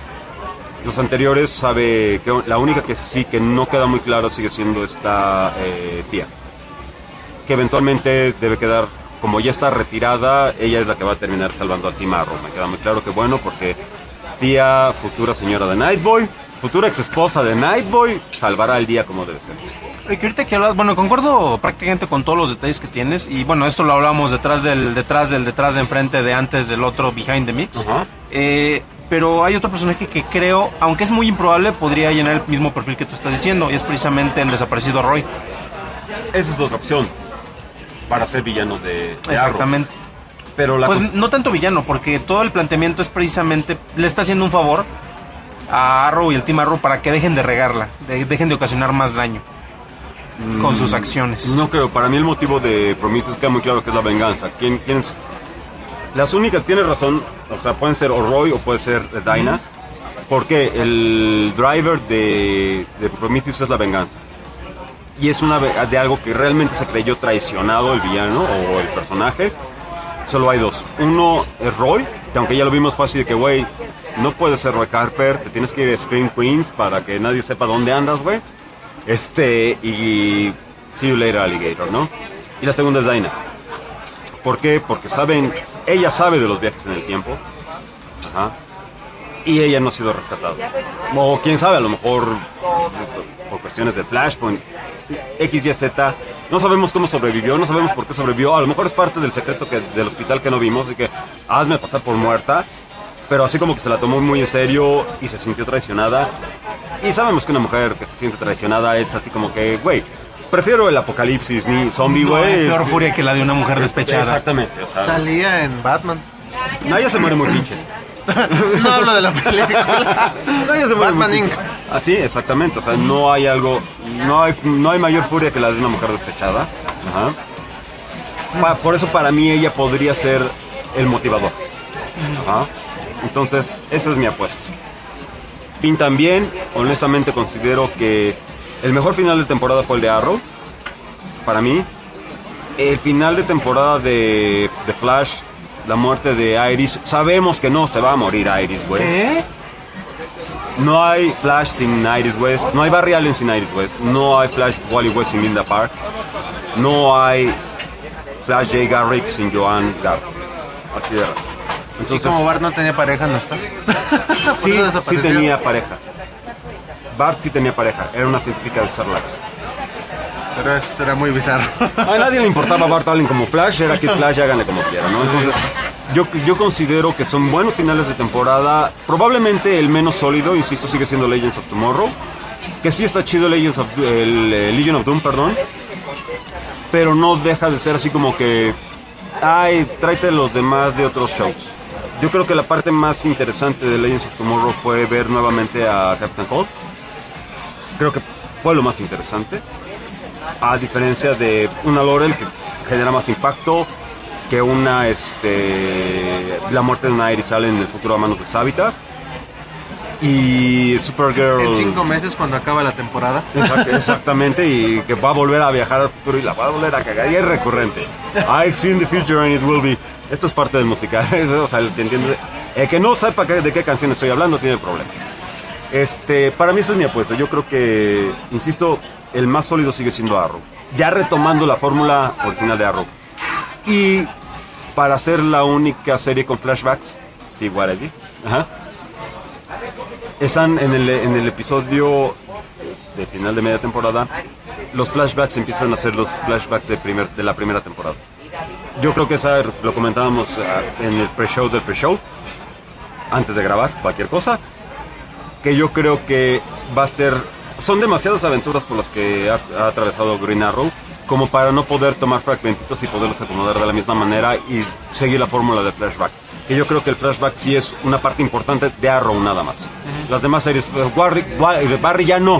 Los anteriores sabe que la única que sí que no queda muy claro sigue siendo esta eh, Thea, que eventualmente debe quedar, como ya está retirada, ella es la que va a terminar salvando al Team Arrow. Me queda muy claro que bueno, porque Thea, futura señora de Nightboy, futura ex esposa de Nightboy, salvará el día como debe ser. Oye, que ahorita que hablas, bueno, concuerdo prácticamente con todos los detalles que tienes, y bueno, esto lo hablamos detrás del, detrás del, detrás de enfrente, de antes del otro, behind the mix. Ajá. Eh, pero hay otro personaje que creo, aunque es muy improbable, podría llenar el mismo perfil que tú estás diciendo, y es precisamente el desaparecido Roy. Esa es otra opción para ser villano de, de Exactamente. Arrow. Pero la Pues cos- no tanto villano, porque todo el planteamiento es precisamente, le está haciendo un favor a Arrow y el Team Arrow para que dejen de regarla, de- dejen de ocasionar más daño con sus acciones. No creo, para mí el motivo de Prometheus queda muy claro que es la venganza. ¿Quién, quién es? Las únicas, tienes razón, o sea, pueden ser o Roy o puede ser Dinah, porque el driver de, de Prometheus es la venganza. Y es una ve- de algo que realmente se creyó traicionado el villano o el personaje. Solo hay dos. Uno es Roy, que aunque ya lo vimos fácil de que, güey, no puedes ser Roy Harper, te tienes que ir a Scream Queens para que nadie sepa dónde andas, güey. Este, y see you later, alligator, ¿no? Y la segunda es Dinah. ¿Por qué? Porque saben, ella sabe de los viajes en el tiempo. Ajá. Y ella no ha sido rescatada. O quién sabe, a lo mejor por cuestiones de Flashpoint, X, Y, Z. No sabemos cómo sobrevivió, no sabemos por qué sobrevivió. A lo mejor es parte del secreto que, del hospital que no vimos, de que hazme pasar por muerta. Pero así como que se la tomó muy en serio y se sintió traicionada. Y sabemos que una mujer que se siente traicionada es así como que, güey, prefiero el apocalipsis ni zombie, No güey. hay peor Es- furia que la de una mujer despechada. Exactamente, o sea, Talía en Batman. nadie se muere muy pinche. No hablo de la película. Nadie se muere Batman muy Incorporated. pinche. Así, exactamente, o sea, no hay algo, no hay, no hay mayor furia que la de una mujer despechada. Ajá. Pa- por eso para mí ella podría ser el motivador. Ajá. Entonces, esa es mi apuesta. Pintan bien, honestamente considero que el mejor final de temporada fue el de Arrow, para mí. El final de temporada de, de Flash, la muerte de Iris, sabemos que no se va a morir Iris West. ¿Qué? No hay Flash sin Iris West, no hay Barry Allen sin Iris West, no hay Flash Wally West sin Linda Park, no hay Flash Jay Garrick sin Joan Garrick. Así era. Y como Bart no tenía pareja, no está. Por Sí, eso sí desapareció. tenía pareja. Bart sí tenía pareja, era una científica de Sarlacc. Pero eso era muy bizarro. A nadie le importaba Bart Allen como Flash, era Kid Flash, háganle como quieran, ¿no? Entonces, yo, yo considero que son buenos finales de temporada. Probablemente el menos sólido, insisto, sigue siendo Legends of Tomorrow. Que sí está chido Legends of, el, eh, Legion of Doom, perdón. Pero no deja de ser así como que, ay, tráete los demás de otros shows. Yo creo que la parte más interesante de Legends of Tomorrow fue ver nuevamente a Captain Cold. Creo que fue lo más interesante. A diferencia de una Laurel que genera más impacto que una, este, la muerte de una Iris Allen en el futuro a manos de Savitar. Y Supergirl. En cinco meses cuando acaba la temporada. Exact- exactamente, y que va a volver a viajar al futuro y la va a volver a cagar. Y es recurrente. I've seen the future and it will be. Esto es parte del musical. O sea, el que entiende. El que no sepa qué- de qué canción estoy hablando tiene problemas. Este, para mí esa es mi apuesta. Yo creo que, insisto, el más sólido sigue siendo Arrow. Ya retomando la fórmula original de Arrow. Y para ser la única serie con flashbacks, sí, what I did. Ajá. Están en el, en el episodio de final de media temporada. Los flashbacks empiezan a ser los flashbacks de, primer, de la primera temporada. Yo creo que esa lo comentábamos uh, en el pre-show del pre-show, antes de grabar cualquier cosa, que yo creo que va a ser... Son demasiadas aventuras por las que ha, ha atravesado Green Arrow como para no poder tomar fragmentitos y poderlos acomodar de la misma manera y seguir la fórmula de flashback. Que yo creo que el flashback sí es una parte importante de Arrow nada más. Las demás series, Barry, Barry ya no.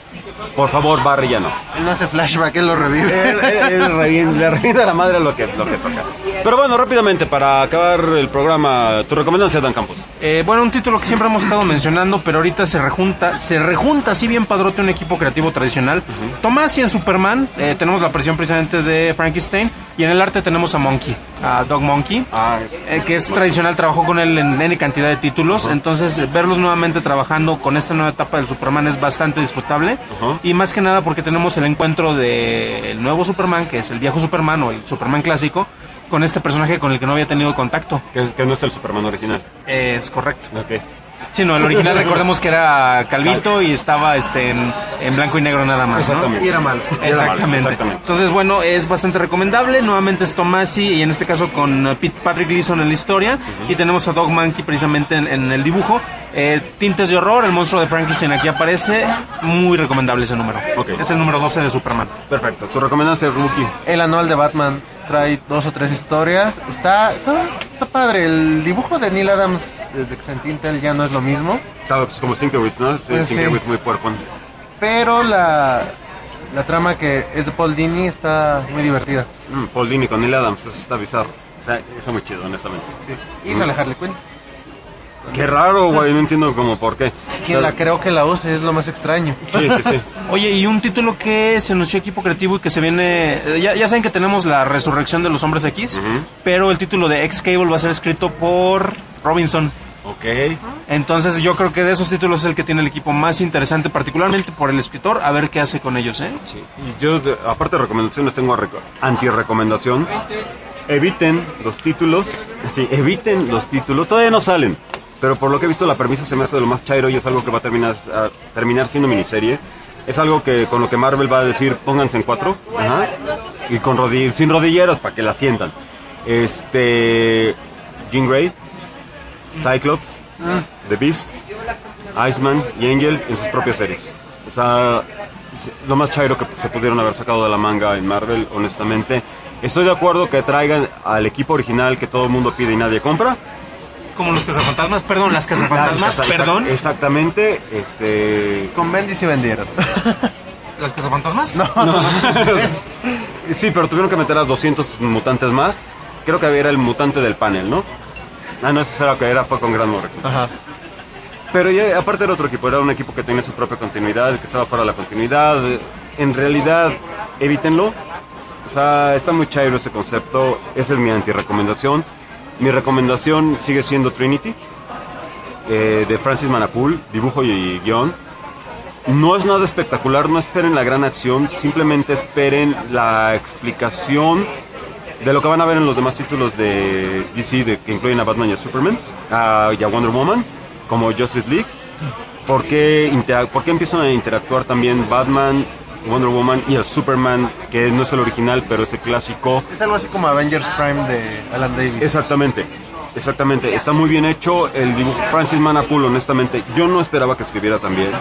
Por favor, Barry ya no. Él no hace flashback, él lo revive. Él, él, él revive, le revive a la madre lo que, lo que toca. Pero bueno, rápidamente, para acabar el programa, tu recomendación, Dan Campos. Eh, bueno, un título que siempre hemos estado mencionando, pero ahorita se rejunta, se rejunta así bien padrote un equipo creativo tradicional. Uh-huh. Tomasi en Superman, eh, tenemos la presión precisamente de Frankenstein, y en el arte tenemos a Monkey, a Dog Monkey, ah, es, eh, que es tradicional, trabajó con él en N cantidad de títulos, uh-huh. Entonces verlos nuevamente trabajando con esta nueva etapa del Superman es bastante disfrutable, uh-huh. Y más que nada porque tenemos el encuentro del nuevo Superman, que es el viejo Superman o el Superman clásico, con este personaje con el que no había tenido contacto. Que, que no es el Superman original. Eh, es correcto. Okay. Sí, no, el original recordemos que era calvito y estaba este en, en blanco y negro nada más, ¿no? Y era malo. Exactamente. Exactamente. Entonces, bueno, es bastante recomendable. Nuevamente es Tomasi y en este caso con Pete Patrick Gleason en la historia. Uh-huh. Y tenemos a Dog Monkey precisamente en, en el dibujo. Eh, tintes de horror, el monstruo de Frankenstein aquí aparece. Muy recomendable ese número. Okay. Es el número doce de Superman. Perfecto. ¿Tu recomendación, Rookie? El anual de Batman. Trae dos o tres historias. Está, está, está padre. El dibujo de Neil Adams desde que se entinta él ya no es lo mismo. Claro, es como Sienkiewicz, ¿no? Sí, pues Sienkiewicz sí. muy puerco. Pero la, la trama que es de Paul Dini está muy divertida. Mm, Paul Dini con Neil Adams, eso está bizarro. O sea, eso es muy chido, honestamente. Sí. Y sale mm. Harley Quinn. Qué raro, güey, no entiendo cómo por qué. Quien la creo que la use es lo más extraño. Sí, sí, sí. Oye, y un título que se anunció equipo creativo y que se viene... Ya, ya saben que tenemos la resurrección de los Hombres X, uh-huh. Pero el título de X-Cable va a ser escrito por Robinson. Ok. Entonces yo creo que de esos títulos es el que tiene el equipo más interesante, particularmente por el escritor, a ver qué hace con ellos, ¿eh? Sí. Y yo, aparte de recomendaciones, tengo reco- anti-recomendación. Eviten los títulos. Sí, eviten los títulos. Todavía no salen. Pero por lo que he visto la premisa se me hace de lo más chairo y es algo que va a terminar, a terminar siendo miniserie. Es algo que con lo que Marvel va a decir, pónganse en cuatro. Ajá. Y con rodill- sin rodilleros para que la sientan. Este... Jean Grey, Cyclops, The Beast, Iceman y Angel en sus propias series. O sea, lo más chairo que se pudieron haber sacado de la manga en Marvel, honestamente. Estoy de acuerdo que traigan al equipo original que todo el mundo pide y nadie compra. Como los cazafantasmas, perdón, las cazafantasmas, Exact- perdón. Exactamente, este... Con Bendy sí vendieron. ¿Las cazafantasmas? No, no. Sí, pero tuvieron que meter a doscientos mutantes más. Creo que era el mutante del panel, ¿no? Ah, no, eso era que era, fue con Grant Morrison. Ajá. Pero ya, aparte era otro equipo, era un equipo que tenía su propia continuidad, que estaba fuera de la continuidad. En realidad, evítenlo. O sea, está muy chairo ese concepto. Esa es mi anti-recomendación. Mi recomendación sigue siendo Trinity, eh, de Francis Manapul, dibujo y guión. No es nada espectacular, no esperen la gran acción, simplemente esperen la explicación de lo que van a ver en los demás títulos de D C, de, que incluyen a Batman y a Superman, a, y a Wonder Woman, como Justice League. ¿Por qué, intera- ¿Por qué empiezan a interactuar también Batman, Wonder Woman y el Superman, que no es el original, pero es el clásico? Es algo así como Avengers Prime de Alan Davis. Exactamente, exactamente. Está muy bien hecho el dibujo. Francis Manapul, honestamente, yo no esperaba que escribiera tan bien.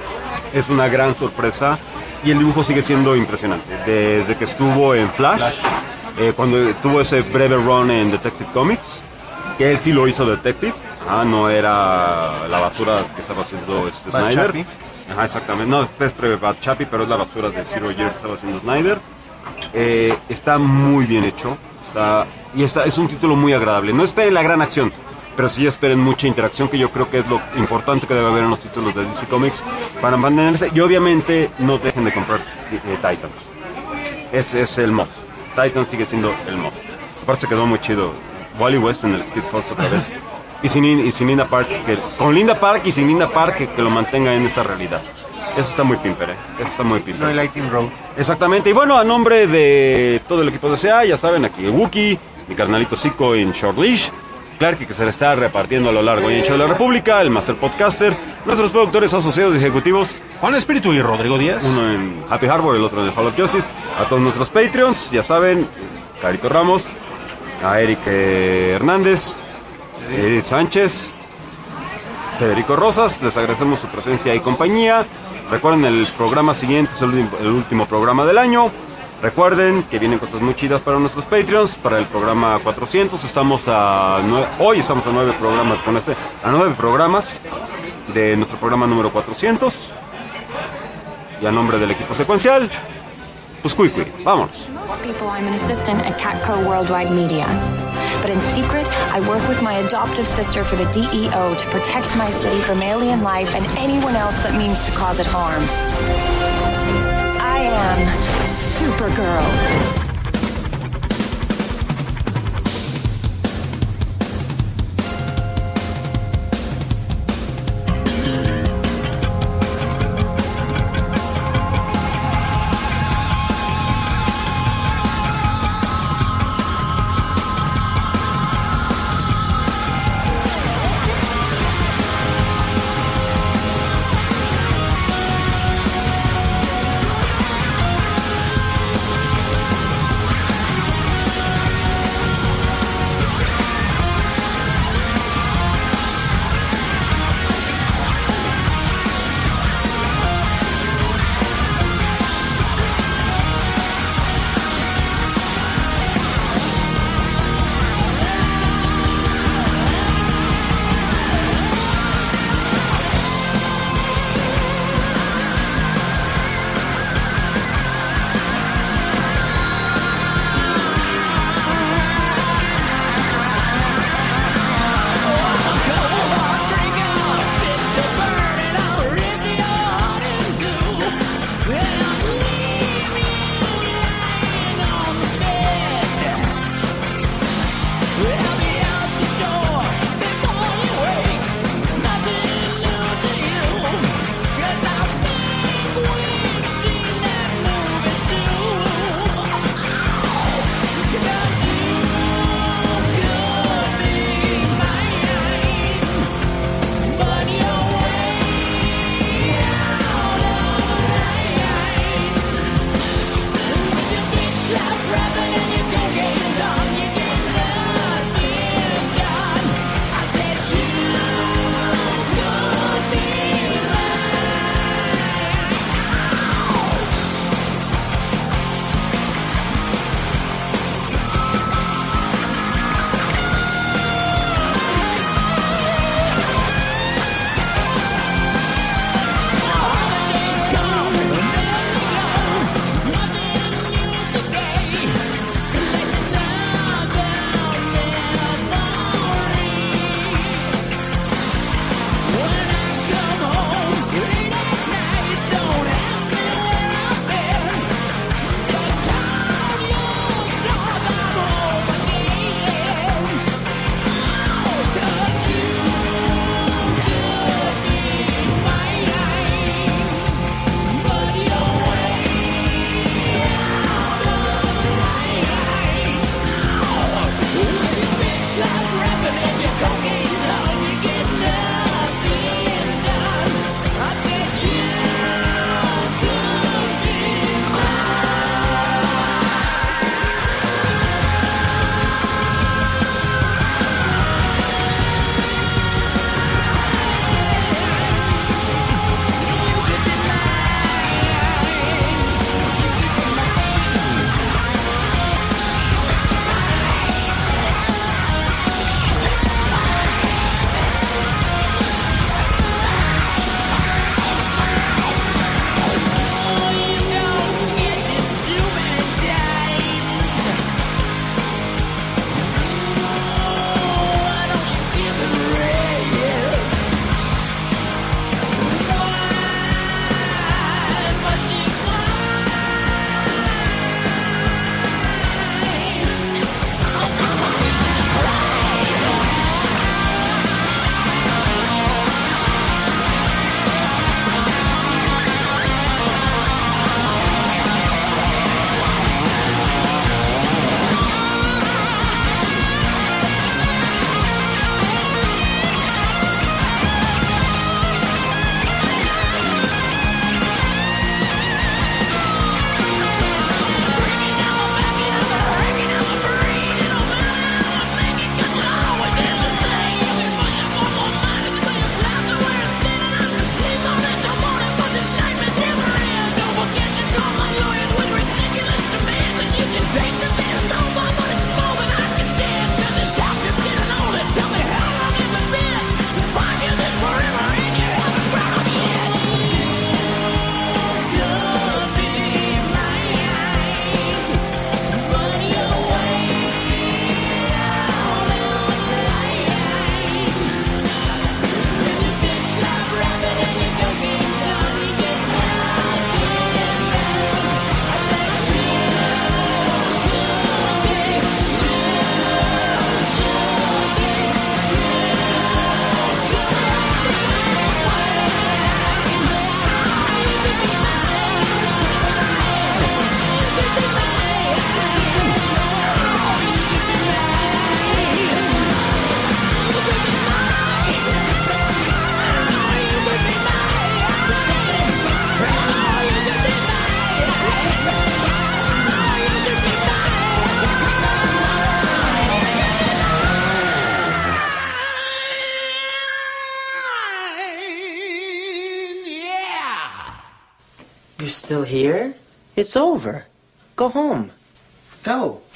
Es una gran sorpresa y el dibujo sigue siendo impresionante. Desde que estuvo en Flash, eh, cuando tuvo ese breve run en Detective Comics, que él sí lo hizo Detective. Ah, no era la basura que estaba haciendo este Bad Snyder. Chappie. Ajá, exactamente. No, es pre Bad Chappie, pero es la basura de Zero Year que estaba haciendo Snyder. Eh, está muy bien hecho. Está, y está, es un título muy agradable. No esperen la gran acción, pero sí esperen mucha interacción, que yo creo que es lo importante que debe haber en los títulos de D C Comics para mantenerse. Y obviamente no dejen de comprar eh, Titans. Ese es el must. Titans sigue siendo el must. Aparte se quedó muy chido. Wally West en el Speed Force otra vez. Y sin, y sin Linda Park, que, con Linda Park y sin Linda Park que, que lo mantenga en esta realidad. Eso está muy pimper, ¿eh? Eso está muy pimper. No hay Lightning Road. Exactamente. Y bueno, a nombre de todo el equipo de C A, ya saben, aquí Wookie, mi carnalito Zico en Short Leash, Clark, que se le está repartiendo a lo largo y ancho de la República, el Master Podcaster, nuestros productores asociados y ejecutivos, Juan Espíritu y Rodrigo Díaz. uno en Happy Harbor, el otro en el Hall of Justice, a todos nuestros Patreons, ya saben, Carito Ramos, a Eric eh, Hernández, Edith Sánchez, Federico Rosas, les agradecemos su presencia y compañía. Recuerden, el programa siguiente es el, ultim- el último programa del año. Recuerden que vienen cosas muy chidas para nuestros Patreons. Para el programa cuatrocientos estamos a nueve, hoy estamos a nueve programas con este, a nueve programas de nuestro programa número cuatrocientos. Y a nombre del equipo secuencial, pues cuy cuy, vámonos. Most people, I'm an assistant at Catco Worldwide Media. But in secret, I work with my adoptive sister for the D E O to protect my city from alien life and anyone else that means to cause it harm. I am Supergirl. still here? It's over. Go home. Go.